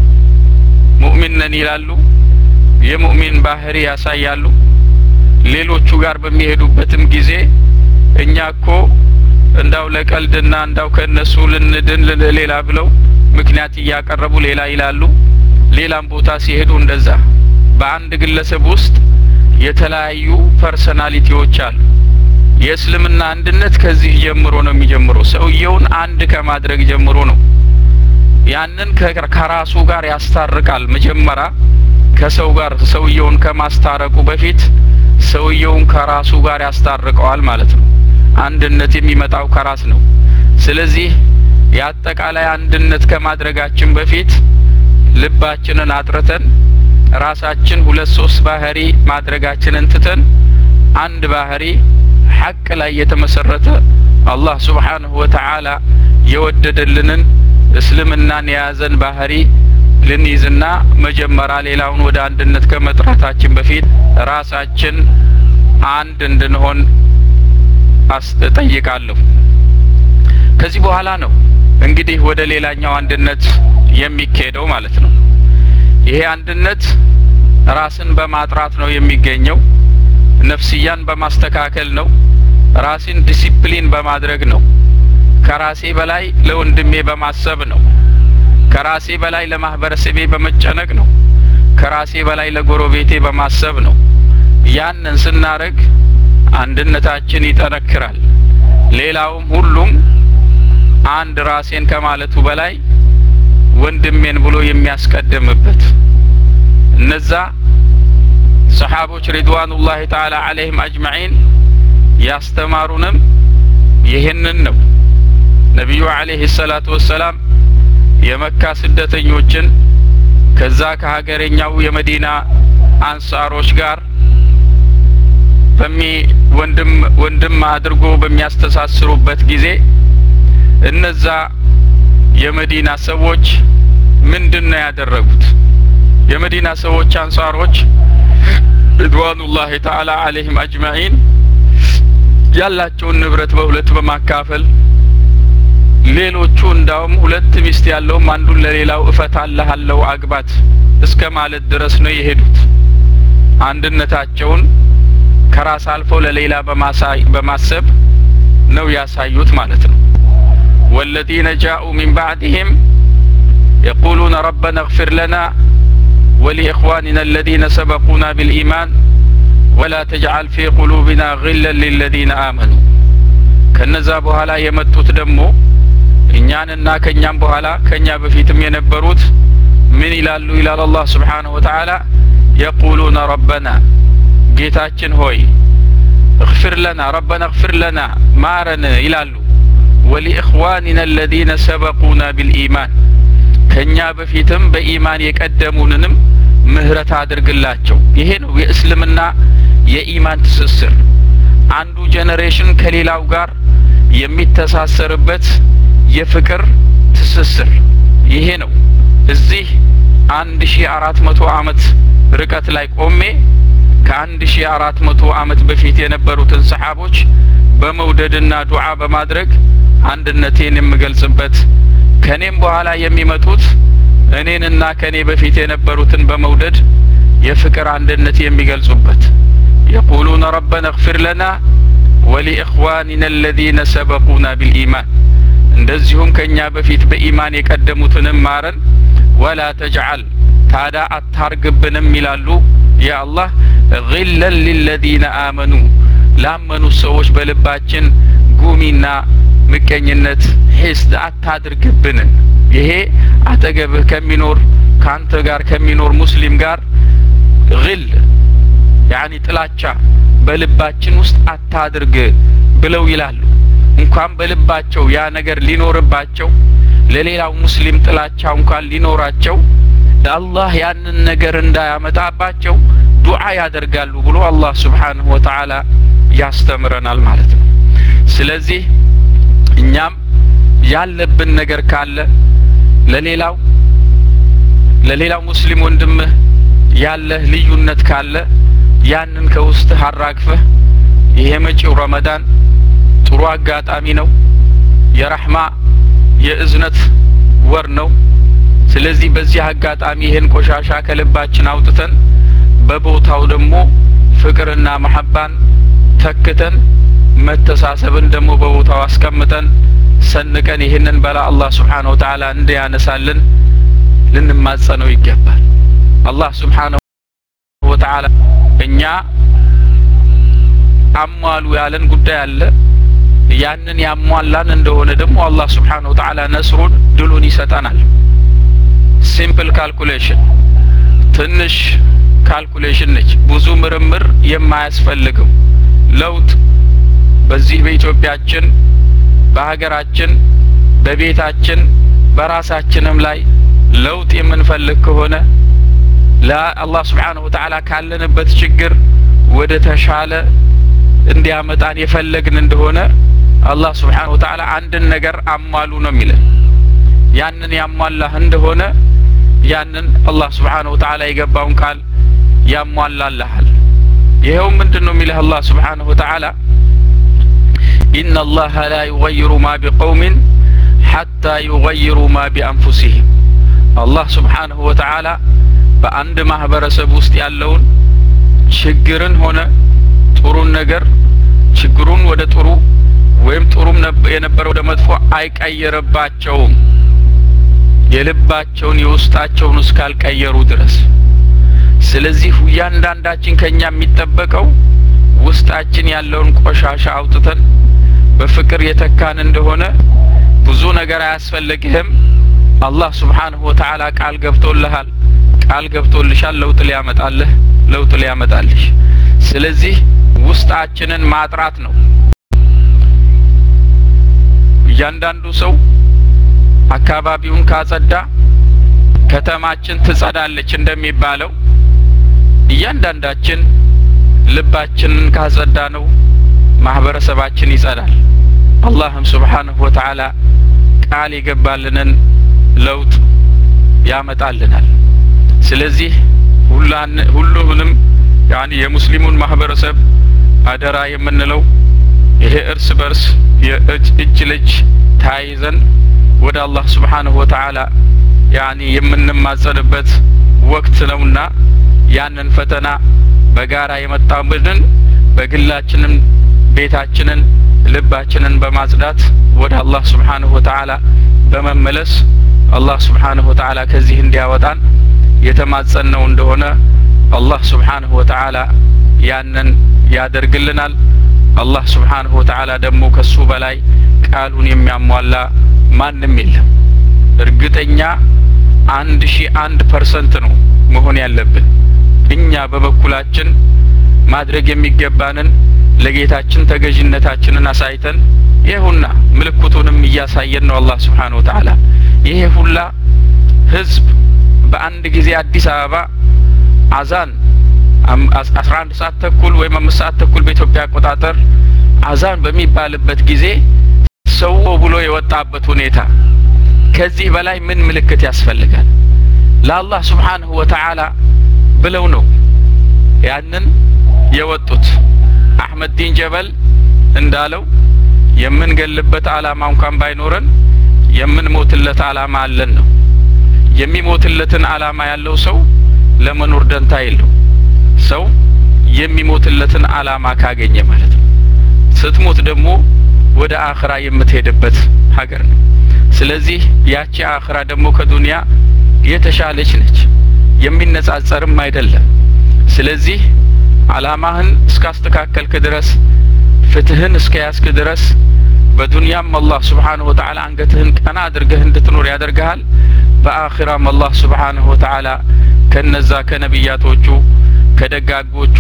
Speaker 4: ሙእሚን ነን ይላሉ፣ የሙእሚን ባህሪ ያሳያሉ። ሌሎቹ ጋር በሚሄዱበትም ጊዜ እኛኮ እንዳው ለቀልድና እንዳው ከነሱ ልንድን ሌላ ብለው ምክንያት ያቀርቡ ሌላ ይላሉ። ሌላም ቦታ ሲሄዱ እንደዛ። በአንድ ግለሰብ ውስጥ የተለያዩ ፐርሰናሊቲዎች አሉ። የእስልምና አንድነት ከዚህ ጀምሮ ነው የሚጀምረው። ሰውየውን አንድ ከማድረግ ጀምሮ ነው። ያንን ከራሱ ጋር ያስታርቃል። መጀመሪያ ከሰው ጋር ሰውየውን ከማስታረቁ በፊት ሰውየውን ከራሱ ጋር ያስታርቀዋል ማለት ነው። አንድነት የሚመጣው ከራስ ነው። ስለዚህ ያጠቃላይ አንድነት ከማድረጋችን በፊት ልባችንን አጥርተን ራሳችን ሁለት ሶስት ባህሪ ማድረጋችንን ትተን አንድ ባህሪ ሐቅ ላይ የተመሰረተ አላህ Subhanahu Wa Ta'ala የወደደልንን እስልምናን የያዘን ባህሪ ልንይዝና መጀመሪያ ሌላውን ወደ አንድነት ከመጥራታችን በፊት ራሳችን አንድ እንድንሆን አስጠይቃለሁ። ከዚህ በኋላ ነው እንግዲህ ወደ ሌላኛው አንድነት የሚካሄደው ማለት ነው። ይሄ አንድነት ራስን በማጥራት ነው የሚገኘው፣ ነፍስያን በማስተካከል ነው፣ ራስን ዲሲፕሊን በማድረግ ነው፣ ከራሴ በላይ ለወንድሜ በማሰብ ነው፣ ከራሴ በላይ ለማህበረሰቤ በመጨነቅ ነው፣ ከራሴ በላይ ለጎረቤቴ በማሰብ ነው። ያንን ስናረግ አንድነታችን ይጠነክራል። ሌላውም ሁሉም አንድ ራሴን ከማለቱ በላይ ወንድሜን ብሎ የሚያስቀድምበት እነዛ ሰሃቦች ሪድዋኑላሂ ተዓላ ዐለይሂም አጅመዒን ያስተማሩንም ይህንን ነው። ነብዩ ዐለይሂ ሰላቱ ወሰላም የመካ ስደተኞችን ከዛ ከሀገረኛው የመዲና አንሳሮች ጋር በሚ ወንድም ወንድም አድርጎ በሚያስተሳስሩበት ጊዜ እነዛ የመዲና ሰዎች ምንድነው ያደረጉት? የመዲና ሰዎች አንሳሮች ሪድዋኑላሂ ተዓላ ዐለይሂም አጅመዒን ያላቸውን ንብረት በሁለት በማካፈል ሌሎቹ እንዳውም ሁለት ሚስት ያለው አንዱን ለሌላው እፈታለሁ አግባት እስከ ማለት ድረስ ነው የሄዱት። አንድነታቸውን ከራስ አልፈው ለሌላ በማሳይ በማሰብ ነው ያሳዩት ማለት ነው። والذين جاءوا من بعدهم يقولون ربنا اغفر لنا ولإخواننا الذين سبقونا بالإيمان ولا تجعل في قلوبنا غلا للذين آمنوا ከነዛ በኋላ የመጡት ደግሞ እኛንና ከኛም በኋላ ከኛ በፊትም የነበሩት ምን ይላሉ ይላል አላህ Subhanahu Wa Ta'ala يقولون ربنا ጌታችን ሆይ اغفر لنا ربنا اغفر لنا ማረን ይላሉ ولإخواننا الذين سبقونا بالإيمان ከኛ በፊትም በኢማን የቀደሙንንም ምህረት አድርግላቸው። ይሄ ነው የእስልምና የኢማን ትስስር። አንዱ ጄኔሬሽን ከሌላው ጋር የሚተሳሰርበት የፍቅር ትስስር ይሄ ነው። እዚህ አንድ ሺህ አራት መቶ አመት ርቀት ላይ ቆሜ ከአንድ ሺህ አራት መቶ አመት በፊት የነበሩትን ሰሃቦች በመውደድና ዱዓ በማድረግ አንድነቴን የምገልጽበት ከኔም በኋላ የሚመጡት እኔንና ከኔ በፊት የነበሩትን በመውደድ የፍቅር አንድነት የሚገልጹበት يقولون ربنا اغفر لنا ولإخواننا الذين سبقونا بالإيمان እንደዚሁም ከኛ በፊት በኢማን የቀደሙትንም ማረን ولا تجعل ታዳ አታርግብንም ይላሉ ያ አላህ غلا للذين آمنوا ላመኑ ሰዎች በልባችን ጉሚና ምቀኝነት ሂስድ አታድርግብን። ይሄ አጠገብህ ከሚኖር ካንተ ጋር ከሚኖር ሙስሊም ጋር ግል ያኒ ጥላቻ በልባችን ውስጥ አታድርግ ብለው ይላሉ። እንኳን በልባቸው ያ ነገር ሊኖርባቸው ለሌላው ሙስሊም ጥላቻ እንኳን ሊኖራቸው አላህ ያንን ነገር እንዳያመጣባቸው ዱዓ ያደርጋሉ ብሎ አላህ Subhanahu Wa Ta'ala ያስተምረናል ማለት ነው። ስለዚህ እኛም ያለብን ነገር ካለ ለሌላው ለሌላው ሙስሊም ወንድምህ ያለ ልዩነት ካለ ያንን ከውስጥ አራግፈህ ይሄ መጪው ረመዳን ጥሩ አጋጣሚ ነው። የረህማ የእዝነት ወር ነው። ስለዚህ በዚህ አጋጣሚ ይሄን ቆሻሻ ከልባችን አውጥተን በቦታው ደግሞ ፍቅርና መሐባን ተክተን መተሳሰብን ደግሞ በቦታው አስቀምጠን ሰንቀን ይሄንን በላ አላህ Subhanahu Wa Ta'ala እንዲያነሳልን ልንማጸነው ይገባል። አላህ Subhanahu Wa Ta'ala እኛ አሟሉ ያለን ጉዳይ አለ። ያንን ያሟላን እንደሆነ ደግሞ አላህ Subhanahu Wa Ta'ala ነስሩን ድሉን ይሰጣናል። ሲምፕል ካልኩሌሽን ትንሽ ካልኩሌሽን ነች፣ ብዙ ምርምር የማያስፈልገው ለውጥ በዚህ በኢትዮጵያችን በሀገራችን በቤታችን በራሳችንም ላይ ለውጥ የምንፈልግ ከሆነ ለአላህ Subhanahu Wa Ta'ala ካለንበት ችግር ወደ ተሻለ እንዲያመጣን የፈለግን እንደሆነ አላህ Subhanahu Wa Ta'ala አንድን ነገር አሟሉ ነው የሚለን። ያንን ያሟላህ እንደሆነ ያንን አላህ Subhanahu Wa Ta'ala የገባውን ቃል ያሟላልሃል። ይሄው ምንድነው የሚለው አላህ Subhanahu Wa Ta'ala إن الله لا يغير ما بقوم حتى يغيروا ما بأنفسهم الله سبحانه وتعالى በአንድ ማህበረሰብ ውስጥ ያለውን ችግርን ሆነ ጥሩን ነገር ችግሩን ወደ ጥሩ ወይም ጥሩም የነበረው ወደ መጥፎ አይቀየርባቸውም የልባቸውን የውስጣቸውን እስካልቀየሩ ድረስ ስለዚህ እያንዳንዳችን ከኛ የሚጠበቀው ውስጣችን ያለውን ቆሻሻ አውጥተን በፍቅር የተካን እንደሆነ ብዙ ነገር አያስፈልግህም አላህ Subhanahu Wa Ta'ala ቃል ገብቶልሃል ቃል ገብቶልሻል ለውጥ ሊያመጣልህ ለውጥ ሊያመጣልሽ ስለዚህ ውስጣችንን ማጥራት ነው እያንዳንዱ ሰው አካባቢውን ካጸዳ ከተማችን ትጸዳለች እንደሚባለው እያንዳንዳችን ልባችንን ካጸዳ ነው ማህበረሰባችን ይጸዳል አላህም Subhanahu Wa Ta'ala ቃል ይገባልንን ለውጥ ያመጣልናል ስለዚህ ሁላን ሁሉንም ያኒ የሙስሊሙን ማህበረሰብ አደራ የምንለው ይሄ እርስ በርስ የእጅ እጅ ልጅ ታይዘን ወደ አላህ Subhanahu Wa Ta'ala ያኒ የምንማጸንበት ወቅት ነውና ያንን ፈተና በጋራ የመጣብንን በግላችንም ቤታችንን ልባችንን በማጽዳት ወደ አላህ Subhanahu Wa Ta'ala በመመለስ አላህ Subhanahu Wa Ta'ala ከዚህ እንዲያወጣን የተማጸነው እንደሆነ አላህ Subhanahu Wa Ta'ala ያንን ያደርግልናል አላህ Subhanahu Wa Ta'ala ደግሞ ከሱ በላይ ቃሉን የሚያሟላ ማንም የለም እርግጠኛ አንድ ሺህ አንድ ፐርሰንት ነው መሆን ያለብን እኛ በበኩላችን ማድረግ የሚገባንን ለጌታችን ተገዥነታችንን አሳይተን ይሁንና ምልክቱንም ያሳየን ነው አላህ Subhanahu Wa Ta'ala ይሄ ሁላ ህዝብ በአንድ ጊዜ አዲስ አበባ አዛን አስራ አንድ ሰዓት ተኩል ወይም አምስት ሰዓት ተኩል በኢትዮጵያ አቆጣጠር አዛን በሚባልበት ጊዜ ሰው ብሎ የወጣበት ሁኔታ ከዚህ በላይ ምን ምልክት ያስፈልጋል ለአላህ Subhanahu Wa Ta'ala ብለው ነው ያንን የወጡት አህመድ ዲን ጀበል እንዳለው የምንገልበት አላማ እንኳን ባይኖረን የምንሞትለት አላማ አለን ነው የሚሞትለትን አላማ ያለው ሰው ለመኖር ደንታ የለው ሰው የሚሞትለትን አላማ ካገኘ ማለት ነው ስትሞት ደግሞ ወደ አኺራ የምትሄድበት ሀገር ነው ስለዚህ ያቺ አኺራ ደግሞ ከዱንያ የተሻለች ነች የሚነጻጸርም አይደለም ስለዚህ አላማህን እስካስተካከልክ ድረስ ፍትህን እስከያስክ ድረስ በዱንያም አላህ Subhanahu Wa Ta'ala አንገትህን ቀና አድርገህ እንድትኖር ያደርጋል በአኺራም አላህ Subhanahu Wa Ta'ala ከነዛ ከነቢያቶቹ ከደጋጎቹ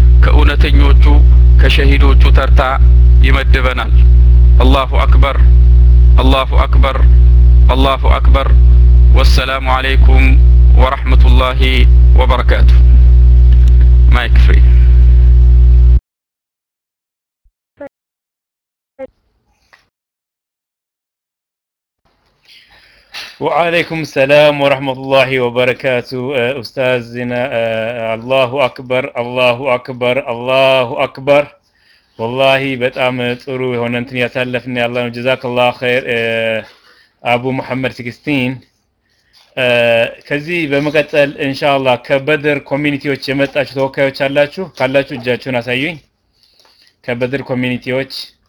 Speaker 4: ከኡነተኞቹ ከሸሂዶቹ ተርታ ይመድበናል አላሁ አክበር አላሁ አክበር አላሁ አክበር والسلام عليكم ورحمة الله وبركاته مايك فري
Speaker 2: وعليكم السلام ورحمة الله وبركاته أستاذنا الله أكبر الله أكبر الله أكبر والله በጣም ጥሩ የሆነ እንትን ያሳለፍን ያላህ جزاك الله خير አቡ መሐመድ ስክስቲን ከዚህ በመቀጠል ኢንሻአላህ ከበድር ኮሚኒቲዎች የመጣችሁ ተወካዮች አላችሁ ካላችሁ እጃችሁን አሳዩኝ ከበድር ኮሚኒቲዎች